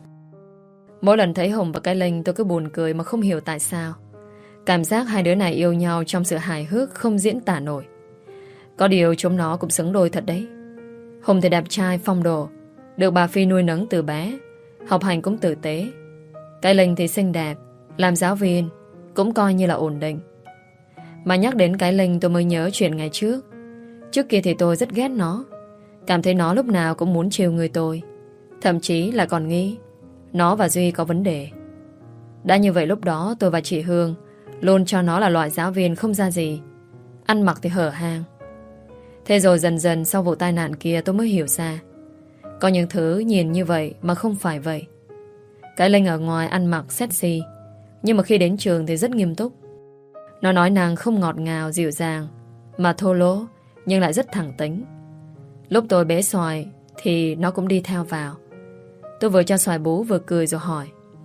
Speaker 1: Mỗi lần thấy Hùng và cái Linh tôi cứ buồn cười mà không hiểu tại sao. Cảm giác hai đứa này yêu nhau trong sự hài hước không diễn tả nổi. Có điều chúng nó cũng xứng đôi thật đấy. Hùng thì đẹp trai phong độ, được bà Phi nuôi nấng từ bé, học hành cũng tử tế. Cái Linh thì xinh đẹp, làm giáo viên, cũng coi như là ổn định. Mà nhắc đến cái Linh tôi mới nhớ chuyện ngày trước. Trước kia thì tôi rất ghét nó, cảm thấy nó lúc nào cũng muốn trêu người tôi. Thậm chí là còn nghĩ nó và Duy có vấn đề. Đã như vậy lúc đó tôi và chị Hương luôn cho nó là loại giáo viên không ra gì, ăn mặc thì hở hang. Thế rồi dần dần sau vụ tai nạn kia tôi mới hiểu ra, có những thứ nhìn như vậy mà không phải vậy. Cái Linh ở ngoài ăn mặc sexy, nhưng mà khi đến trường thì rất nghiêm túc. Nó nói nàng không ngọt ngào dịu dàng, mà thô lỗ nhưng lại rất thẳng tính. Lúc tôi bế xoài thì nó cũng đi theo vào. Tôi vừa cho xoài bú vừa cười rồi hỏi.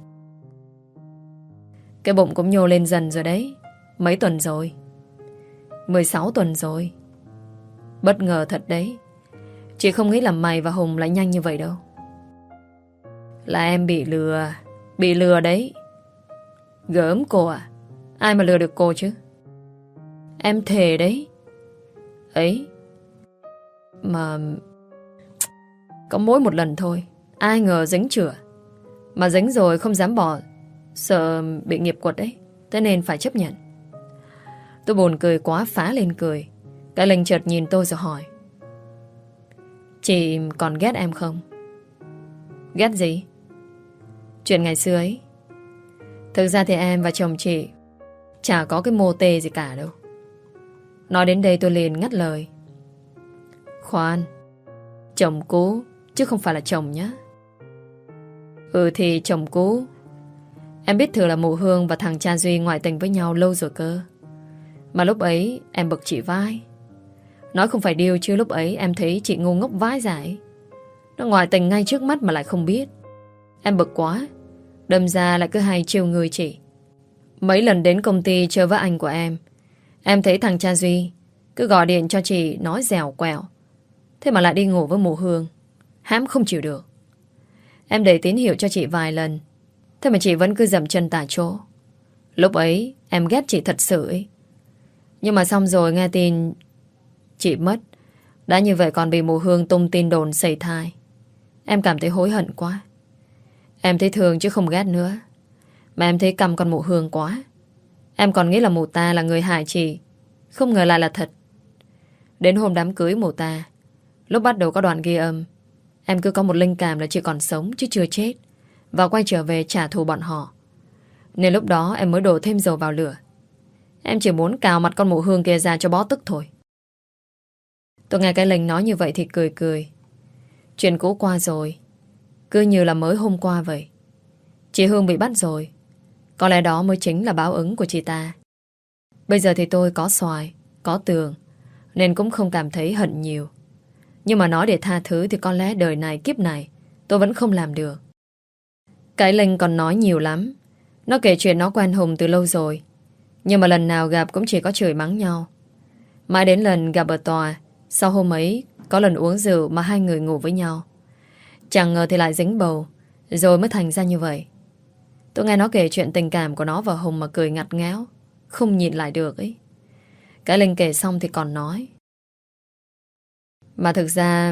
Speaker 1: Cái bụng cũng nhô lên dần rồi đấy. Mấy tuần rồi? 16 tuần rồi. Bất ngờ thật đấy. Chị không nghĩ là mày và Hùng lại nhanh như vậy đâu. Là em bị lừa. Bị lừa đấy. Gớm cô à? Ai mà lừa được cô chứ? Em thề đấy. Ấy. Mà có mỗi một lần thôi, ai ngờ dính chửa. Mà dính rồi không dám bỏ, sợ bị nghiệp quật đấy. Thế nên phải chấp nhận. Tôi buồn cười quá phá lên cười. Cái Linh chợt nhìn tôi rồi hỏi. Chị còn ghét em không? Ghét gì? Chuyện ngày xưa ấy. Thực ra thì em và chồng chị chả có cái mô tê gì cả đâu. Nói đến đây tôi liền ngắt lời. Khoan, chồng cũ chứ không phải là chồng nhé. Ừ thì chồng cũ. Em biết thừa là mụ Hương và thằng cha Duy ngoại tình với nhau lâu rồi cơ. Mà lúc ấy em bực chị vãi. Nói không phải điều chứ lúc ấy em thấy chị ngu ngốc vãi giải. Nó ngoại tình ngay trước mắt mà lại không biết. Em bực quá. Đâm ra lại cứ hay trêu người chị. Mấy lần đến công ty chơi với anh của em thấy thằng cha Duy cứ gọi điện cho chị nói dẻo quẹo. Thế mà lại đi ngủ với mụ Hương. Hãm không chịu được. Em để tín hiệu cho chị vài lần. Thế mà chị vẫn cứ dậm chân tại chỗ. Lúc ấy em ghét chị thật sự ấy. Nhưng mà xong rồi nghe tin chị mất. Đã như vậy còn bị mụ Hương tung tin đồn sẩy thai. Em cảm thấy hối hận quá. Em thấy thương chứ không ghét nữa. Mà em thấy căm con mụ Hương quá. Em còn nghĩ là mụ ta là người hại chị. Không ngờ lại là thật. Đến hôm đám cưới mụ ta, lúc bắt đầu có đoạn ghi âm, em cứ có một linh cảm là chị còn sống chứ chưa chết, và quay trở về trả thù bọn họ. Nên lúc đó em mới đổ thêm dầu vào lửa. Em chỉ muốn cào mặt con mụ Hương kia ra cho bó tức thôi. Tôi nghe cái Linh nói như vậy thì cười cười. Chuyện cũ qua rồi, cứ như là mới hôm qua vậy. Chị Hương bị bắt rồi. Có lẽ đó mới chính là báo ứng của chị ta. Bây giờ thì tôi có Xoài, có Tường, nên cũng không cảm thấy hận nhiều. Nhưng mà nói để tha thứ thì có lẽ đời này kiếp này tôi vẫn không làm được. Cái Linh còn nói nhiều lắm. Nó kể chuyện nó quen Hùng từ lâu rồi, nhưng mà lần nào gặp cũng chỉ có chửi mắng nhau. Mãi đến lần gặp ở tòa, sau hôm ấy có lần uống rượu mà hai người ngủ với nhau. Chẳng ngờ thì lại dính bầu, rồi mới thành ra như vậy. Tôi nghe nó kể chuyện tình cảm của nó và Hùng mà cười ngặt ngáo, không nhịn lại được ấy. Cái Linh kể xong thì còn nói: mà thực ra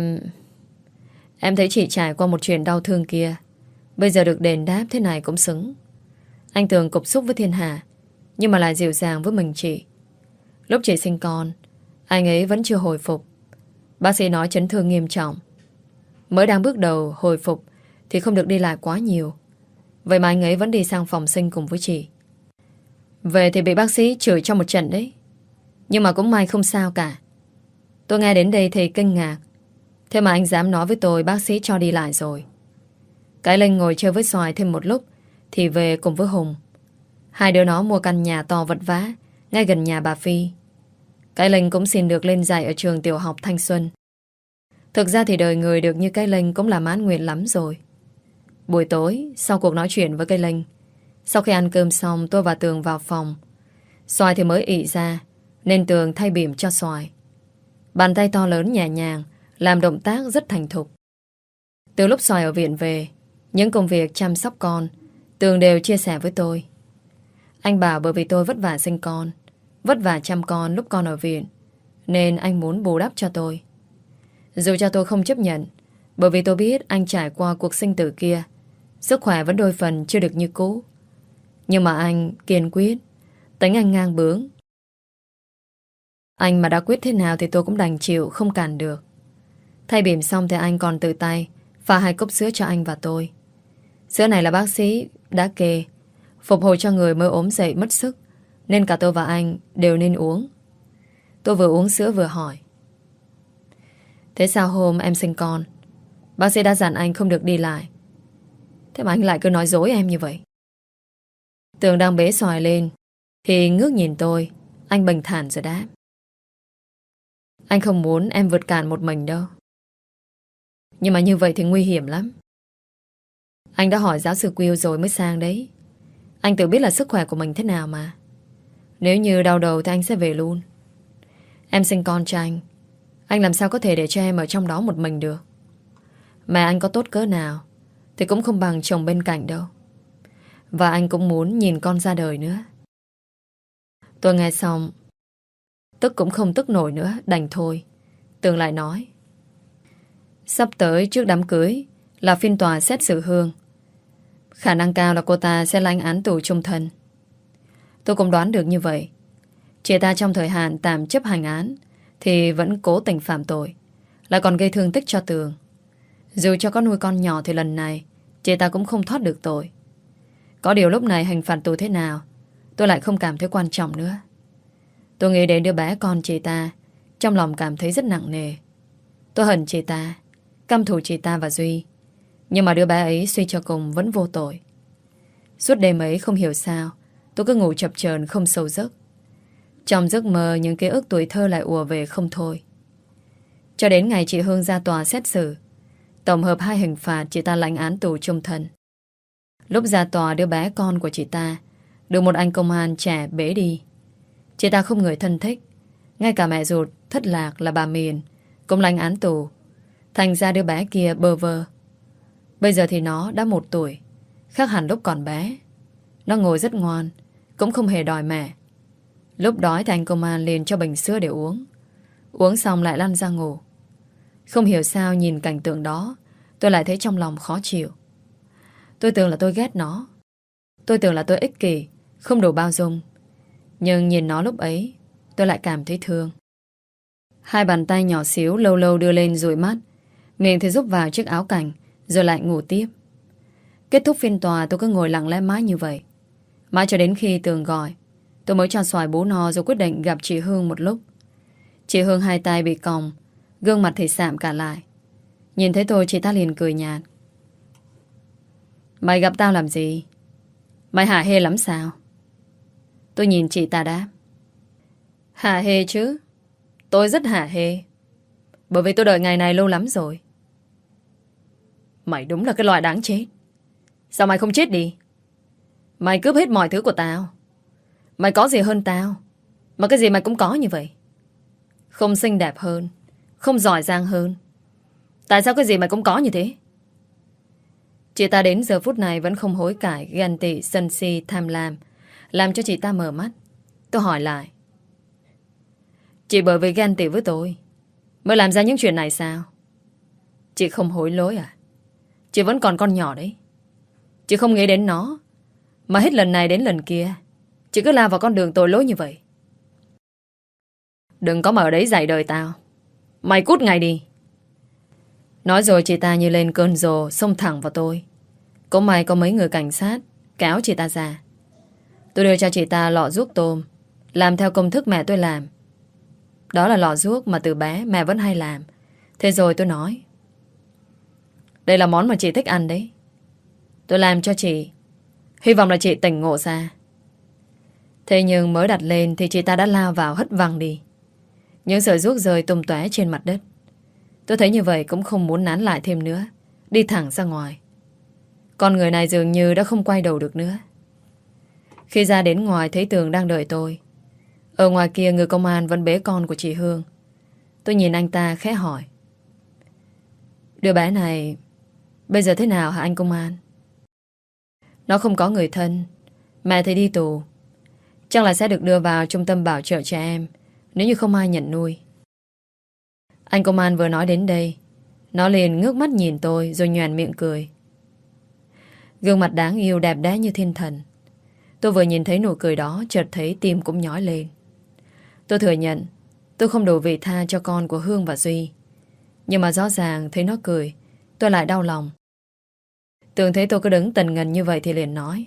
Speaker 1: em thấy chị trải qua một chuyện đau thương kia, bây giờ được đền đáp thế này cũng xứng. Anh Tường cục xúc với thiên hạ, nhưng mà lại dịu dàng với mình chị. Lúc chị sinh con, anh ấy vẫn chưa hồi phục. Bác sĩ nói chấn thương nghiêm trọng. Mới đang bước đầu hồi phục thì không được đi lại quá nhiều. Vậy mà anh ấy vẫn đi sang phòng sinh cùng với chị. Về thì bị bác sĩ chửi cho một trận đấy. Nhưng mà cũng may không sao cả. Tôi nghe đến đây thì kinh ngạc. Thế mà anh dám nói với tôi bác sĩ cho đi lại rồi. Cái Linh ngồi chơi với Xoài thêm một lúc thì về cùng với Hùng. Hai đứa nó mua căn nhà to vật vã ngay gần nhà bà Phi. Cái Linh cũng xin được lên dạy ở trường tiểu học Thanh Xuân. Thực ra thì đời người được như cái Linh cũng là mãn nguyện lắm rồi. Buổi tối, sau cuộc nói chuyện với cái Linh, sau khi ăn cơm xong, tôi và Tường vào phòng. Xoài thì mới ị ra, nên Tường thay bỉm cho Xoài. Bàn tay to lớn nhẹ nhàng, làm động tác rất thành thục. Từ lúc Xoài ở viện về, những công việc chăm sóc con, Tường đều chia sẻ với tôi. Anh bảo bởi vì tôi vất vả sinh con, vất vả chăm con lúc con ở viện, nên anh muốn bù đắp cho tôi. Dù cho tôi không chấp nhận, bởi vì tôi biết anh trải qua cuộc sinh tử kia, sức khỏe vẫn đôi phần chưa được như cũ. Nhưng mà anh kiên quyết, tính anh ngang bướng. Anh mà đã quyết thế nào thì tôi cũng đành chịu, không cản được. Thay bỉm xong thì anh còn tự tay pha 2 cốc sữa cho anh và tôi. Sữa này là bác sĩ đã kê, phục hồi cho người mới ốm dậy mất sức, nên cả tôi và anh đều nên uống. Tôi vừa uống sữa vừa hỏi: thế sao hôm em sinh con, bác sĩ đã dặn anh không được đi lại, thế mà anh lại cứ nói dối em như vậy? Tường đang bế Xoài lên thì ngước nhìn tôi. Anh bình thản rồi đáp: anh không muốn em vượt cạn một mình đâu. Nhưng mà như vậy thì nguy hiểm lắm. Anh đã hỏi giáo sư Will rồi mới sang đấy. Anh tự biết là sức khỏe của mình thế nào mà. Nếu như đau đầu thì anh sẽ về luôn. Em sinh con cho anh làm sao có thể để cho em ở trong đó một mình được. Mà anh có tốt cỡ nào thì cũng không bằng chồng bên cạnh đâu. Và anh cũng muốn nhìn con ra đời nữa. Tôi nghe xong, tức cũng không tức nổi nữa, đành thôi. Tường lại nói: sắp tới trước đám cưới là phiên tòa xét xử Hương. Khả năng cao là cô ta sẽ lãnh án tù chung thân. Tôi cũng đoán được như vậy. Chị ta trong thời hạn tạm chấp hành án thì vẫn cố tình phạm tội, lại còn gây thương tích cho Tường. Dù cho có nuôi con nhỏ thì lần này chị ta cũng không thoát được tội. Có điều lúc này hình phạt tù thế nào tôi lại không cảm thấy quan trọng nữa. Tôi nghĩ đến đứa bé con chị ta, trong lòng cảm thấy rất nặng nề. Tôi hận chị ta, căm thù chị ta và Duy. Nhưng mà đứa bé ấy suy cho cùng vẫn vô tội. Suốt đêm ấy không hiểu sao tôi cứ ngủ chập chờn không sâu giấc. Trong giấc mơ những ký ức tuổi thơ lại ùa về không thôi. Cho đến ngày chị Hương ra tòa xét xử, tổng hợp 2 hình phạt chị ta lãnh án tù chung thân. Lúc ra tòa đứa bé con của chị ta được một anh công an trẻ bế đi. Chị ta không người thân thích. Ngay cả mẹ ruột thất lạc là bà Miền cũng lãnh án tù. Thành ra đứa bé kia bơ vơ. Bây giờ thì nó đã 1 tuổi, khác hẳn lúc còn bé. Nó ngồi rất ngoan, cũng không hề đòi mẹ. Lúc đói thì anh công an liền cho bình sữa để uống. Uống xong lại lăn ra ngủ. Không hiểu sao nhìn cảnh tượng đó, tôi lại thấy trong lòng khó chịu. Tôi tưởng là tôi ghét nó. Tôi tưởng là tôi ích kỷ, không đủ bao dung. Nhưng nhìn nó lúc ấy, tôi lại cảm thấy thương. 2 bàn tay nhỏ xíu lâu lâu đưa lên dụi mắt, miệng thì rúc vào chiếc áo cảnh, rồi lại ngủ tiếp. Kết thúc phiên tòa tôi cứ ngồi lặng lẽ mãi như vậy. Mãi cho đến khi Tường gọi, tôi mới cho xoài bú no rồi quyết định gặp chị Hương một lúc. Chị Hương 2 tay bị còng, gương mặt thì sạm cả lại. Nhìn thấy tôi chị ta liền cười nhạt. Mày gặp tao làm gì? Mày hả hê lắm sao? Tôi nhìn chị ta đáp. Hả hê chứ. Tôi rất hả hê. Bởi vì tôi đợi ngày này lâu lắm rồi. Mày đúng là cái loại đáng chết. Sao mày không chết đi? Mày cướp hết mọi thứ của tao. Mày có gì hơn tao? Mà cái gì mày cũng có như vậy. Không xinh đẹp hơn, không giỏi giang hơn. Tại sao cái gì mày cũng có như thế? Chị ta đến giờ phút này vẫn không hối cải, ghen tị, sân si, tham lam, làm cho chị ta mở mắt. Tôi hỏi lại. Chị bởi vì ghen tị với tôi mới làm ra những chuyện này sao? Chị không hối lỗi à? Chị vẫn còn con nhỏ đấy. Chị không nghĩ đến nó, mà hết lần này đến lần kia chị cứ lao vào con đường tội lỗi như vậy. Đừng có mà ở đấy dạy đời tao. Mày cút ngay đi. Nói rồi chị ta như lên cơn rồ, xông thẳng vào tôi. Cũng may có mấy người cảnh sát kéo chị ta ra. Tôi đưa cho chị ta lọ ruốc tôm, làm theo công thức mẹ tôi làm. Đó là lọ ruốc mà từ bé mẹ vẫn hay làm. Thế rồi tôi nói. Đây là món mà chị thích ăn đấy. Tôi làm cho chị. Hy vọng là chị tỉnh ngộ ra. Thế nhưng mới đặt lên thì chị ta đã lao vào hất văng đi. Những sợi ruốc rơi tung tóe trên mặt đất. Tôi thấy như vậy cũng không muốn nán lại thêm nữa. Đi thẳng ra ngoài. Con người này dường như đã không quay đầu được nữa. Khi ra đến ngoài thấy Tường đang đợi tôi. Ở ngoài kia người công an vẫn bế con của chị Hương. Tôi nhìn anh ta khẽ hỏi. Đứa bé này bây giờ thế nào hả anh công an? Nó không có người thân. Mẹ thì đi tù. Chắc là sẽ được đưa vào trung tâm bảo trợ trẻ em nếu như không ai nhận nuôi. Anh công an vừa nói đến đây, nó liền ngước mắt nhìn tôi rồi nhoẻn miệng cười. Gương mặt đáng yêu đẹp đẽ như thiên thần. Tôi vừa nhìn thấy nụ cười đó chợt thấy tim cũng nhói lên. Tôi thừa nhận tôi không đủ vị tha cho con của Hương và Duy. Nhưng mà rõ ràng thấy nó cười, tôi lại đau lòng. Tường thấy tôi cứ đứng tần ngần như vậy thì liền nói.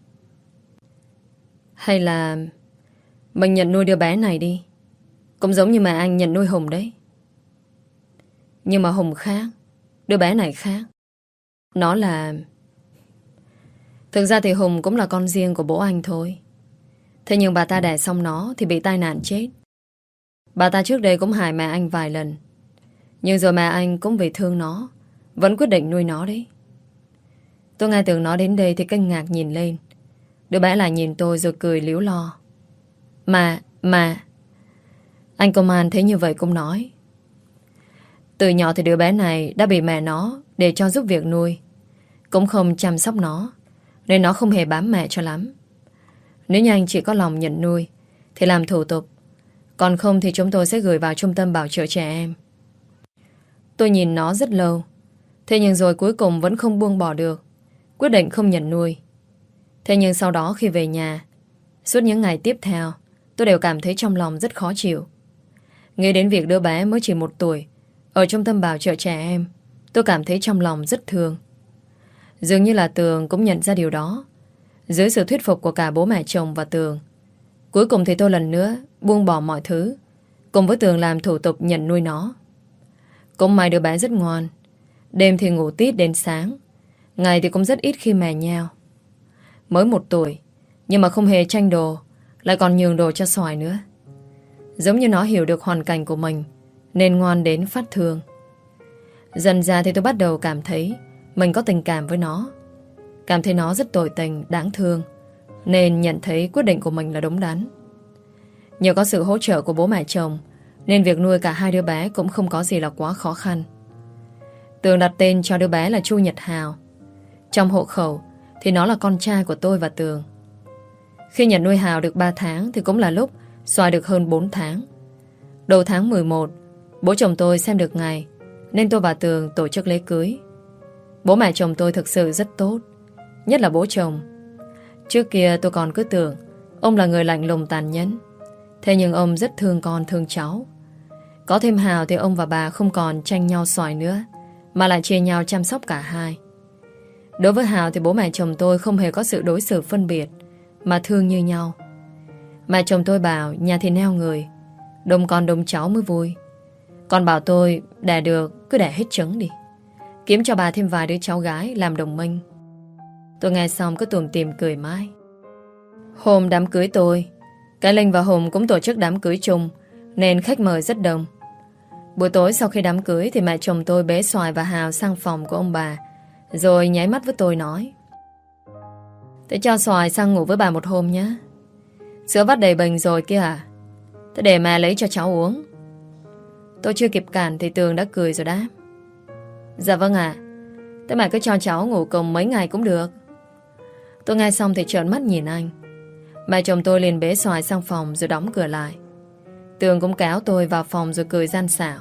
Speaker 1: Hay là mình nhận nuôi đứa bé này đi. Cũng giống như mà anh nhận nuôi Hùng đấy. Nhưng mà Hùng khác, đứa bé này khác. Nó là... Thực ra thì Hùng cũng là con riêng của bố anh thôi. Thế nhưng bà ta đẻ xong nó thì bị tai nạn chết. Bà ta trước đây cũng hại mẹ anh vài lần. Nhưng rồi mẹ anh cũng vì thương nó, vẫn quyết định nuôi nó đấy. Tôi nghe Tường nói đến đây thì kinh ngạc nhìn lên. Đứa bé lại nhìn tôi rồi cười líu lo. Mà anh công an thấy như vậy cũng nói. Từ nhỏ thì đứa bé này đã bị mẹ nó để cho giúp việc nuôi. Cũng không chăm sóc nó, nên nó không hề bám mẹ cho lắm. Nếu như anh chị có lòng nhận nuôi thì làm thủ tục. Còn không thì chúng tôi sẽ gửi vào trung tâm bảo trợ trẻ em. Tôi nhìn nó rất lâu. Thế nhưng rồi cuối cùng vẫn không buông bỏ được, quyết định không nhận nuôi. Thế nhưng sau đó khi về nhà, suốt những ngày tiếp theo, tôi đều cảm thấy trong lòng rất khó chịu. Nghĩ đến việc đứa bé mới chỉ 1 tuổi ở trung tâm bảo trợ trẻ em, tôi cảm thấy trong lòng rất thương. Dường như là Tường cũng nhận ra điều đó. Dưới sự thuyết phục của cả bố mẹ chồng và Tường, cuối cùng thì tôi lần nữa buông bỏ mọi thứ, cùng với Tường làm thủ tục nhận nuôi nó. Cũng may đứa bé rất ngoan. Đêm thì ngủ tít đến sáng. Ngày thì cũng rất ít khi mè nheo. Mới 1 tuổi, nhưng mà không hề tranh đồ, lại còn nhường đồ cho Xoài nữa. Giống như nó hiểu được hoàn cảnh của mình, nên ngoan đến phát thương. Dần ra thì tôi bắt đầu cảm thấy mình có tình cảm với nó. Cảm thấy nó rất tồi tình, đáng thương, nên nhận thấy quyết định của mình là đúng đắn. Nhờ có sự hỗ trợ của bố mẹ chồng, nên việc nuôi cả 2 đứa bé cũng không có gì là quá khó khăn. Tường đặt tên cho đứa bé là Chu Nhật Hào. Trong hộ khẩu thì nó là con trai của tôi và Tường. Khi Nhật nuôi Hào được 3 tháng thì cũng là lúc Xoài được hơn 4 tháng. Đầu tháng 11, bố chồng tôi xem được ngày, nên tôi và Tường tổ chức lễ cưới. Bố mẹ chồng tôi thực sự rất tốt, nhất là bố chồng. Trước kia tôi còn cứ tưởng ông là người lạnh lùng tàn nhẫn. Thế nhưng ông rất thương con thương cháu. Có thêm Hào thì ông và bà không còn tranh nhau Xoài nữa, mà lại chia nhau chăm sóc cả hai. Đối với Hào thì bố mẹ chồng tôi không hề có sự đối xử phân biệt, mà thương như nhau. Mẹ chồng tôi bảo nhà thì neo người, đông con đông cháu mới vui. Còn bảo tôi đẻ được cứ đẻ hết trứng đi, kiếm cho bà thêm vài đứa cháu gái làm đồng minh. Tôi nghe xong cứ tủm tỉm cười mãi. Hôm đám cưới tôi, cái Linh và Hùng cũng tổ chức đám cưới chung, nên khách mời rất đông. Buổi tối sau khi đám cưới thì mẹ chồng tôi bế Xoài và Hào sang phòng của ông bà, rồi nháy mắt với tôi nói: "Thế cho Xoài sang ngủ với bà một hôm nhé. Sữa vắt đầy bình rồi kia à? Thế để mẹ lấy cho cháu uống." Tôi chưa kịp cản thì Tường đã cười rồi đáp: "Dạ vâng ạ. Thế mẹ cứ cho cháu ngủ cùng mấy ngày cũng được." Tôi nghe xong thì trợn mắt nhìn anh. Mẹ chồng tôi liền bế Xoài sang phòng rồi đóng cửa lại. Tường cũng kéo tôi vào phòng rồi cười gian xảo: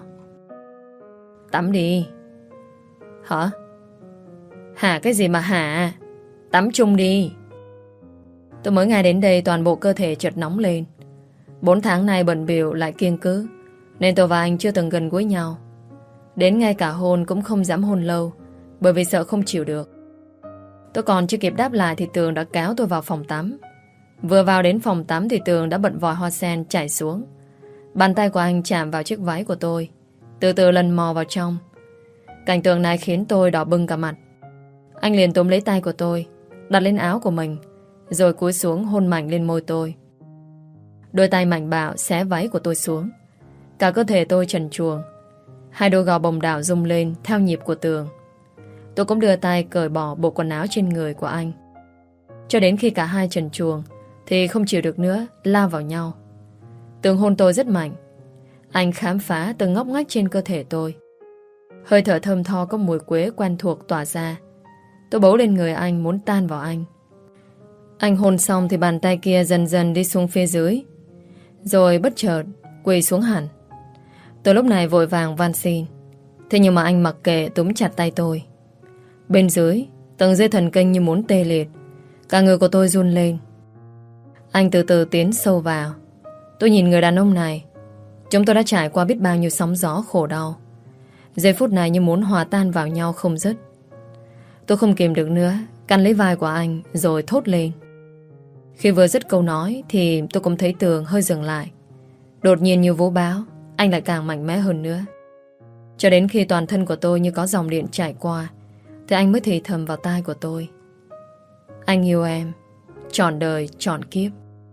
Speaker 1: "Tắm đi." "Hả?" "Hả cái gì mà hả? Tắm chung đi." Tôi mới nghe đến đây toàn bộ cơ thể chợt nóng lên. 4 tháng nay bận bịu lại kiêng cữ, nên tôi và anh chưa từng gần gũi nhau. Đến ngay cả hôn cũng không dám hôn lâu, bởi vì sợ không chịu được. Tôi còn chưa kịp đáp lại thì Tường đã kéo tôi vào phòng tắm. Vừa vào đến phòng tắm thì Tường đã bật vòi hoa sen chảy xuống. Bàn tay của anh chạm vào chiếc váy của tôi, từ từ lần mò vào trong. Cảnh tượng này khiến tôi đỏ bừng cả mặt. Anh liền túm lấy tay của tôi, đặt lên áo của mình, rồi cúi xuống hôn mạnh lên môi tôi. Đôi tay mạnh bạo xé váy của tôi xuống. Cả cơ thể tôi trần truồng. 2 đôi gò bồng đảo rung lên theo nhịp của Tường. Tôi cũng đưa tay cởi bỏ bộ quần áo trên người của anh. Cho đến khi cả hai trần truồng thì không chịu được nữa, lao vào nhau. Tường hôn tôi rất mạnh. Anh khám phá từng ngóc ngách trên cơ thể tôi. Hơi thở thơm tho có mùi quế quen thuộc tỏa ra. Tôi bấu lên người anh muốn tan vào anh. Anh hôn xong thì bàn tay kia dần dần đi xuống phía dưới, rồi bất chợt quỳ xuống hẳn. Tôi lúc này vội vàng van xin. Thế nhưng mà anh mặc kệ túm chặt tay tôi. Bên dưới, tầng dây thần kinh như muốn tê liệt. Cả người của tôi run lên. Anh từ từ tiến sâu vào. Tôi nhìn người đàn ông này. Chúng tôi đã trải qua biết bao nhiêu sóng gió khổ đau. Giây phút này như muốn hòa tan vào nhau không dứt. Tôi không kìm được nữa, cắn lấy vai của anh rồi thốt lên. Khi vừa dứt câu nói thì tôi cũng thấy Tường hơi dừng lại. Đột nhiên như vũ bão, anh lại càng mạnh mẽ hơn nữa. Cho đến khi toàn thân của tôi như có dòng điện chảy qua, thì anh mới thì thầm vào tai của tôi: "Anh yêu em trọn đời trọn kiếp."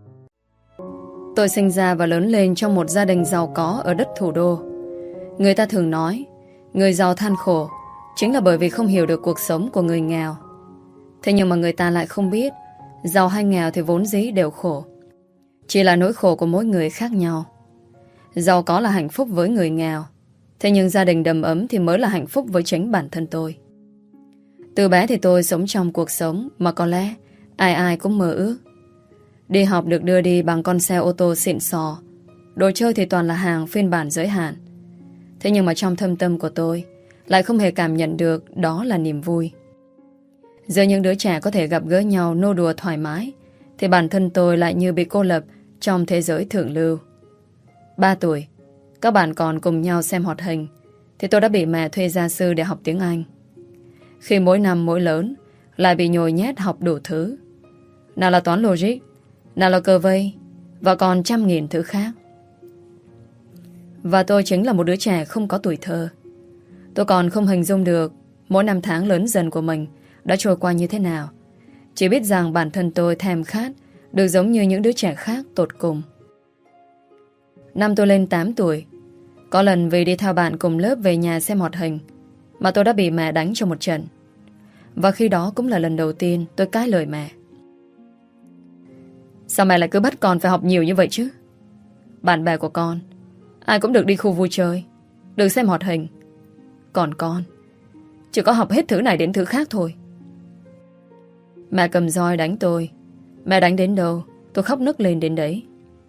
Speaker 1: Tôi sinh ra và lớn lên trong một gia đình giàu có ở đất thủ đô. Người ta thường nói người giàu than khổ chính là bởi vì không hiểu được cuộc sống của người nghèo. Thế nhưng mà người ta lại không biết giàu hay nghèo thì vốn dĩ đều khổ. Chỉ là nỗi khổ của mỗi người khác nhau. Giàu có là hạnh phúc với người nghèo, thế nhưng gia đình đầm ấm thì mới là hạnh phúc với chính bản thân tôi. Từ bé thì tôi sống trong cuộc sống mà có lẽ ai ai cũng mơ ước. Đi học được đưa đi bằng con xe ô tô xịn sò, đồ chơi thì toàn là hàng phiên bản giới hạn. Thế nhưng mà trong thâm tâm của tôi lại không hề cảm nhận được đó là niềm vui. Giữa những đứa trẻ có thể gặp gỡ nhau nô đùa thoải mái, thì bản thân tôi lại như bị cô lập trong thế giới thượng lưu. 3 tuổi, các bạn còn cùng nhau xem hoạt hình, thì tôi đã bị mẹ thuê gia sư để học tiếng Anh. Khi mỗi năm mỗi lớn, lại bị nhồi nhét học đủ thứ. Nào là toán logic, nào là cờ vây, và còn trăm nghìn thứ khác. Và tôi chính là một đứa trẻ không có tuổi thơ. Tôi còn không hình dung được Mỗi năm tháng lớn dần của mình đã trôi qua như thế nào. Chỉ biết rằng bản thân tôi thèm khát được giống như những đứa trẻ khác tột cùng. Năm tôi lên 8 tuổi, có lần vì đi theo bạn cùng lớp về nhà xem hoạt hình mà tôi đã bị mẹ đánh cho một trận. Và khi đó cũng là lần đầu tiên tôi cãi lời mẹ. Sao mẹ lại cứ bắt con phải học nhiều như vậy chứ? Bạn bè của con ai cũng được đi khu vui chơi, được xem hoạt hình. Còn con chỉ có học hết thứ này đến thứ khác thôi. Mẹ cầm roi đánh tôi. Mẹ đánh đến đâu tôi khóc nức lên đến đấy.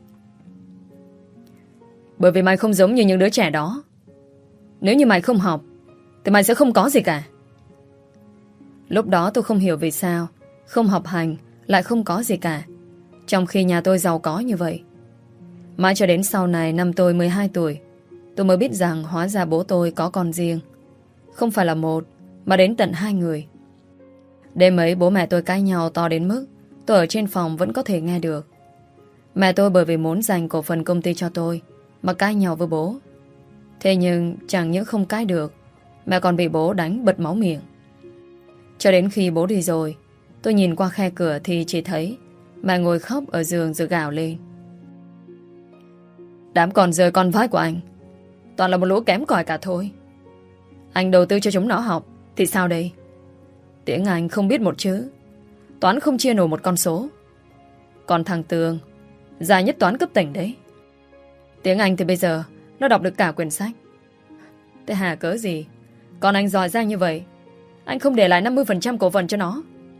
Speaker 1: Bởi vì mày không giống như những đứa trẻ đó. Nếu như mày không học thì mày sẽ không có gì cả. Lúc đó tôi không hiểu vì sao không học hành lại không có gì cả, trong khi nhà tôi giàu có như vậy. Mãi cho đến sau này năm tôi 12 tuổi, tôi mới biết rằng hóa ra bố tôi có con riêng. Không phải là một, mà đến tận 2 người. Đêm ấy bố mẹ tôi cãi nhau to đến mức tôi ở trên phòng vẫn có thể nghe được. Mẹ tôi bởi vì muốn dành cổ phần công ty cho tôi mà cãi nhau với bố. Thế nhưng chẳng những không cãi được, mẹ còn bị bố đánh bật máu miệng. Cho đến khi bố đi rồi, tôi nhìn qua khe cửa thì chỉ thấy mẹ ngồi khóc ở giường rồi gào lên. Đám con rơi con vãi của anh toàn là một lũ kém cỏi cả thôi. Anh đầu tư cho chúng nó học thì sao đây? Tiếng Anh không biết một chữ, toán không chia nổi một con số. Còn thằng Tường giỏi nhất toán cấp tỉnh đấy. Tiếng Anh thì bây giờ nó đọc được cả quyển sách. Thế hà cớ gì con anh giỏi giang như vậy, anh không để lại 50% cổ phần cho nó?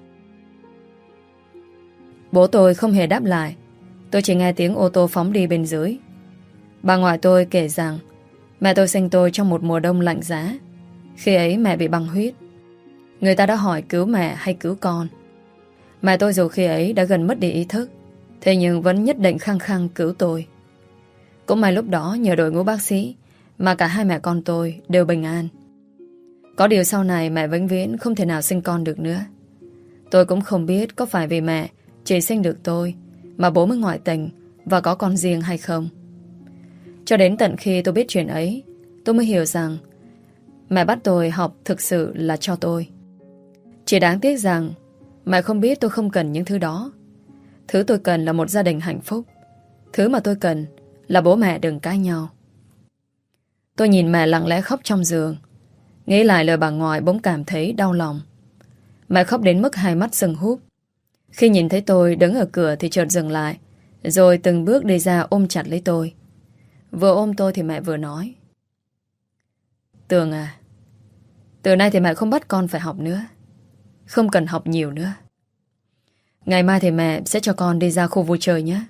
Speaker 1: Bố tôi không hề đáp lại. Tôi chỉ nghe tiếng ô tô phóng đi bên dưới. Bà ngoại tôi kể rằng mẹ tôi sinh tôi trong một mùa đông lạnh giá. Khi ấy mẹ bị băng huyết. Người ta đã hỏi cứu mẹ hay cứu con. Mẹ tôi dù khi ấy đã gần mất đi ý thức, thế nhưng vẫn nhất định khăng khăng cứu tôi. Cũng may lúc đó nhờ đội ngũ bác sĩ mà cả hai mẹ con tôi đều bình an. Có điều sau này mẹ vĩnh viễn không thể nào sinh con được nữa. Tôi cũng không biết có phải vì mẹ chỉ sinh được tôi mà bố mới ngoại tình và có con riêng hay không. Cho đến tận khi tôi biết chuyện ấy, tôi mới hiểu rằng mẹ bắt tôi học thực sự là cho tôi. Chỉ đáng tiếc rằng mẹ không biết tôi không cần những thứ đó. Thứ tôi cần là một gia đình hạnh phúc. Thứ mà tôi cần là bố mẹ đừng cãi nhau. Tôi nhìn mẹ lặng lẽ khóc trong giường. Nghĩ lại lời bà ngoại bỗng cảm thấy đau lòng. Mẹ khóc đến mức hai mắt sưng húp. Khi nhìn thấy tôi đứng ở cửa thì chợt dừng lại, rồi từng bước đi ra ôm chặt lấy tôi. Vừa ôm tôi thì mẹ vừa nói. Tường à, từ nay thì mẹ không bắt con phải học nữa. Không cần học nhiều nữa. Ngày mai thì mẹ sẽ cho con đi ra khu vui chơi nhé.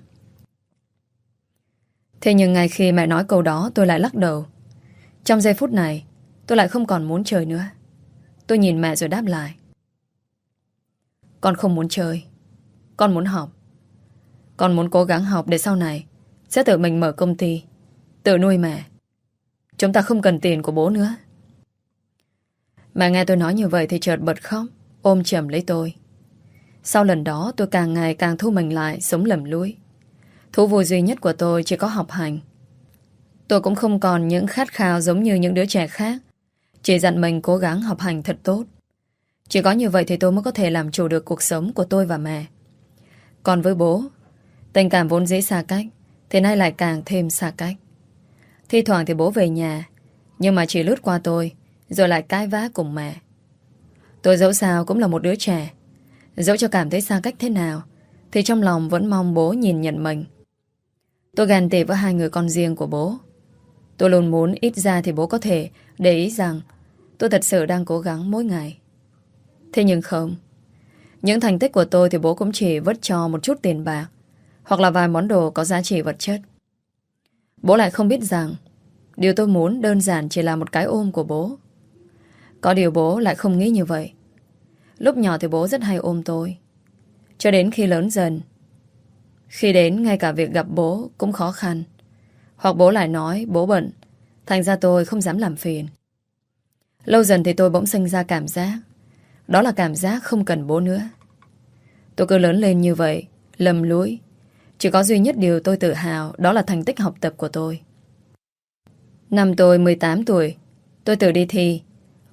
Speaker 1: Thế nhưng ngay khi mẹ nói câu đó tôi lại lắc đầu. Trong giây phút này tôi lại không còn muốn chơi nữa. Tôi nhìn mẹ rồi đáp lại. Con không muốn chơi. Con muốn học. Con muốn cố gắng học để sau này sẽ tự mình mở công ty, tự nuôi mẹ. Chúng ta không cần tiền của bố nữa. Mẹ nghe tôi nói như vậy thì chợt bật khóc, ôm chầm lấy tôi. Sau lần đó tôi càng ngày càng thu mình lại, sống lầm lũi. Thú vui duy nhất của tôi chỉ có học hành. Tôi cũng không còn những khát khao giống như những đứa trẻ khác. Chỉ dặn mình cố gắng học hành thật tốt. Chỉ có như vậy thì tôi mới có thể làm chủ được cuộc sống của tôi và mẹ. Còn với bố, tình cảm vốn dĩ xa cách thì nay lại càng thêm xa cách. Thi thoảng thì bố về nhà, nhưng mà chỉ lướt qua tôi rồi lại cãi vã cùng mẹ. Tôi dẫu sao cũng là một đứa trẻ. Dẫu cho cảm thấy xa cách thế nào thì trong lòng vẫn mong bố nhìn nhận mình. Tôi ganh tị với hai người con riêng của bố. Tôi luôn muốn ít ra thì bố có thể để ý rằng tôi thật sự đang cố gắng mỗi ngày. Thế nhưng không. Những thành tích của tôi thì bố cũng chỉ vất cho một chút tiền bạc hoặc là vài món đồ có giá trị vật chất. Bố lại không biết rằng điều tôi muốn đơn giản chỉ là một cái ôm của bố. Có điều bố lại không nghĩ như vậy. Lúc nhỏ thì bố rất hay ôm tôi. Cho đến khi lớn dần, khi đến ngay cả việc gặp bố cũng khó khăn. Hoặc bố lại nói bố bận, thành ra tôi không dám làm phiền. Lâu dần thì tôi bỗng sinh ra cảm giác, đó là cảm giác không cần bố nữa. Tôi cứ lớn lên như vậy, lầm lũi. Chỉ có duy nhất điều tôi tự hào, đó là thành tích học tập của tôi. Năm tôi 18 tuổi, tôi tự đi thi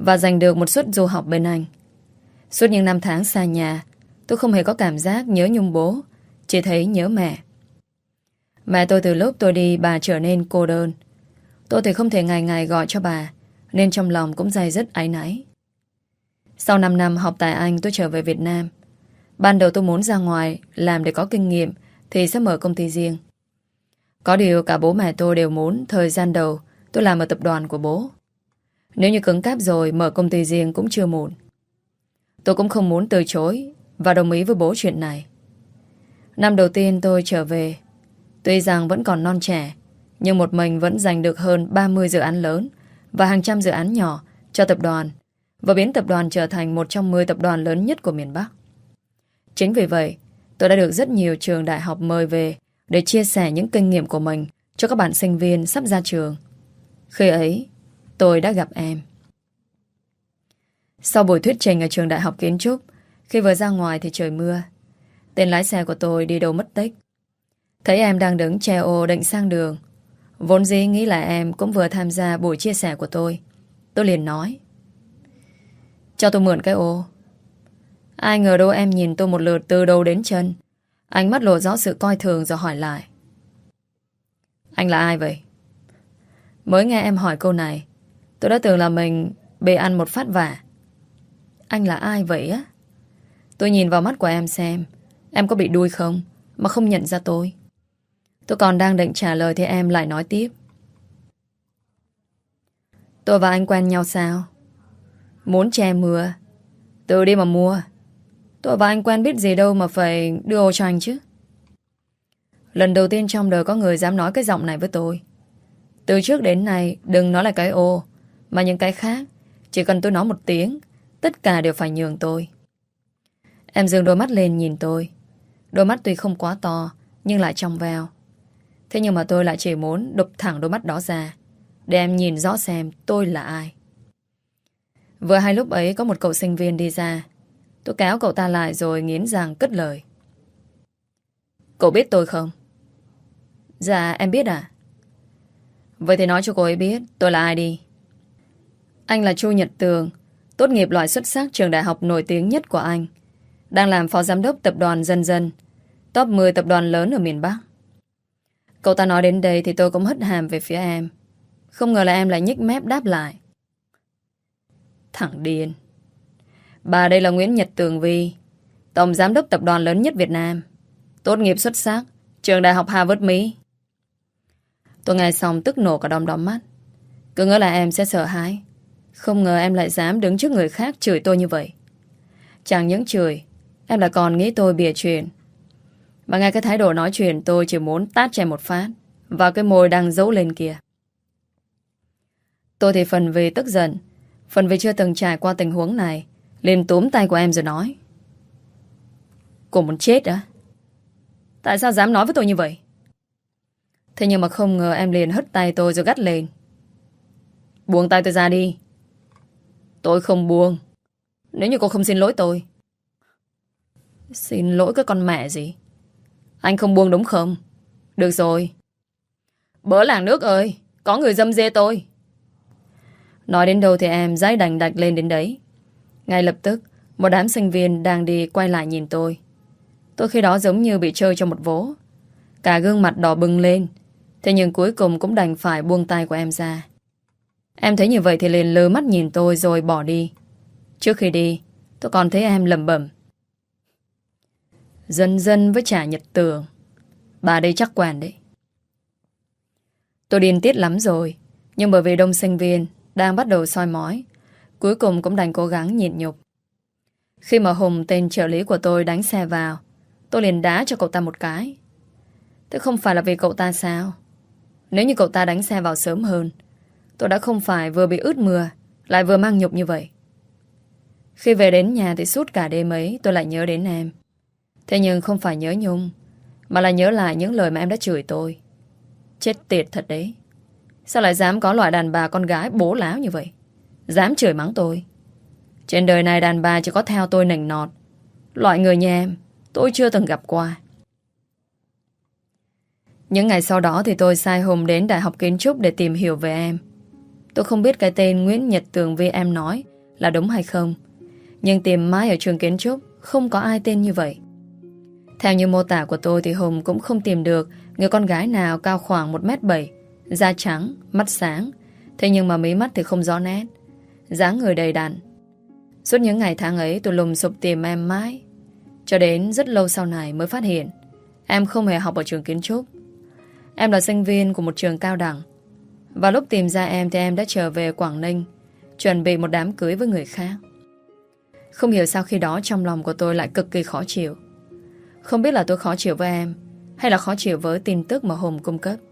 Speaker 1: và giành được một suất du học bên Anh. Suốt những năm tháng xa nhà, tôi không hề có cảm giác nhớ nhung bố, chỉ thấy nhớ mẹ. Mẹ tôi từ lúc tôi đi bà trở nên cô đơn. Tôi thì không thể ngày ngày gọi cho bà, nên trong lòng cũng day dứt áy náy. Sau 5 năm học tại Anh, tôi trở về Việt Nam. Ban đầu tôi muốn ra ngoài làm để có kinh nghiệm thì sẽ mở công ty riêng. Có điều cả bố mẹ tôi đều muốn thời gian đầu tôi làm ở tập đoàn của bố. Nếu như cứng cáp rồi mở công ty riêng cũng chưa muộn. Tôi cũng không muốn từ chối và đồng ý với bố chuyện này. Năm đầu tiên tôi trở về, tuy rằng vẫn còn non trẻ, nhưng một mình vẫn giành được hơn 30 dự án lớn và hàng trăm dự án nhỏ cho tập đoàn, và biến tập đoàn trở thành một trong 10 tập đoàn lớn nhất của miền Bắc. Chính vì vậy, tôi đã được rất nhiều trường đại học mời về để chia sẻ những kinh nghiệm của mình cho các bạn sinh viên sắp ra trường. Khi ấy, tôi đã gặp em. Sau buổi thuyết trình ở trường đại học kiến trúc, khi vừa ra ngoài thì trời mưa. Tên lái xe của tôi đi đâu mất tích. Thấy em đang đứng che ô định sang đường. Vốn dĩ nghĩ là em cũng vừa tham gia buổi chia sẻ của tôi. Tôi liền nói: cho tôi mượn cái ô. Ai ngờ đâu em nhìn tôi một lượt từ đầu đến chân. Ánh mắt lộ rõ sự coi thường rồi hỏi lại: anh là ai vậy? Mới nghe em hỏi câu này, tôi đã tưởng là mình bị ăn một phát vả. Anh là ai vậy á? Tôi nhìn vào mắt của em xem em có bị đuôi không mà không nhận ra tôi. Tôi còn đang định trả lời thì em lại nói tiếp: tôi và anh quen nhau sao? Muốn che mưa tự đi mà mua. Tôi và anh quen biết gì đâu mà phải đưa ô cho anh chứ. Lần đầu tiên trong đời có người dám nói cái giọng này với tôi. Từ trước đến nay đừng nói là cái ô, mà những cái khác, chỉ cần tôi nói một tiếng, tất cả đều phải nhường tôi. Em dừng đôi mắt lên nhìn tôi. Đôi mắt tuy không quá to nhưng lại trong veo. Thế nhưng mà tôi lại chỉ muốn đục thẳng đôi mắt đó ra để em nhìn rõ xem tôi là ai. Vừa hay lúc ấy có một cậu sinh viên đi ra. Tôi kéo cậu ta lại rồi nghiến răng cất lời: cậu biết tôi không? Dạ em biết à? Vậy thì nói cho cô ấy biết tôi là ai đi. Anh là Chu Nhật Tường, tốt nghiệp loại xuất sắc trường đại học nổi tiếng nhất của Anh, đang làm phó giám đốc tập đoàn Dân Dân, top 10 tập đoàn lớn ở miền Bắc. Cậu ta nói đến đây thì tôi cũng hất hàm về phía em. Không ngờ là em lại nhếch mép đáp lại: thằng điên. Bà đây là Nguyễn Nhật Tường Vi, tổng giám đốc tập đoàn lớn nhất Việt Nam, tốt nghiệp xuất sắc trường đại học Harvard Mỹ. Tôi nghe xong tức nổ cả đom đóm mắt. Cứ ngỡ là em sẽ sợ hãi. Không ngờ em lại dám đứng trước người khác chửi tôi như vậy. Chẳng những chửi, em lại còn nghĩ tôi bịa chuyện. Mà nghe cái thái độ nói chuyện, tôi chỉ muốn tát cho em một phát vào cái môi đang dấu lên kia. Tôi thì phần vì tức giận, phần vì chưa từng trải qua tình huống này, liền túm tay của em rồi nói: cô muốn chết á? Tại sao dám nói với tôi như vậy? Thế nhưng mà không ngờ em liền hất tay tôi rồi gắt lên: buông tay tôi ra đi. Tôi không buông nếu như cô không xin lỗi tôi. Xin lỗi cái con mẹ gì? Anh không buông đúng không? Được rồi. Bớ làng nước ơi, có người dâm dê tôi. Nói đến đâu thì em dãi đành đạch lên đến đấy. Ngay lập tức một đám sinh viên đang đi quay lại nhìn tôi. Tôi khi đó giống như bị chơi cho một vố. Cả gương mặt đỏ bừng lên. Thế nhưng cuối cùng cũng đành phải buông tay của em ra. Em thấy như vậy thì liền lơ mắt nhìn tôi rồi bỏ đi. Trước khi đi, tôi còn thấy em lẩm bẩm: Dân Dân với Trà Nhật Tường, bà đây chắc quen đấy. Tôi điên tiết lắm rồi, nhưng bởi vì đông sinh viên đang bắt đầu soi mói, cuối cùng cũng đành cố gắng nhịn nhục. Khi mà Hùng, tên trợ lý của tôi, đánh xe vào, tôi liền đá cho cậu ta một cái. Thế không phải là vì cậu ta sao? Nếu như cậu ta đánh xe vào sớm hơn, tôi đã không phải vừa bị ướt mưa lại vừa mang nhục như vậy. Khi về đến nhà thì suốt cả đêm ấy tôi lại nhớ đến em. Thế nhưng không phải nhớ nhung, mà là nhớ lại những lời mà em đã chửi tôi. Chết tiệt thật đấy. Sao lại dám có loại đàn bà con gái bố láo như vậy? Dám chửi mắng tôi. Trên đời này đàn bà chỉ có theo tôi nịnh nọt. Loại người như em tôi chưa từng gặp qua. Những ngày sau đó thì tôi sai Hùng đến Đại học Kiến trúc để tìm hiểu về em. Tôi không biết cái tên Nguyễn Nhật Tường Vi em nói là đúng hay không. Nhưng tìm mãi ở trường kiến trúc không có ai tên như vậy. Theo như mô tả của tôi thì Hùng cũng không tìm được người con gái nào cao khoảng 1m7, da trắng, mắt sáng. Thế nhưng mà mí mắt thì không rõ nét, dáng người đầy đặn. Suốt những ngày tháng ấy tôi lùng sục tìm em mãi, cho đến rất lâu sau này mới phát hiện em không hề học ở trường kiến trúc. Em là sinh viên của một trường cao đẳng. Và lúc tìm ra em thì em đã trở về Quảng Ninh, chuẩn bị một đám cưới với người khác. Không hiểu sao khi đó trong lòng của tôi lại cực kỳ khó chịu. Không biết là tôi khó chịu với em hay là khó chịu với tin tức mà Hùng cung cấp.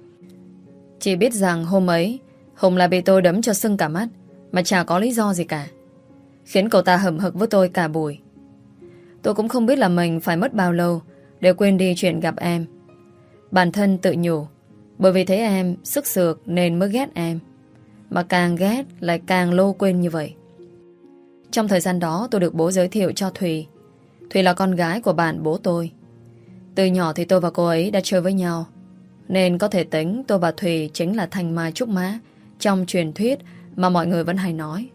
Speaker 1: Chỉ biết rằng hôm ấy Hùng lại bị tôi đấm cho sưng cả mắt, mà chả có lý do gì cả, khiến cậu ta hậm hực với tôi cả buổi. Tôi cũng không biết là mình phải mất bao lâu để quên đi chuyện gặp em. Bản thân tự nhủ, bởi vì thấy em sức sược nên mới ghét em, mà càng ghét lại càng lâu quên như vậy. Trong thời gian đó tôi được bố giới thiệu cho Thùy. Thùy là con gái của bạn bố tôi. Từ nhỏ thì tôi và cô ấy đã chơi với nhau, nên có thể tính tôi và Thùy chính là thanh mai trúc mã trong truyền thuyết mà mọi người vẫn hay nói.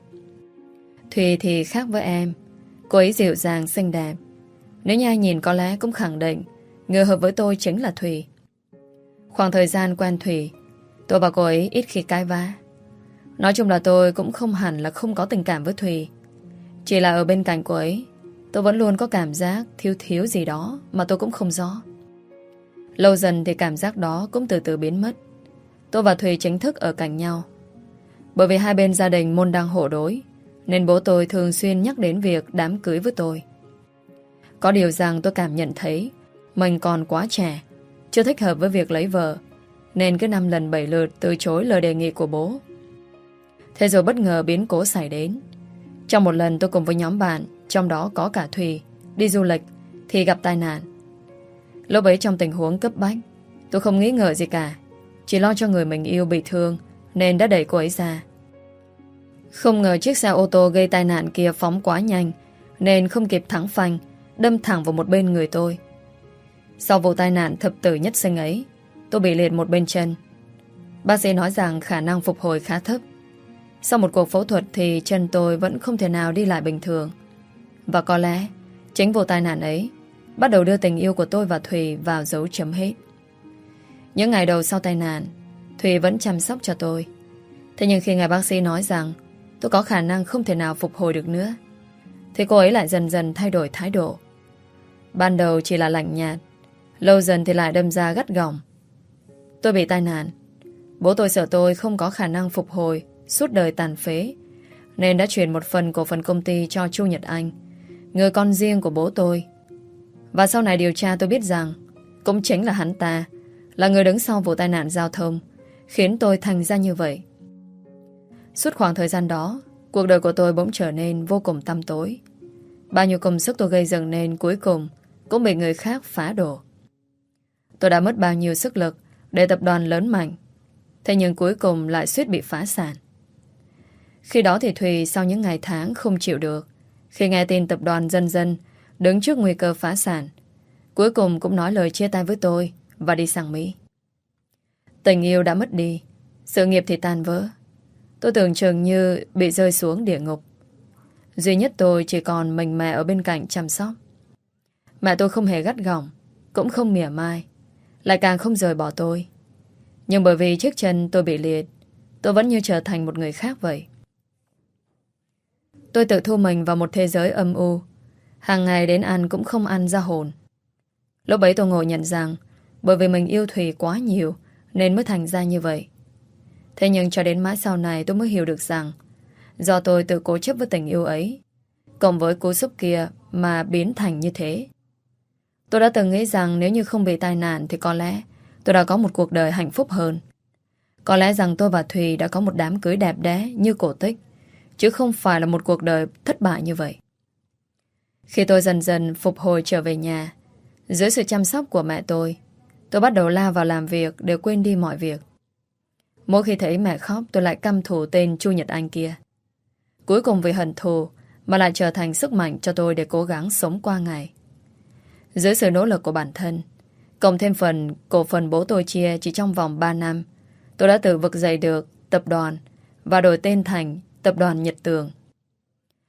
Speaker 1: Thùy thì khác với em. Cô ấy dịu dàng, xinh đẹp. Nếu như ai nhìn có lẽ cũng khẳng định người hợp với tôi chính là Thùy. Khoảng thời gian quen Thùy, tôi và cô ấy ít khi cãi vã. Nói chung là tôi cũng không hẳn là không có tình cảm với Thùy. Chỉ là ở bên cạnh cô ấy, tôi vẫn luôn có cảm giác thiếu thiếu gì đó mà tôi cũng không rõ. Lâu dần thì cảm giác đó cũng từ từ biến mất. Tôi và Thùy chính thức ở cạnh nhau. Bởi vì hai bên gia đình môn đăng hộ đối, nên bố tôi thường xuyên nhắc đến việc đám cưới với tôi. Có điều rằng tôi cảm nhận thấy mình còn quá trẻ, chưa thích hợp với việc lấy vợ, nên cứ 5 lần 7 lượt từ chối lời đề nghị của bố. Thế rồi bất ngờ biến cố xảy đến. Trong một lần tôi cùng với nhóm bạn, trong đó có cả Thùy, đi du lịch thì gặp tai nạn. Lúc ấy trong tình huống cấp bách, tôi không nghĩ ngợi gì cả, chỉ lo cho người mình yêu bị thương nên đã đẩy cô ấy ra. Không ngờ chiếc xe ô tô gây tai nạn kia phóng quá nhanh, nên không kịp thắng phanh, đâm thẳng vào một bên người tôi. Sau vụ tai nạn thập tử nhất sinh ấy, tôi bị liệt một bên chân. Bác sĩ nói rằng khả năng phục hồi khá thấp. Sau một cuộc phẫu thuật thì chân tôi vẫn không thể nào đi lại bình thường. Và có lẽ chính vụ tai nạn ấy bắt đầu đưa tình yêu của tôi và Thùy vào dấu chấm hết. Những ngày đầu sau tai nạn, Thùy vẫn chăm sóc cho tôi. Thế nhưng khi ngài bác sĩ nói rằng tôi có khả năng không thể nào phục hồi được nữa, thì cô ấy lại dần dần thay đổi thái độ. Ban đầu chỉ là lạnh nhạt, lâu dần thì lại đâm ra gắt gỏng. Tôi bị tai nạn, bố tôi sợ tôi không có khả năng phục hồi, suốt đời tàn phế, nên đã chuyển một phần cổ phần công ty cho Chu Nhật Anh, người con riêng của bố tôi. Và sau này điều tra tôi biết rằng cũng chính là hắn ta là người đứng sau vụ tai nạn giao thông, khiến tôi thành ra như vậy. Suốt khoảng thời gian đó, cuộc đời của tôi bỗng trở nên vô cùng tăm tối. Bao nhiêu công sức tôi gây dựng nên cuối cùng cũng bị người khác phá đổ. Tôi đã mất bao nhiêu sức lực để tập đoàn lớn mạnh, thế nhưng cuối cùng lại suýt bị phá sản. Khi đó thì Thùy sau những ngày tháng không chịu được, khi nghe tin tập đoàn dần dần đứng trước nguy cơ phá sản, cuối cùng cũng nói lời chia tay với tôi và đi sang Mỹ. Tình yêu đã mất đi, sự nghiệp thì tan vỡ. Tôi tưởng chừng như bị rơi xuống địa ngục. Duy nhất tôi chỉ còn mình mẹ ở bên cạnh chăm sóc. Mẹ tôi không hề gắt gỏng, cũng không mỉa mai, lại càng không rời bỏ tôi. Nhưng bởi vì chiếc chân tôi bị liệt, tôi vẫn như trở thành một người khác vậy. Tôi tự thu mình vào một thế giới âm u. Hàng ngày đến ăn cũng không ăn ra hồn. Lúc ấy tôi ngồi nhận rằng bởi vì mình yêu Thùy quá nhiều nên mới thành ra như vậy. Thế nhưng cho đến mãi sau này tôi mới hiểu được rằng do tôi tự cố chấp với tình yêu ấy, cộng với cú sốc kia mà biến thành như thế. Tôi đã từng nghĩ rằng nếu như không bị tai nạn thì có lẽ tôi đã có một cuộc đời hạnh phúc hơn. Có lẽ rằng tôi và Thùy đã có một đám cưới đẹp đẽ như cổ tích, chứ không phải là một cuộc đời thất bại như vậy. Khi tôi dần dần phục hồi trở về nhà, dưới sự chăm sóc của mẹ tôi bắt đầu lao vào làm việc để quên đi mọi việc. Mỗi khi thấy mẹ khóc, tôi lại căm thù tên Chu Nhật Anh kia. Cuối cùng vì hận thù mà lại trở thành sức mạnh cho tôi để cố gắng sống qua ngày. Dưới sự nỗ lực của bản thân, cộng thêm phần cổ phần bố tôi chia chỉ trong vòng 3 năm, tôi đã tự vực dậy được tập đoàn và đổi tên thành Tập đoàn Nhật Tường.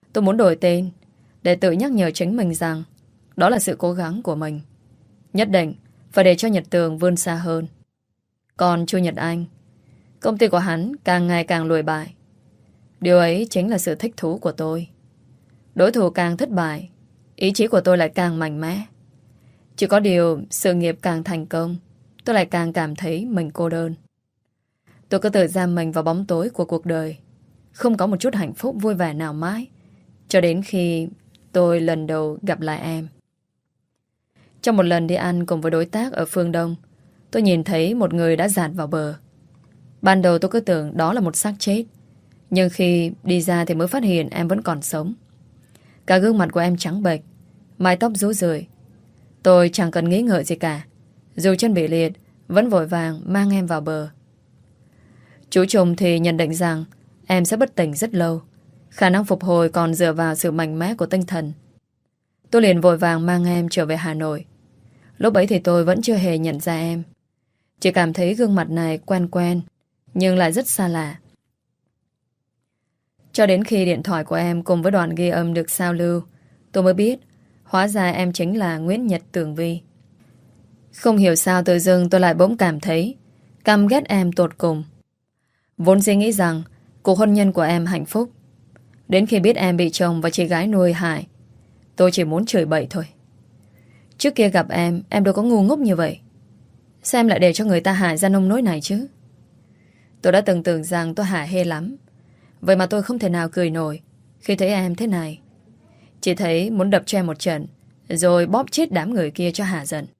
Speaker 1: Tôi muốn đổi tên để tự nhắc nhở chính mình rằng đó là sự cố gắng của mình. Nhất định phải để cho Nhật Tường vươn xa hơn. Còn Chu Nhật Anh, công ty của hắn càng ngày càng lùi bại. Điều ấy chính là sự thích thú của tôi. Đối thủ càng thất bại, ý chí của tôi lại càng mạnh mẽ. Chỉ có điều sự nghiệp càng thành công, tôi lại càng cảm thấy mình cô đơn. Tôi cứ tự giam mình vào bóng tối của cuộc đời, không có một chút hạnh phúc vui vẻ nào mãi, cho đến khi tôi lần đầu gặp lại em. Trong một lần đi ăn cùng với đối tác ở phương Đông, tôi nhìn thấy một người đã dạt vào bờ. Ban đầu tôi cứ tưởng đó là một xác chết, nhưng khi đi ra thì mới phát hiện em vẫn còn sống. Cả gương mặt của em trắng bệch, mái tóc rũ rượi. Tôi chẳng cần nghĩ ngợi gì cả, dù chân bị liệt vẫn vội vàng mang em vào bờ. Chú Trùng thì nhận định rằng em sẽ bất tỉnh rất lâu, khả năng phục hồi còn dựa vào sự mạnh mẽ của tinh thần. Tôi liền vội vàng mang em trở về Hà Nội. Lúc ấy thì tôi vẫn chưa hề nhận ra em, chỉ cảm thấy gương mặt này quen quen, nhưng lại rất xa lạ. Cho đến khi điện thoại của em cùng với đoạn ghi âm được sao lưu, tôi mới biết hóa ra em chính là Nguyễn Nhật Tường Vi. Không hiểu sao tự dưng tôi lại bỗng cảm thấy căm ghét em tột cùng. Vốn dĩ nghĩ rằng cuộc hôn nhân của em hạnh phúc. Đến khi biết em bị chồng và chị gái nuôi hại, tôi chỉ muốn chửi bậy thôi. Trước kia gặp em đâu có ngu ngốc như vậy. Sao em lại để cho người ta hại ra nông nỗi này chứ? Tôi đã từng tưởng rằng tôi hả hê lắm, vậy mà tôi không thể nào cười nổi khi thấy em thế này. Chỉ thấy muốn đập cho em một trận, rồi bóp chết đám người kia cho hả giận.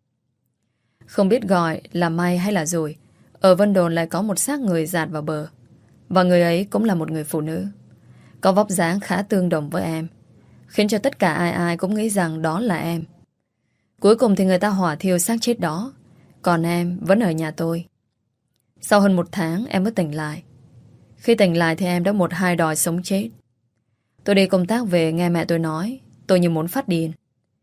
Speaker 1: Không biết gọi là may hay là rủi, ở Vân Đồn lại có một xác người dạt vào bờ. Và người ấy cũng là một người phụ nữ, có vóc dáng khá tương đồng với em, khiến cho tất cả ai ai cũng nghĩ rằng đó là em. Cuối cùng thì người ta hỏa thiêu xác chết đó, còn em vẫn ở nhà tôi. Sau hơn 1 tháng em mới tỉnh lại. Khi tỉnh lại thì em đã một hai đòi sống chết. Tôi đi công tác về nghe mẹ tôi nói, tôi như muốn phát điên.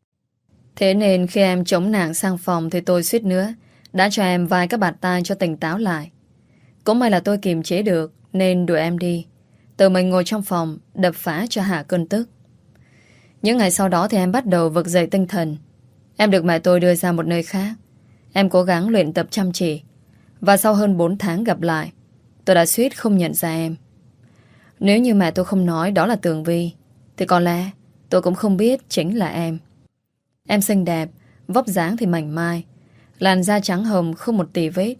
Speaker 1: Thế nên khi em chống nạng sang phòng thì tôi suýt nữa đã cho em vài các bạt tai cho tỉnh táo lại. Cũng may là tôi kiềm chế được nên đuổi em đi. Tự mình ngồi trong phòng đập phá cho hạ cơn tức. Những ngày sau đó thì em bắt đầu vực dậy tinh thần. Em được mẹ tôi đưa ra một nơi khác. Em cố gắng luyện tập chăm chỉ. Và sau hơn 4 tháng gặp lại, tôi đã suýt không nhận ra em. Nếu như mẹ tôi không nói đó là Tường Vi, thì có lẽ tôi cũng không biết chính là em. Em xinh đẹp, vóc dáng thì mảnh mai, làn da trắng hồng không một tì vết.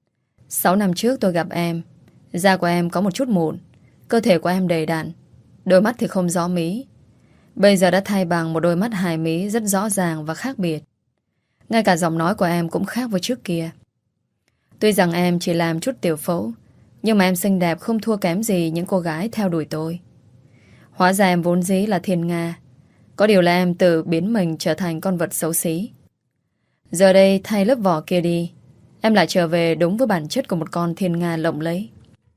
Speaker 1: 6 năm trước tôi gặp em, da của em có một chút mụn, cơ thể của em đầy đặn, đôi mắt thì không rõ mí. Bây giờ đã thay bằng một đôi mắt hài mí rất rõ ràng và khác biệt. Ngay cả giọng nói của em cũng khác với trước kia. Tuy rằng em chỉ làm chút tiểu phẫu, nhưng mà em xinh đẹp không thua kém gì những cô gái theo đuổi tôi. Hóa ra em vốn dĩ là thiên nga. Có điều là em tự biến mình trở thành con vật xấu xí. Giờ đây thay lớp vỏ kia đi, em lại trở về đúng với bản chất của một con thiên nga lộng lẫy.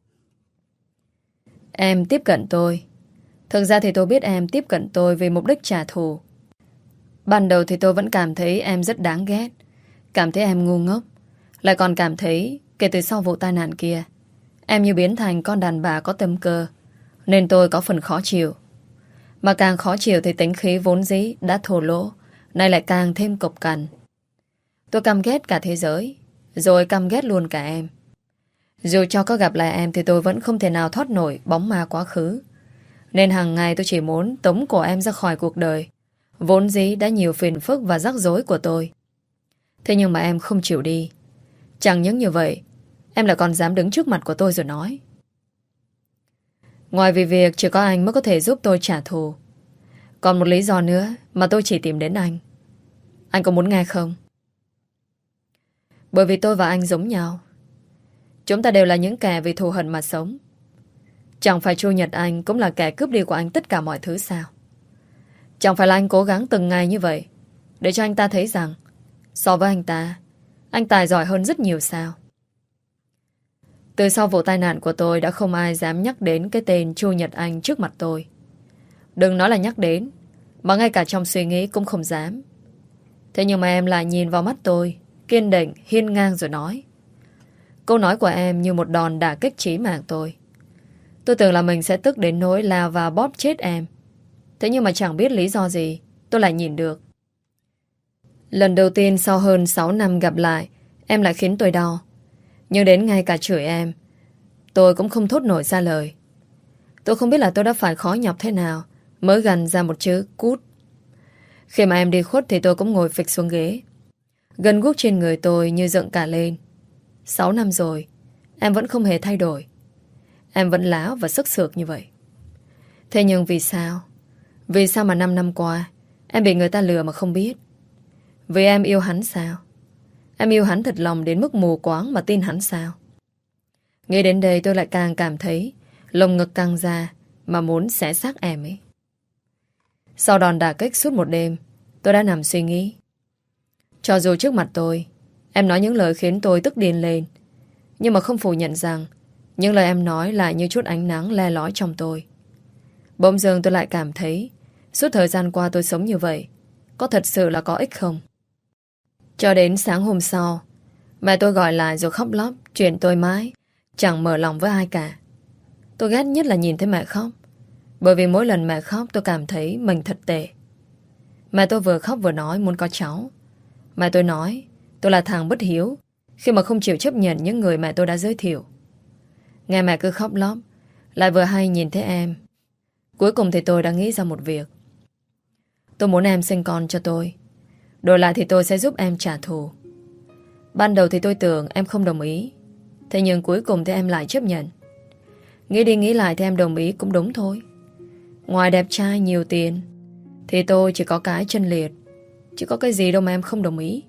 Speaker 1: Em tiếp cận tôi. Thực ra thì tôi biết em tiếp cận tôi vì mục đích trả thù. Ban đầu thì tôi vẫn cảm thấy em rất đáng ghét, cảm thấy em ngu ngốc. Lại còn cảm thấy kể từ sau vụ tai nạn kia, em như biến thành con đàn bà có tâm cơ, nên tôi có phần khó chịu. Mà càng khó chịu thì tính khí vốn dĩ đã thô lỗ, nay lại càng thêm cộc cằn. Tôi căm ghét cả thế giới, rồi căm ghét luôn cả em. Dù cho có gặp lại em thì tôi vẫn không thể nào thoát nổi bóng ma quá khứ. Nên hàng ngày tôi chỉ muốn tống cổ em ra khỏi cuộc đời vốn dĩ đã nhiều phiền phức và rắc rối của tôi. Thế nhưng mà em không chịu đi. Chẳng những như vậy, em lại còn dám đứng trước mặt của tôi rồi nói. Ngoài vì việc chỉ có anh mới có thể giúp tôi trả thù, còn một lý do nữa mà tôi chỉ tìm đến anh. Anh có muốn nghe không? Bởi vì tôi và anh giống nhau. Chúng ta đều là những kẻ vì thù hận mà sống. Chẳng phải Chu Nhật Anh cũng là kẻ cướp đi của anh tất cả mọi thứ sao? Chẳng phải là anh cố gắng từng ngày như vậy để cho anh ta thấy rằng so với anh ta, anh tài giỏi hơn rất nhiều sao? Từ sau vụ tai nạn của tôi đã không ai dám nhắc đến cái tên Chu Nhật Anh trước mặt tôi. Đừng nói là nhắc đến, mà ngay cả trong suy nghĩ cũng không dám. Thế nhưng mà em lại nhìn vào mắt tôi, kiên định, hiên ngang rồi nói. Câu nói của em như một đòn đả kích chí mạng tôi. Tôi tưởng là mình sẽ tức đến nỗi lao vào bóp chết em, Thế nhưng mà chẳng biết lý do gì tôi lại nhìn được. Lần đầu tiên sau hơn 6 năm gặp lại, em lại khiến tôi đau. Nhưng đến ngay cả chửi em, tôi cũng không thốt nổi ra lời. Tôi không biết là tôi đã phải khó nhọc thế nào mới gằn ra một chữ cút. Khi mà em đi khuất thì tôi cũng ngồi phịch xuống ghế. Gân guốc trên người tôi như dựng cả lên. 6 năm rồi, em vẫn không hề thay đổi. Em vẫn láo và sức sược như vậy. Thế nhưng vì sao? Vì sao mà 5 năm qua em bị người ta lừa mà không biết? Vì em yêu hắn sao? Em yêu hắn thật lòng đến mức mù quáng mà tin hắn sao? Nghĩ đến đây tôi lại càng cảm thấy lồng ngực căng ra mà muốn xé xác em ấy. Sau đòn đả kích suốt một đêm, tôi đã nằm suy nghĩ. Cho dù trước mặt tôi em nói những lời khiến tôi tức điên lên, nhưng mà không phủ nhận rằng những lời em nói lại như chút ánh nắng le lói trong tôi. Bỗng dưng tôi lại cảm thấy suốt thời gian qua tôi sống như vậy có thật sự là có ích không? Cho đến sáng hôm sau, mẹ tôi gọi lại rồi khóc lóc chuyện tôi mãi chẳng mở lòng với ai cả. Tôi ghét nhất là nhìn thấy mẹ khóc, bởi vì mỗi lần mẹ khóc tôi cảm thấy mình thật tệ. Mẹ tôi vừa khóc vừa nói muốn có cháu. Mẹ tôi nói tôi là thằng bất hiếu khi mà không chịu chấp nhận những người mẹ tôi đã giới thiệu. Nghe mẹ cứ khóc lóc, lại vừa hay nhìn thấy em. Cuối cùng thì tôi đã nghĩ ra một việc. Tôi muốn em sinh con cho tôi, đổi lại thì tôi sẽ giúp em trả thù. Ban đầu thì tôi tưởng em không đồng ý, thế nhưng cuối cùng thì em lại chấp nhận. Nghĩ đi nghĩ lại thì em đồng ý cũng đúng thôi. Ngoài đẹp trai nhiều tiền thì tôi chỉ có cái chân liệt, chỉ có cái gì đâu mà em không đồng ý.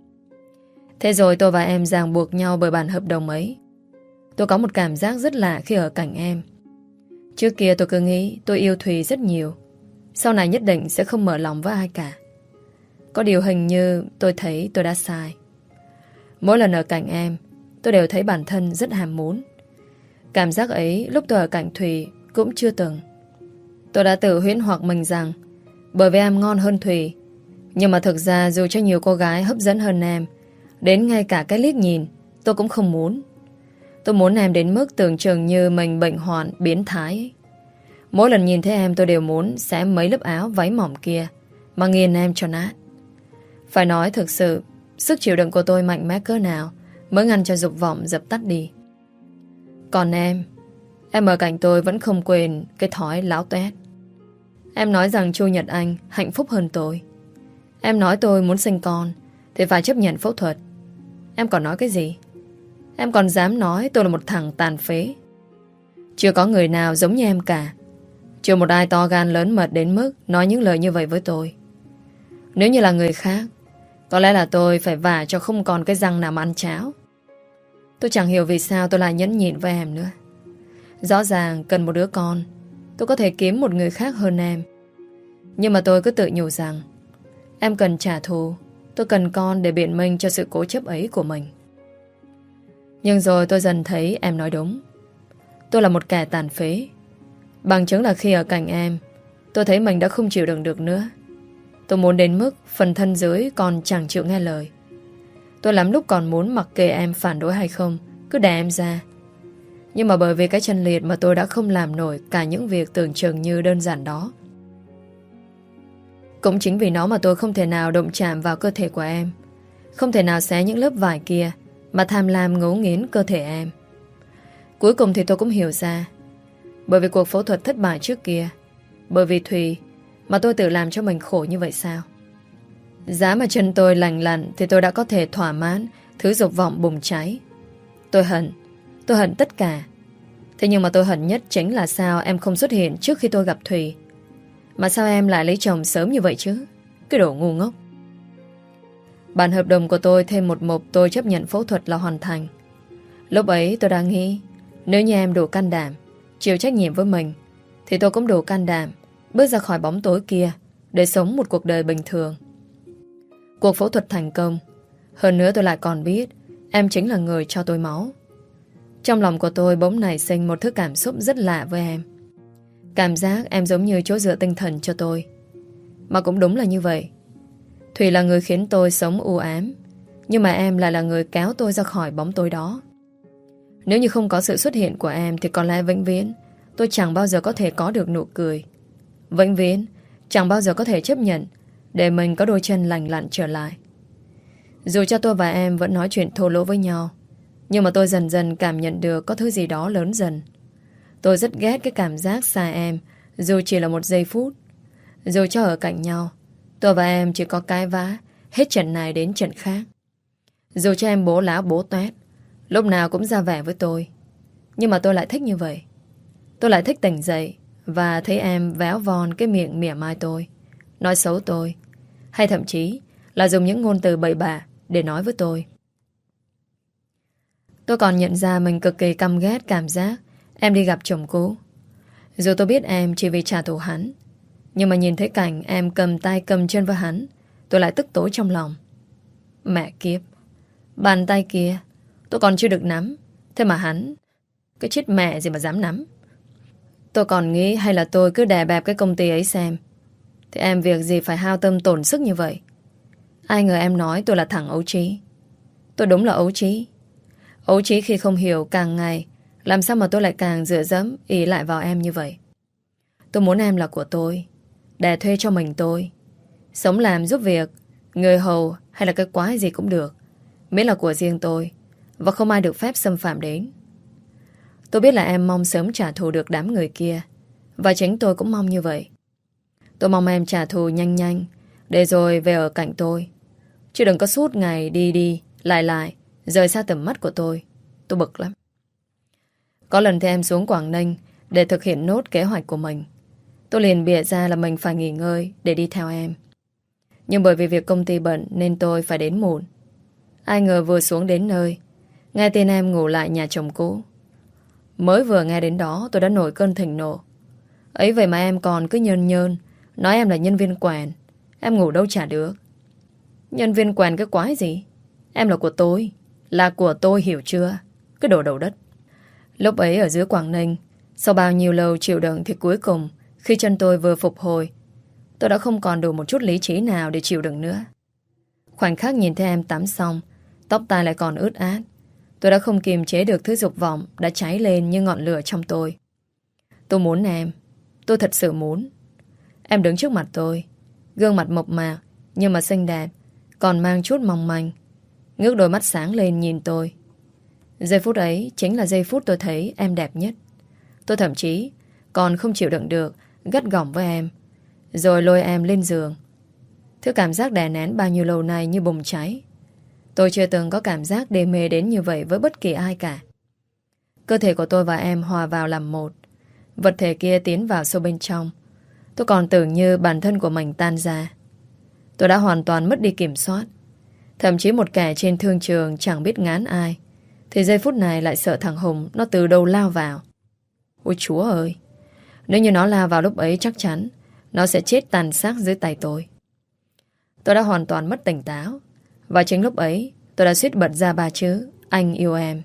Speaker 1: Thế rồi tôi và em ràng buộc nhau bởi bản hợp đồng ấy. Tôi có một cảm giác rất lạ khi ở cạnh em. Trước kia tôi cứ nghĩ tôi yêu Thùy rất nhiều, sau này nhất định sẽ không mở lòng với ai cả. Có điều hình như tôi thấy tôi đã sai. Mỗi lần ở cạnh em, tôi đều thấy bản thân rất ham muốn. Cảm giác ấy lúc tôi ở cạnh Thùy cũng chưa từng. Tôi đã tự huyễn hoặc mình rằng bởi vì em ngon hơn Thùy. Nhưng mà thực ra dù cho nhiều cô gái hấp dẫn hơn em, đến ngay cả cái liếc nhìn tôi cũng không muốn. Tôi muốn em đến mức tưởng chừng như mình bệnh hoạn biến thái ấy. Mỗi lần nhìn thấy em tôi đều muốn xé mấy lớp áo váy mỏng kia mà nghiền em cho nát. Phải nói thực sự sức chịu đựng của tôi mạnh mẽ cỡ nào mới ngăn cho dục vọng dập tắt đi. Còn em ở cạnh tôi vẫn không quên cái thói láo toét. Em nói rằng Chu Nhật Anh hạnh phúc hơn tôi. Em nói tôi muốn sinh con thì phải chấp nhận phẫu thuật. Em còn nói cái gì? Em còn dám nói tôi là một thằng tàn phế. Chưa có người nào giống như em cả. Chưa một ai to gan lớn mật đến mức nói những lời như vậy với tôi. Nếu như là người khác, có lẽ là tôi phải vả cho không còn cái răng nào mà ăn cháo. Tôi chẳng hiểu vì sao tôi lại nhẫn nhịn với em nữa. Rõ ràng cần một đứa con, tôi có thể kiếm một người khác hơn em. Nhưng mà tôi cứ tự nhủ rằng em cần trả thù, tôi cần con để biện minh cho sự cố chấp ấy của mình. Nhưng rồi tôi dần thấy em nói đúng. Tôi là một kẻ tàn phế. Bằng chứng là khi ở cạnh em, tôi thấy mình đã không chịu đựng được nữa. Tôi muốn đến mức phần thân dưới còn chẳng chịu nghe lời. Tôi lắm lúc còn muốn mặc kệ em phản đối hay không, cứ đè em ra. Nhưng mà bởi vì cái chân liệt mà tôi đã không làm nổi cả những việc tưởng chừng như đơn giản đó. Cũng chính vì nó mà tôi không thể nào động chạm vào cơ thể của em, không thể nào xé những lớp vải kia mà tham lam ngấu nghiến cơ thể em. Cuối cùng thì tôi cũng hiểu ra, bởi vì cuộc phẫu thuật thất bại trước kia, bởi vì Thùy mà tôi tự làm cho mình khổ như vậy sao? Giá mà chân tôi lành lặn thì tôi đã có thể thỏa mãn thứ dục vọng bùng cháy. Tôi hận tất cả. Thế nhưng mà tôi hận nhất chính là sao em không xuất hiện trước khi tôi gặp Thùy. Mà sao em lại lấy chồng sớm như vậy chứ? Cái đồ ngu ngốc. Bản hợp đồng của tôi thêm một mục tôi chấp nhận phẫu thuật là hoàn thành. Lúc ấy tôi đã nghĩ nếu như em đủ can đảm chịu trách nhiệm với mình thì tôi cũng đủ can đảm bước ra khỏi bóng tối kia để sống một cuộc đời bình thường. Cuộc phẫu thuật thành công. Hơn nữa tôi lại còn biết em chính là người cho tôi máu. Trong lòng của tôi bỗng nảy sinh một thứ cảm xúc rất lạ với em. Cảm giác em giống như chỗ dựa tinh thần cho tôi. Mà cũng đúng là như vậy. Thùy là người khiến tôi sống u ám, nhưng mà em lại là người kéo tôi ra khỏi bóng tối đó. Nếu như không có sự xuất hiện của em thì có lẽ vĩnh viễn tôi chẳng bao giờ có thể có được nụ cười. Vĩnh viễn chẳng bao giờ có thể chấp nhận để mình có đôi chân lành lặn trở lại. Dù cho tôi và em vẫn nói chuyện thô lỗ với nhau, nhưng mà tôi dần dần cảm nhận được có thứ gì đó lớn dần. Tôi rất ghét cái cảm giác xa em, dù chỉ là một giây phút. Dù cho ở cạnh nhau, tôi và em chỉ có cãi vã hết trận này đến trận khác. Dù cho em bố láo bố toét, lúc nào cũng ra vẻ với tôi, nhưng mà tôi lại thích như vậy. Tôi lại thích tỉnh dậy và thấy em véo von cái miệng mỉa mai tôi, nói xấu tôi, hay thậm chí là dùng những ngôn từ bậy bạ để nói với tôi. Tôi còn nhận ra mình cực kỳ căm ghét cảm giác em đi gặp chồng cũ. Dù tôi biết em chỉ vì trả thù hắn, nhưng mà nhìn thấy cảnh em cầm tay cầm chân với hắn, tôi lại tức tối trong lòng. Mẹ kiếp, bàn tay kia tôi còn chưa được nắm, thế mà hắn, cái chết mẹ gì mà dám nắm. Tôi còn nghĩ hay là tôi cứ đè bẹp cái công ty ấy xem, thì em việc gì phải hao tâm tổn sức như vậy. Ai ngờ em nói tôi là thằng ấu trí. Tôi đúng là ấu trí. Ấu trí khi không hiểu càng ngày, làm sao mà tôi lại càng dựa dẫm ỷ lại vào em như vậy. Tôi muốn em là của tôi, đẻ thuê cho mình tôi, sống làm giúp việc, người hầu hay là cái quái gì cũng được, miễn là của riêng tôi, và không ai được phép xâm phạm đến. Tôi biết là em mong sớm trả thù được đám người kia, và chính tôi cũng mong như vậy. Tôi mong em trả thù nhanh nhanh, để rồi về ở cạnh tôi, chứ đừng có suốt ngày đi đi lại rời xa tầm mắt của tôi. Tôi bực lắm. Có lần thì em xuống Quảng Ninh để thực hiện nốt kế hoạch của mình. Tôi liền bịa ra là mình phải nghỉ ngơi để đi theo em. Nhưng bởi vì việc công ty bận nên tôi phải đến muộn. Ai ngờ vừa xuống đến nơi, nghe tin em ngủ lại nhà chồng cũ. Mới vừa nghe đến đó tôi đã nổi cơn thịnh nộ. Ấy vậy mà em còn cứ nhơn nhơn nói em là nhân viên quèn. Em ngủ đâu chả được. Nhân viên quèn cái quái gì? Em là của tôi. Là của tôi, hiểu chưa? Cái đồ đầu đất. Lúc ấy ở dưới Quảng Ninh, sau bao nhiêu lâu chịu đựng thì cuối cùng, khi chân tôi vừa phục hồi, tôi đã không còn đủ một chút lý trí nào để chịu đựng nữa. Khoảnh khắc nhìn thấy em tắm xong, tóc tai lại còn ướt át, tôi đã không kiềm chế được thứ dục vọng đã cháy lên như ngọn lửa trong tôi. Tôi muốn em. Tôi thật sự muốn. Em đứng trước mặt tôi, gương mặt mộc mạc nhưng mà xinh đẹp, còn mang chút mong manh, ngước đôi mắt sáng lên nhìn tôi. Giây phút ấy chính là giây phút tôi thấy em đẹp nhất. Tôi thậm chí còn không chịu đựng được, gắt gỏng với em, rồi lôi em lên giường. Thứ cảm giác đè nén bao nhiêu lâu nay như bùng cháy. Tôi chưa từng có cảm giác đê mê đến như vậy với bất kỳ ai cả. Cơ thể của tôi và em hòa vào làm một. Vật thể kia tiến vào sâu bên trong. Tôi còn tưởng như bản thân của mình tan ra. Tôi đã hoàn toàn mất đi kiểm soát. Thậm chí một kẻ trên thương trường chẳng biết ngán ai, thì giây phút này lại sợ thằng Hùng nó từ đâu lao vào. Ôi Chúa ơi! Nếu như nó lao vào lúc ấy chắc chắn nó sẽ chết tàn xác dưới tay tôi. Tôi đã hoàn toàn mất tỉnh táo. Và chính lúc ấy tôi đã suýt bật ra ba chữ anh yêu em.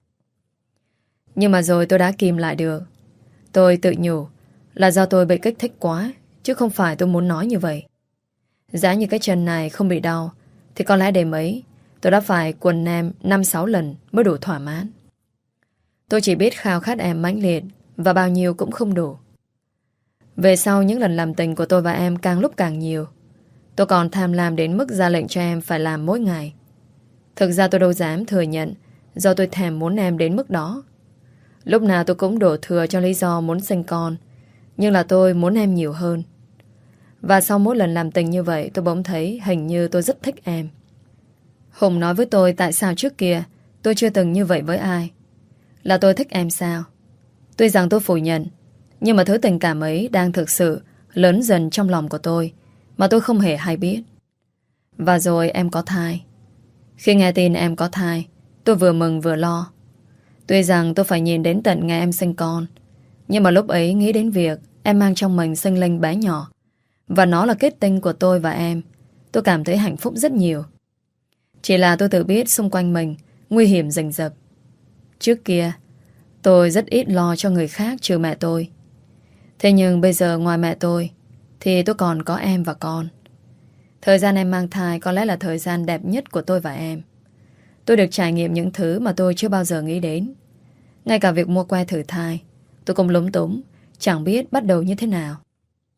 Speaker 1: Nhưng mà rồi tôi đã kìm lại được. Tôi tự nhủ là do tôi bị kích thích quá, chứ không phải tôi muốn nói như vậy. Giá như cái chân này không bị đau thì có lẽ đêm ấy tôi đã phải quần em 5-6 lần mới đủ thỏa mãn. Tôi chỉ biết khao khát em mãnh liệt, và bao nhiêu cũng không đủ. Về sau những lần làm tình của tôi và em càng lúc càng nhiều. Tôi còn tham lam đến mức ra lệnh cho em phải làm mỗi ngày. Thực ra tôi đâu dám thừa nhận do tôi thèm muốn em đến mức đó. Lúc nào tôi cũng đổ thừa cho lý do muốn sinh con, nhưng là tôi muốn em nhiều hơn. Và sau mỗi lần làm tình như vậy, tôi bỗng thấy hình như tôi rất thích em. Hùng nói với tôi tại sao trước kia tôi chưa từng như vậy với ai. Là tôi thích em sao? Tuy rằng tôi phủ nhận, nhưng mà thứ tình cảm ấy đang thực sự lớn dần trong lòng của tôi, mà tôi không hề hay biết. Và rồi em có thai. Khi nghe tin em có thai, tôi vừa mừng vừa lo. Tuy rằng tôi phải nhìn đến tận ngày em sinh con, nhưng mà lúc ấy nghĩ đến việc em mang trong mình sinh linh bé nhỏ, và nó là kết tinh của tôi và em, tôi cảm thấy hạnh phúc rất nhiều. Chỉ là tôi tự biết xung quanh mình nguy hiểm rình rập. Trước kia tôi rất ít lo cho người khác trừ mẹ tôi. Thế nhưng bây giờ ngoài mẹ tôi thì tôi còn có em và con. Thời gian em mang thai có lẽ là thời gian đẹp nhất của tôi và em. Tôi được trải nghiệm những thứ mà tôi chưa bao giờ nghĩ đến. Ngay cả việc mua que thử thai tôi cũng lúng túng, chẳng biết bắt đầu như thế nào.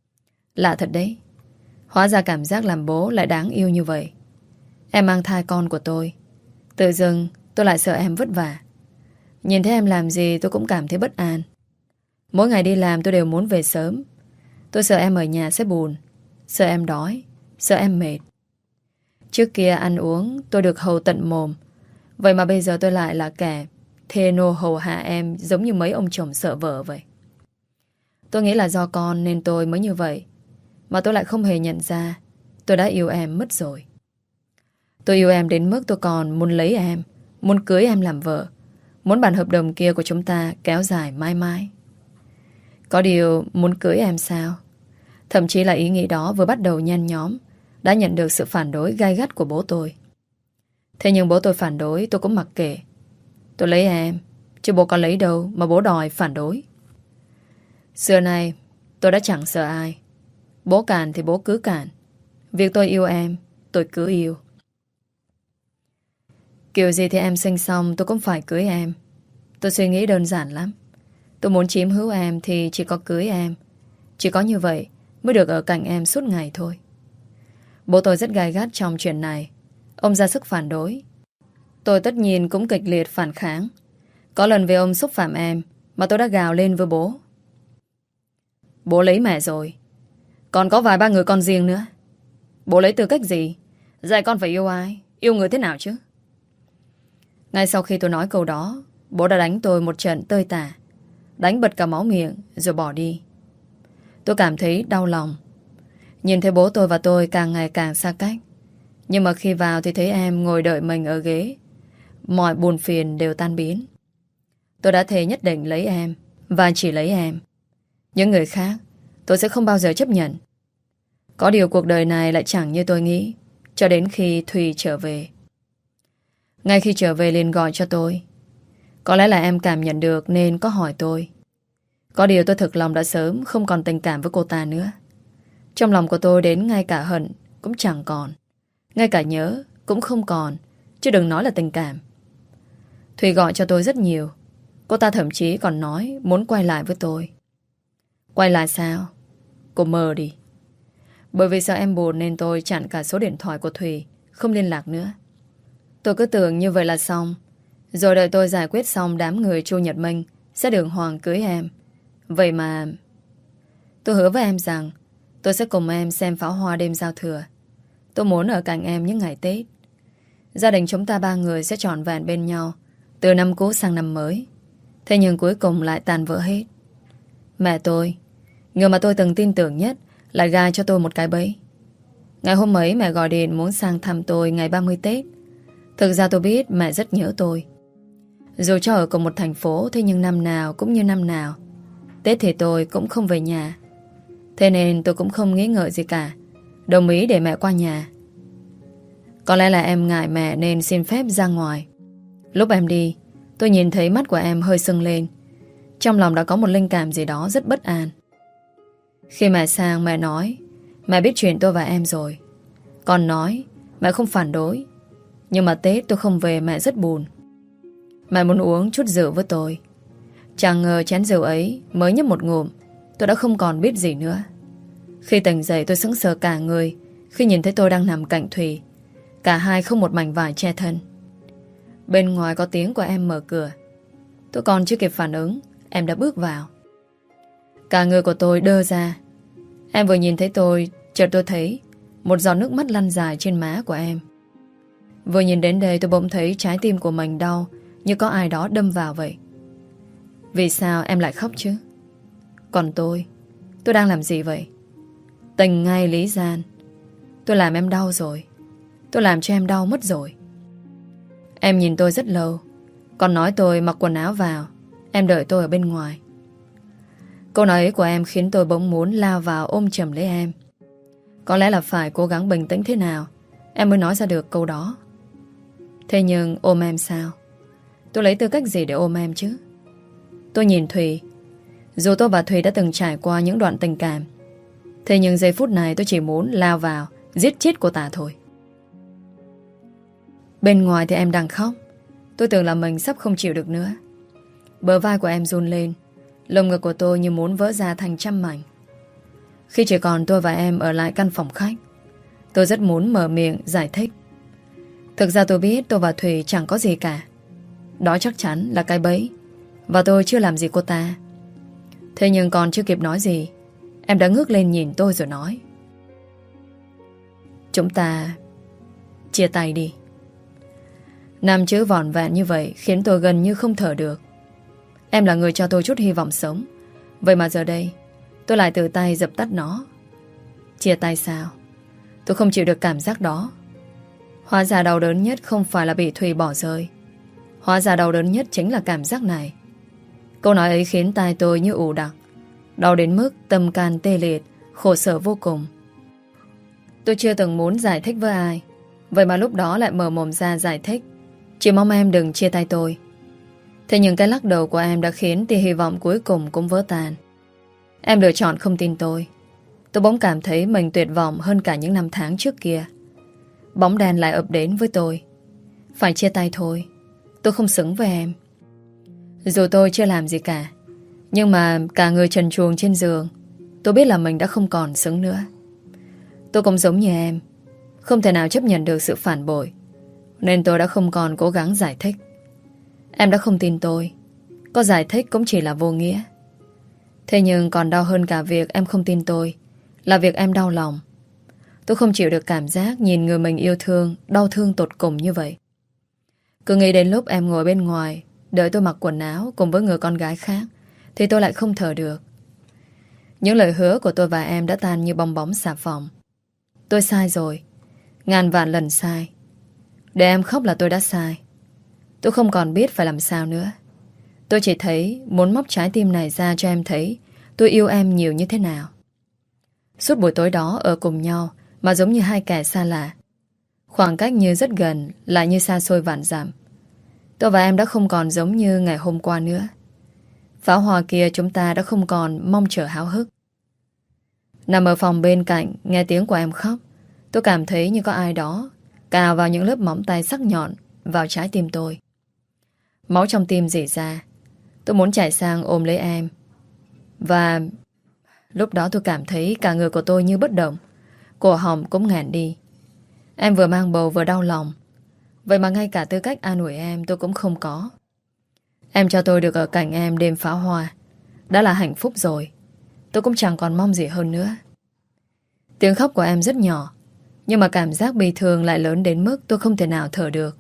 Speaker 1: Lạ thật đấy. Hóa ra cảm giác làm bố lại đáng yêu như vậy. Em mang thai con của tôi. Tự dưng tôi lại sợ em vất vả. Nhìn thấy em làm gì tôi cũng cảm thấy bất an. Mỗi ngày đi làm tôi đều muốn về sớm. Tôi sợ em ở nhà sẽ buồn, sợ em đói, sợ em mệt. Trước kia ăn uống tôi được hầu tận mồm. Vậy mà bây giờ tôi lại là kẻ thê nô hầu hạ em, giống như mấy ông chồng sợ vợ vậy. Tôi nghĩ là do con nên tôi mới như vậy, mà tôi lại không hề nhận ra tôi đã yêu em mất rồi. Tôi yêu em đến mức tôi còn muốn lấy em, muốn cưới em làm vợ, muốn bản hợp đồng kia của chúng ta kéo dài mãi mãi. Có điều muốn cưới em sao? Thậm chí là ý nghĩ đó vừa bắt đầu nhen nhóm đã nhận được sự phản đối gay gắt của bố tôi. Thế nhưng bố tôi phản đối tôi cũng mặc kệ. Tôi lấy em, chứ bố có lấy đâu mà bố đòi phản đối. Xưa nay tôi đã chẳng sợ ai. Bố cản thì bố cứ cản. Việc tôi yêu em, tôi cứ yêu. Kiểu gì thì em sinh xong tôi cũng phải cưới em. Tôi suy nghĩ đơn giản lắm. Tôi muốn chiếm hữu em thì chỉ có cưới em. Chỉ có như vậy mới được ở cạnh em suốt ngày thôi. Bố tôi rất gay gắt trong chuyện này. Ông ra sức phản đối. Tôi tất nhiên cũng kịch liệt phản kháng. Có lần vì ông xúc phạm em mà tôi đã gào lên với bố. Bố lấy mẹ rồi, còn có vài ba người con riêng nữa. Bố lấy tư cách gì dạy con phải yêu ai, yêu người thế nào chứ? Ngay sau khi tôi nói câu đó, bố đã đánh tôi một trận tơi tả, đánh bật cả máu miệng rồi bỏ đi. Tôi cảm thấy đau lòng. Nhìn thấy bố tôi và tôi càng ngày càng xa cách. Nhưng mà khi vào thì thấy em ngồi đợi mình ở ghế. Mọi buồn phiền đều tan biến. Tôi đã thề nhất định lấy em, và chỉ lấy em. Những người khác tôi sẽ không bao giờ chấp nhận. Có điều cuộc đời này lại chẳng như tôi nghĩ. Cho đến khi Thùy trở về. Ngay khi trở về liền gọi cho tôi. Có lẽ là em cảm nhận được nên có hỏi tôi. Có điều tôi thực lòng đã sớm không còn tình cảm với cô ta nữa. Trong lòng của tôi đến ngay cả hận cũng chẳng còn, ngay cả nhớ cũng không còn, chứ đừng nói là tình cảm. Thùy gọi cho tôi rất nhiều. Cô ta thậm chí còn nói muốn quay lại với tôi. Quay lại sao? Cô mơ đi. Bởi vì sợ em buồn nên tôi chặn cả số điện thoại của Thùy, không liên lạc nữa. Tôi cứ tưởng như vậy là xong. Rồi đợi tôi giải quyết xong đám người Chu Nhật Minh sẽ đường hoàng cưới em. Vậy mà tôi hứa với em rằng tôi sẽ cùng em xem pháo hoa đêm giao thừa. Tôi muốn ở cạnh em những ngày Tết. Gia đình chúng ta ba người sẽ trọn vẹn bên nhau từ năm cũ sang năm mới. Thế nhưng cuối cùng lại tàn vỡ hết. Mẹ tôi, người mà tôi từng tin tưởng nhất, lại gài cho tôi một cái bẫy. Ngày hôm ấy mẹ gọi điện muốn sang thăm tôi ngày 30 Tết. Thực ra tôi biết mẹ rất nhớ tôi. Dù cho ở cùng một thành phố, thế nhưng năm nào cũng như năm nào, Tết thì tôi cũng không về nhà. Thế nên tôi cũng không nghĩ ngợi gì cả, đồng ý để mẹ qua nhà. Có lẽ là em ngại mẹ nên xin phép ra ngoài. Lúc em đi, tôi nhìn thấy mắt của em hơi sưng lên. Trong lòng đã có một linh cảm gì đó rất bất an. Khi mẹ sang mẹ nói mẹ biết chuyện tôi và em rồi. Còn nói mẹ không phản đối. Nhưng mà Tết tôi không về mẹ rất buồn. Mẹ muốn uống chút rượu với tôi. Chẳng ngờ chén rượu ấy mới nhấp một ngụm, tôi đã không còn biết gì nữa. Khi tỉnh dậy tôi sững sờ cả người khi nhìn thấy tôi đang nằm cạnh Thùy. Cả hai không một mảnh vải che thân. Bên ngoài có tiếng của em mở cửa. Tôi còn chưa kịp phản ứng, em đã bước vào. Cả người của tôi đơ ra. Em vừa nhìn thấy tôi, chợt tôi thấy một giọt nước mắt lăn dài trên má của em. Vừa nhìn đến đây tôi bỗng thấy trái tim của mình đau, như có ai đó đâm vào vậy. Vì sao em lại khóc chứ? Còn tôi đang làm gì vậy? Tình ngay lý gian. Tôi làm em đau rồi. Tôi làm cho em đau mất rồi. Em nhìn tôi rất lâu, còn nói tôi mặc quần áo vào. Em đợi tôi ở bên ngoài. Câu nói ấy của em khiến tôi bỗng muốn lao vào ôm chầm lấy em. Có lẽ là phải cố gắng bình tĩnh thế nào em mới nói ra được câu đó. Thế nhưng ôm em sao? Tôi lấy tư cách gì để ôm em chứ? Tôi nhìn Thùy. Dù tôi và Thùy đã từng trải qua những đoạn tình cảm, thế nhưng giây phút này tôi chỉ muốn lao vào giết chết cô ta thôi. Bên ngoài thì em đang khóc. Tôi tưởng là mình sắp không chịu được nữa. Bờ vai của em run lên. Lồng ngực của tôi như muốn vỡ ra thành trăm mảnh. Khi chỉ còn tôi và em ở lại căn phòng khách, tôi rất muốn mở miệng giải thích. Thực ra tôi biết tôi và Thùy chẳng có gì cả. Đó chắc chắn là cái bẫy, và tôi chưa làm gì cô ta. Thế nhưng còn chưa kịp nói gì, em đã ngước lên nhìn tôi rồi nói: chúng ta chia tay đi. 5 chữ vỏn vẹn như vậy khiến tôi gần như không thở được. Em là người cho tôi chút hy vọng sống, vậy mà giờ đây tôi lại tự tay dập tắt nó. Chia tay sao? Tôi không chịu được cảm giác đó. Hóa ra đau đớn nhất không phải là bị Thùy bỏ rơi. Hóa ra đau đớn nhất chính là cảm giác này. Câu nói ấy khiến tai tôi như ù đặc, đau đến mức tâm can tê liệt, khổ sở vô cùng. Tôi chưa từng muốn giải thích với ai, vậy mà lúc đó lại mở mồm ra giải thích. Chỉ mong em đừng chia tay tôi. Thế nhưng cái lắc đầu của em đã khiến tia hy vọng cuối cùng cũng vỡ tan. Em lựa chọn không tin tôi. Tôi bỗng cảm thấy mình tuyệt vọng hơn cả những năm tháng trước kia. Bóng đèn lại ập đến với tôi. Phải chia tay thôi. Tôi không xứng với em. Dù tôi chưa làm gì cả, nhưng mà cả người trần truồng trên giường, tôi biết là mình đã không còn xứng nữa. Tôi cũng giống như em, không thể nào chấp nhận được sự phản bội, nên tôi đã không còn cố gắng giải thích. Em đã không tin tôi, có giải thích cũng chỉ là vô nghĩa. Thế nhưng còn đau hơn cả việc em không tin tôi là việc em đau lòng. Tôi không chịu được cảm giác nhìn người mình yêu thương đau thương tột cùng như vậy. Cứ nghĩ đến lúc em ngồi bên ngoài đợi tôi mặc quần áo cùng với người con gái khác thì tôi lại không thở được. Những lời hứa của tôi và em đã tan như bong bóng xà phòng. Tôi sai rồi, ngàn vạn lần sai. Để em khóc là tôi đã sai. Tôi không còn biết phải làm sao nữa. Tôi chỉ thấy muốn móc trái tim này ra cho em thấy tôi yêu em nhiều như thế nào. Suốt buổi tối đó ở cùng nhau mà giống như hai kẻ xa lạ. Khoảng cách như rất gần, lại như xa xôi vạn dặm. Tôi và em đã không còn giống như ngày hôm qua nữa. Pháo hoa kia chúng ta đã không còn mong chờ háo hức. Nằm ở phòng bên cạnh, nghe tiếng của em khóc, tôi cảm thấy như có ai đó cào vào những lớp móng tay sắc nhọn vào trái tim tôi. Máu trong tim rỉ ra. Tôi muốn chạy sang ôm lấy em. Và lúc đó tôi cảm thấy cả người của tôi như bất động, cổ họng cũng nghẹn đi. Em vừa mang bầu vừa đau lòng, vậy mà ngay cả tư cách an ủi em tôi cũng không có. Em cho tôi được ở cạnh em đêm pháo hoa đã là hạnh phúc rồi. Tôi cũng chẳng còn mong gì hơn nữa. Tiếng khóc của em rất nhỏ, nhưng mà cảm giác bi thương lại lớn đến mức tôi không thể nào thở được.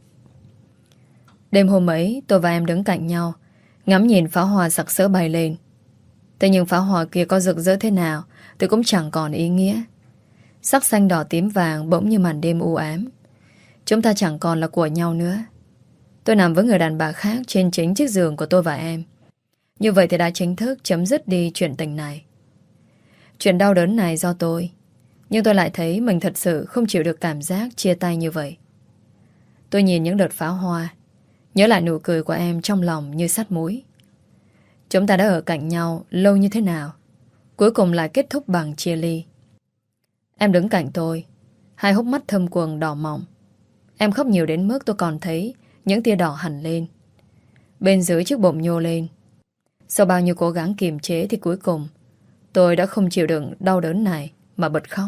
Speaker 1: Đêm hôm ấy tôi và em đứng cạnh nhau, ngắm nhìn pháo hoa sặc sỡ bay lên. Thế nhưng pháo hoa kia có rực rỡ thế nào thì cũng chẳng còn ý nghĩa. Sắc xanh đỏ tím vàng bỗng như màn đêm u ám. Chúng ta chẳng còn là của nhau nữa. Tôi nằm với người đàn bà khác trên chính chiếc giường của tôi và em. Như vậy thì đã chính thức chấm dứt đi chuyện tình này. Chuyện đau đớn này do tôi, nhưng tôi lại thấy mình thật sự không chịu được cảm giác chia tay như vậy. Tôi nhìn những đợt pháo hoa, nhớ lại nụ cười của em trong lòng như sắt muối. Chúng ta đã ở cạnh nhau lâu như thế nào, cuối cùng lại kết thúc bằng chia ly. Em đứng cạnh tôi, hai hốc mắt thâm quầng đỏ mọng. Em khóc nhiều đến mức tôi còn thấy những tia đỏ hẳn lên. Bên dưới chiếc bụng nhô lên. Sau bao nhiêu cố gắng kiềm chế thì cuối cùng tôi đã không chịu đựng đau đớn này mà bật khóc.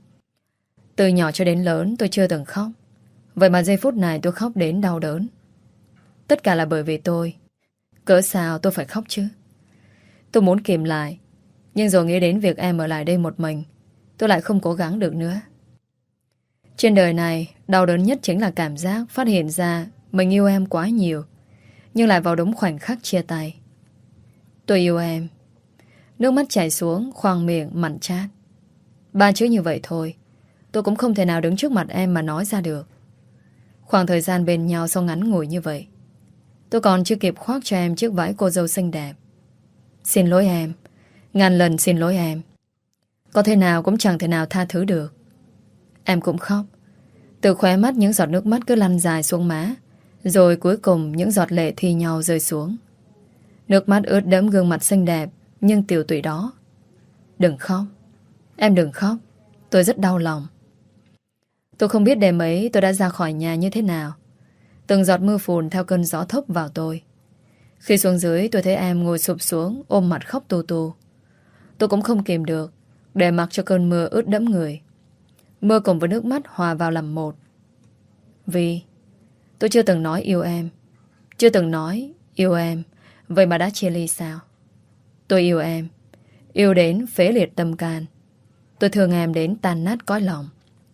Speaker 1: Từ nhỏ cho đến lớn tôi chưa từng khóc, vậy mà giây phút này tôi khóc đến đau đớn. Tất cả là bởi vì tôi. Cỡ sao tôi phải khóc chứ? Tôi muốn kìm lại, nhưng rồi nghĩ đến việc em ở lại đây một mình, tôi lại không cố gắng được nữa. Trên đời này, đau đớn nhất chính là cảm giác phát hiện ra mình yêu em quá nhiều, nhưng lại vào đúng khoảnh khắc chia tay. Tôi yêu em. Nước mắt chảy xuống, khoang miệng mặn chát. 3 chữ như vậy thôi, tôi cũng không thể nào đứng trước mặt em mà nói ra được. Khoảng thời gian bên nhau sau ngắn ngủi như vậy, tôi còn chưa kịp khoác cho em chiếc váy cô dâu xinh đẹp. Xin lỗi em, ngàn lần xin lỗi em. Có thể nào cũng chẳng thể nào tha thứ được. Em cũng khóc. Từ khóe mắt những giọt nước mắt cứ lăn dài xuống má, rồi cuối cùng những giọt lệ thi nhau rơi xuống. Nước mắt ướt đẫm gương mặt xinh đẹp nhưng tiều tụy đó. Đừng khóc. Em đừng khóc. Tôi rất đau lòng. Tôi không biết đêm ấy tôi đã ra khỏi nhà như thế nào. Từng giọt mưa phùn theo cơn gió thốc vào tôi. Khi xuống dưới tôi thấy em ngồi sụp xuống ôm mặt khóc tù tù. Tôi cũng không kìm được để mặc cho cơn mưa ướt đẫm người. Mưa cùng với nước mắt hòa vào làm một. Vì tôi chưa từng nói yêu em. Chưa từng nói yêu em. Vậy mà đã chia ly sao? Tôi yêu em. Yêu đến phế liệt tâm can. Tôi thương em đến tan nát cõi lòng.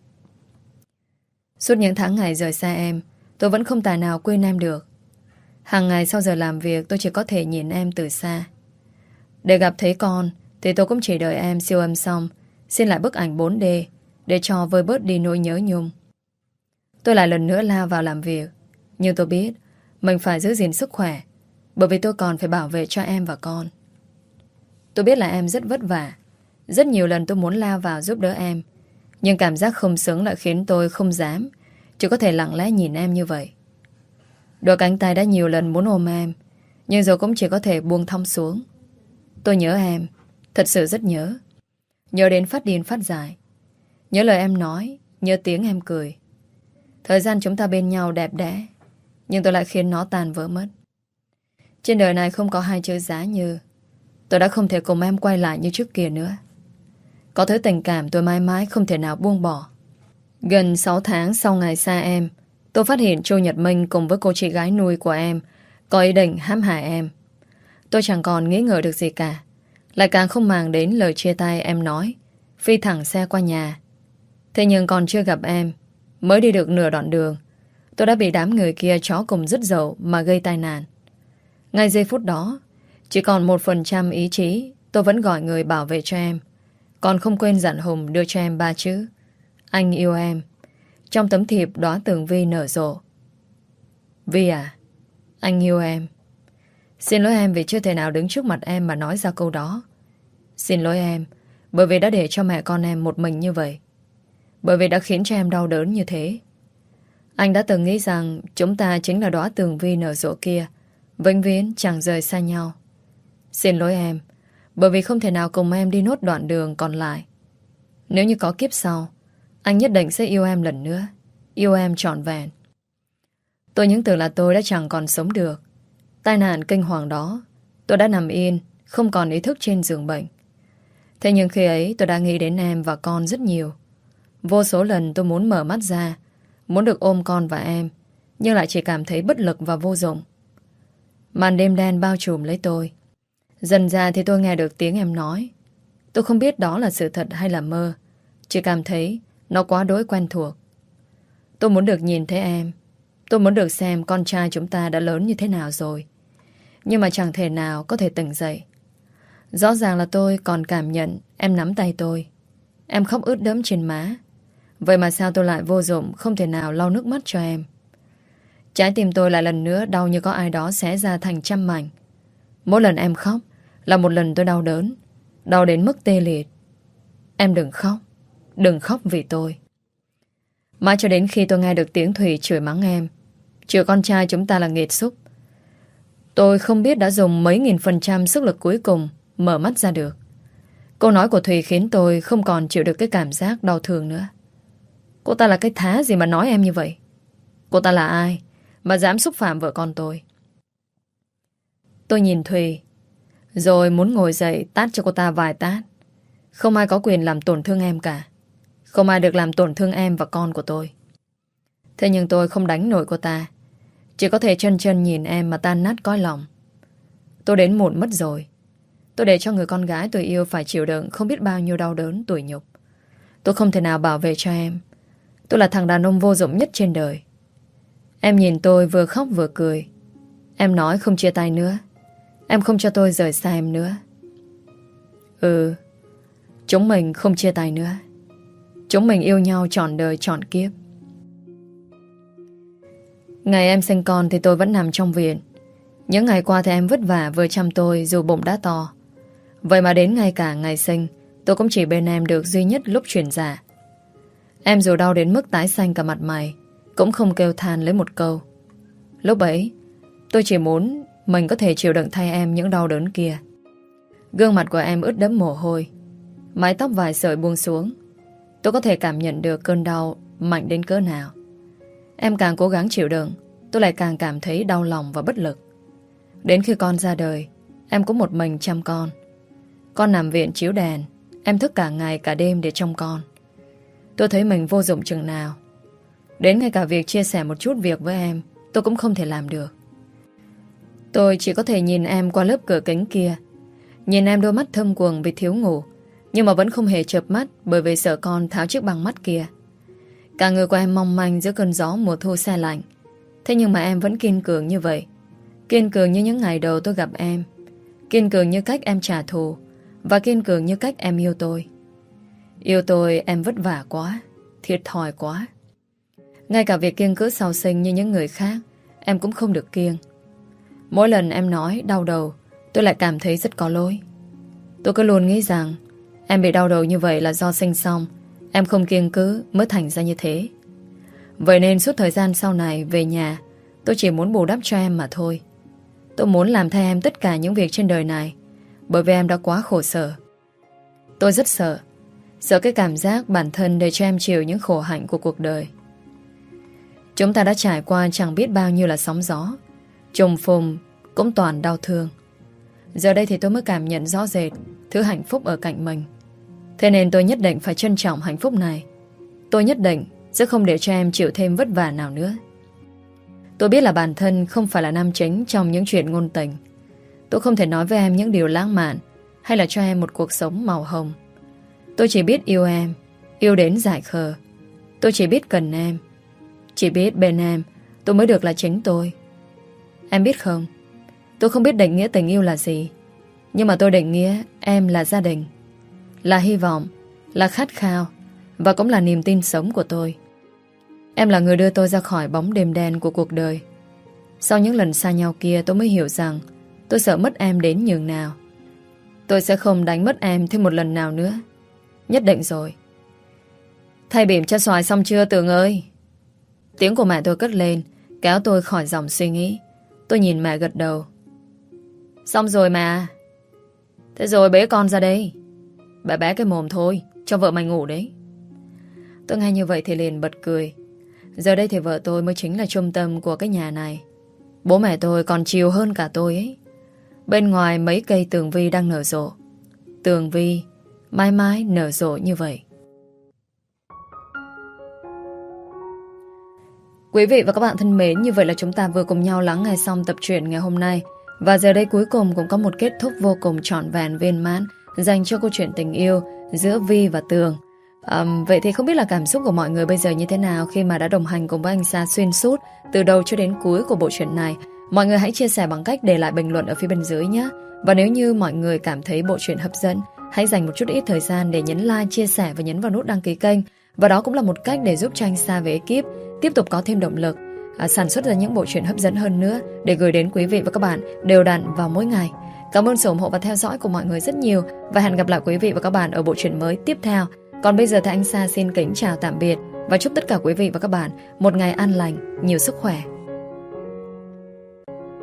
Speaker 1: Suốt những tháng ngày rời xa em, tôi vẫn không tài nào quên em được. Hàng ngày sau giờ làm việc, tôi chỉ có thể nhìn em từ xa. Để gặp thấy con thì tôi cũng chỉ đợi em siêu âm xong, xin lại bức ảnh 4D để cho vơi bớt đi nỗi nhớ nhung. Tôi lại lần nữa lao vào làm việc. Nhưng tôi biết mình phải giữ gìn sức khỏe, bởi vì tôi còn phải bảo vệ cho em và con. Tôi biết là em rất vất vả. Rất nhiều lần tôi muốn lao vào giúp đỡ em, nhưng cảm giác không xứng lại khiến tôi không dám, chỉ có thể lặng lẽ nhìn em như vậy. Đôi cánh tay đã nhiều lần muốn ôm em, nhưng rồi cũng chỉ có thể buông thõng xuống. Tôi nhớ em, thật sự rất nhớ. Nhớ đến phát điên phát dại. Nhớ lời em nói, nhớ tiếng em cười. Thời gian chúng ta bên nhau đẹp đẽ, nhưng tôi lại khiến nó tàn vỡ mất. Trên đời này không có hai chữ giá như tôi đã không thể cùng em quay lại như trước kia nữa. Có thứ tình cảm tôi mãi mãi không thể nào buông bỏ. Gần 6 tháng sau ngày xa em, tôi phát hiện Chu Nhật Minh cùng với cô chị gái nuôi của em có ý định hãm hại em. Tôi chẳng còn nghĩ ngợi được gì cả, lại càng không màng đến lời chia tay em nói, phi thẳng xe qua nhà. Thế nhưng còn chưa gặp em, mới đi được nửa đoạn đường, tôi đã bị đám người kia chó cùng dứt dậu mà gây tai nạn. Ngay giây phút đó, chỉ còn 1% ý chí, tôi vẫn gọi người bảo vệ cho em. Còn không quên dặn Hùng đưa cho em 3 chữ: anh yêu em. Trong tấm thiệp đóa tường vi nở rộ. Vi à, anh yêu em. Xin lỗi em vì chưa thể nào đứng trước mặt em mà nói ra câu đó. Xin lỗi em bởi vì đã để cho mẹ con em một mình như vậy, bởi vì đã khiến cho em đau đớn như thế. Anh đã từng nghĩ rằng chúng ta chính là đóa tường vi nở rộ kia, vĩnh viễn chẳng rời xa nhau. Xin lỗi em bởi vì không thể nào cùng em đi nốt đoạn đường còn lại. Nếu như có kiếp sau, anh nhất định sẽ yêu em lần nữa, yêu em trọn vẹn. Tôi những tưởng là tôi đã chẳng còn sống được. Tai nạn kinh hoàng đó, tôi đã nằm yên, không còn ý thức trên giường bệnh. Thế nhưng khi ấy tôi đã nghĩ đến em và con rất nhiều. Vô số lần tôi muốn mở mắt ra, muốn được ôm con và em, nhưng lại chỉ cảm thấy bất lực và vô dụng. Màn đêm đen bao trùm lấy tôi. Dần ra thì tôi nghe được tiếng em nói. Tôi không biết đó là sự thật hay là mơ, chỉ cảm thấy nó quá đối quen thuộc. Tôi muốn được nhìn thấy em. Tôi muốn được xem con trai chúng ta đã lớn như thế nào rồi. Nhưng mà chẳng thể nào có thể tỉnh dậy. Rõ ràng là tôi còn cảm nhận em nắm tay tôi. Em khóc ướt đẫm trên má. Vậy mà sao tôi lại vô dụng, không thể nào lau nước mắt cho em. Trái tim tôi lại lần nữa đau như có ai đó xé ra thành trăm mảnh. Mỗi lần em khóc là một lần tôi đau đớn, đau đến mức tê liệt. Em đừng khóc. Đừng khóc vì tôi. Mãi cho đến khi tôi nghe được tiếng Thùy chửi mắng em, chửi con trai chúng ta là nghiệt xúc. Tôi không biết đã dùng mấy nghìn % sức lực cuối cùng mở mắt ra được. Câu nói của Thùy khiến tôi không còn chịu được cái cảm giác đau thương nữa. Cô ta là cái thá gì mà nói em như vậy? Cô ta là ai mà dám xúc phạm vợ con tôi? Tôi nhìn Thùy, rồi muốn ngồi dậy tát cho cô ta vài tát. Không ai có quyền làm tổn thương em cả. Không ai được làm tổn thương em và con của tôi. Thế nhưng tôi không đánh nổi cô ta. Chỉ có thể chân chân nhìn em mà tan nát cõi lòng. Tôi đến muộn mất rồi. Tôi để cho người con gái tôi yêu phải chịu đựng không biết bao nhiêu đau đớn, tủi nhục. Tôi không thể nào bảo vệ cho em. Tôi là thằng đàn ông vô dụng nhất trên đời. Em nhìn tôi vừa khóc vừa cười. Em nói không chia tay nữa. Em không cho tôi rời xa em nữa. Chúng mình không chia tay nữa. Chúng mình yêu nhau trọn đời trọn kiếp. Ngày em sinh con thì tôi vẫn nằm trong viện. Những ngày qua thì em vất vả vừa chăm tôi dù bụng đã to. Vậy mà đến ngay cả ngày sinh, tôi cũng chỉ bên em được duy nhất lúc chuyển dạ. Em dù đau đến mức tái xanh cả mặt mày, cũng không kêu than lấy một câu. Lúc ấy tôi chỉ muốn mình có thể chịu đựng thay em những đau đớn kia. Gương mặt của em ướt đẫm mồ hôi, mái tóc vài sợi buông xuống. Tôi có thể cảm nhận được cơn đau mạnh đến cỡ nào. Em càng cố gắng chịu đựng, tôi lại càng cảm thấy đau lòng và bất lực. Đến khi con ra đời, em cũng một mình chăm con. Con nằm viện chiếu đèn, em thức cả ngày cả đêm để trông con. Tôi thấy mình vô dụng chừng nào. Đến ngay cả việc chia sẻ một chút việc với em tôi cũng không thể làm được. Tôi chỉ có thể nhìn em qua lớp cửa kính kia, nhìn em đôi mắt thâm quầng vì thiếu ngủ, nhưng mà vẫn không hề chợp mắt bởi vì sợ con tháo chiếc băng mắt kia. Cả người của em mong manh giữa cơn gió mùa thu se lạnh. Thế nhưng mà em vẫn kiên cường như vậy. Kiên cường như những ngày đầu tôi gặp em, kiên cường như cách em trả thù, và kiên cường như cách em yêu tôi. Yêu tôi em vất vả quá, thiệt thòi quá. Ngay cả việc kiêng cữ sau sinh như những người khác em cũng không được kiêng. Mỗi lần em nói đau đầu tôi lại cảm thấy rất có lỗi. Tôi cứ luôn nghĩ rằng em bị đau đầu như vậy là do sinh xong em không kiêng cữ mới thành ra như thế. Vậy nên suốt thời gian sau này về nhà tôi chỉ muốn bù đắp cho em mà thôi. Tôi muốn làm thay em tất cả những việc trên đời này, bởi vì em đã quá khổ sở. Tôi rất sợ. Sợ cái cảm giác bản thân để cho em chịu những khổ hạnh của cuộc đời. Chúng ta đã trải qua chẳng biết bao nhiêu là sóng gió, trùng phùng cũng toàn đau thương. Giờ đây thì tôi mới cảm nhận rõ rệt thứ hạnh phúc ở cạnh mình. Thế nên tôi nhất định phải trân trọng hạnh phúc này. Tôi nhất định sẽ không để cho em chịu thêm vất vả nào nữa. Tôi biết là bản thân không phải là nam chính trong những chuyện ngôn tình. Tôi không thể nói với em những điều lãng mạn hay là cho em một cuộc sống màu hồng. Tôi chỉ biết yêu em, yêu đến dại khờ. Tôi chỉ biết cần em, chỉ biết bên em tôi mới được là chính tôi. Em biết không, tôi không biết định nghĩa tình yêu là gì, nhưng mà tôi định nghĩa em là gia đình, là hy vọng, là khát khao, và cũng là niềm tin sống của tôi. Em là người đưa tôi ra khỏi bóng đêm đen của cuộc đời. Sau những lần xa nhau kia tôi mới hiểu rằng tôi sợ mất em đến nhường nào. Tôi sẽ không đánh mất em thêm một lần nào nữa. Nhất định rồi. Thay bỉm cho xoài xong chưa Tường ơi? Tiếng của mẹ tôi cất lên, kéo tôi khỏi dòng suy nghĩ. Tôi nhìn mẹ gật đầu. Xong rồi mà. Thế rồi bế con ra đây. Bà bé cái mồm thôi, cho vợ mày ngủ đấy. Tôi nghe như vậy thì liền bật cười. Giờ đây thì vợ tôi mới chính là trung tâm của cái nhà này. Bố mẹ tôi còn chiều hơn cả tôi ấy. Bên ngoài mấy cây tường vi đang nở rộ. Tường vi mãi mãi nở rộ như vậy. Quý vị và các bạn thân mến, như vậy là chúng ta vừa cùng nhau lắng nghe xong tập truyện ngày hôm nay. Và giờ đây cuối cùng cũng có một kết thúc vô cùng trọn vẹn viên mãn dành cho câu chuyện tình yêu giữa Vi và Tường. Vậy thì không biết là cảm xúc của mọi người bây giờ như thế nào khi mà đã đồng hành cùng với anh Sa xuyên suốt từ đầu cho đến cuối của bộ truyện này. Mọi người hãy chia sẻ bằng cách để lại bình luận ở phía bên dưới nhé. Và nếu như mọi người cảm thấy bộ truyện hấp dẫn, hãy dành một chút ít thời gian để nhấn like, chia sẻ và nhấn vào nút đăng ký kênh. Và đó cũng là một cách để giúp cho anh Sa và ekip tiếp tục có thêm động lực sản xuất ra những bộ truyện hấp dẫn hơn nữa để gửi đến quý vị và các bạn đều đặn vào mỗi ngày. Cảm ơn sự ủng hộ và theo dõi của mọi người rất nhiều, và hẹn gặp lại quý vị và các bạn ở bộ truyện mới tiếp theo. Còn bây giờ thì anh Sa xin kính chào tạm biệt và chúc tất cả quý vị và các bạn một ngày an lành, nhiều sức khỏe.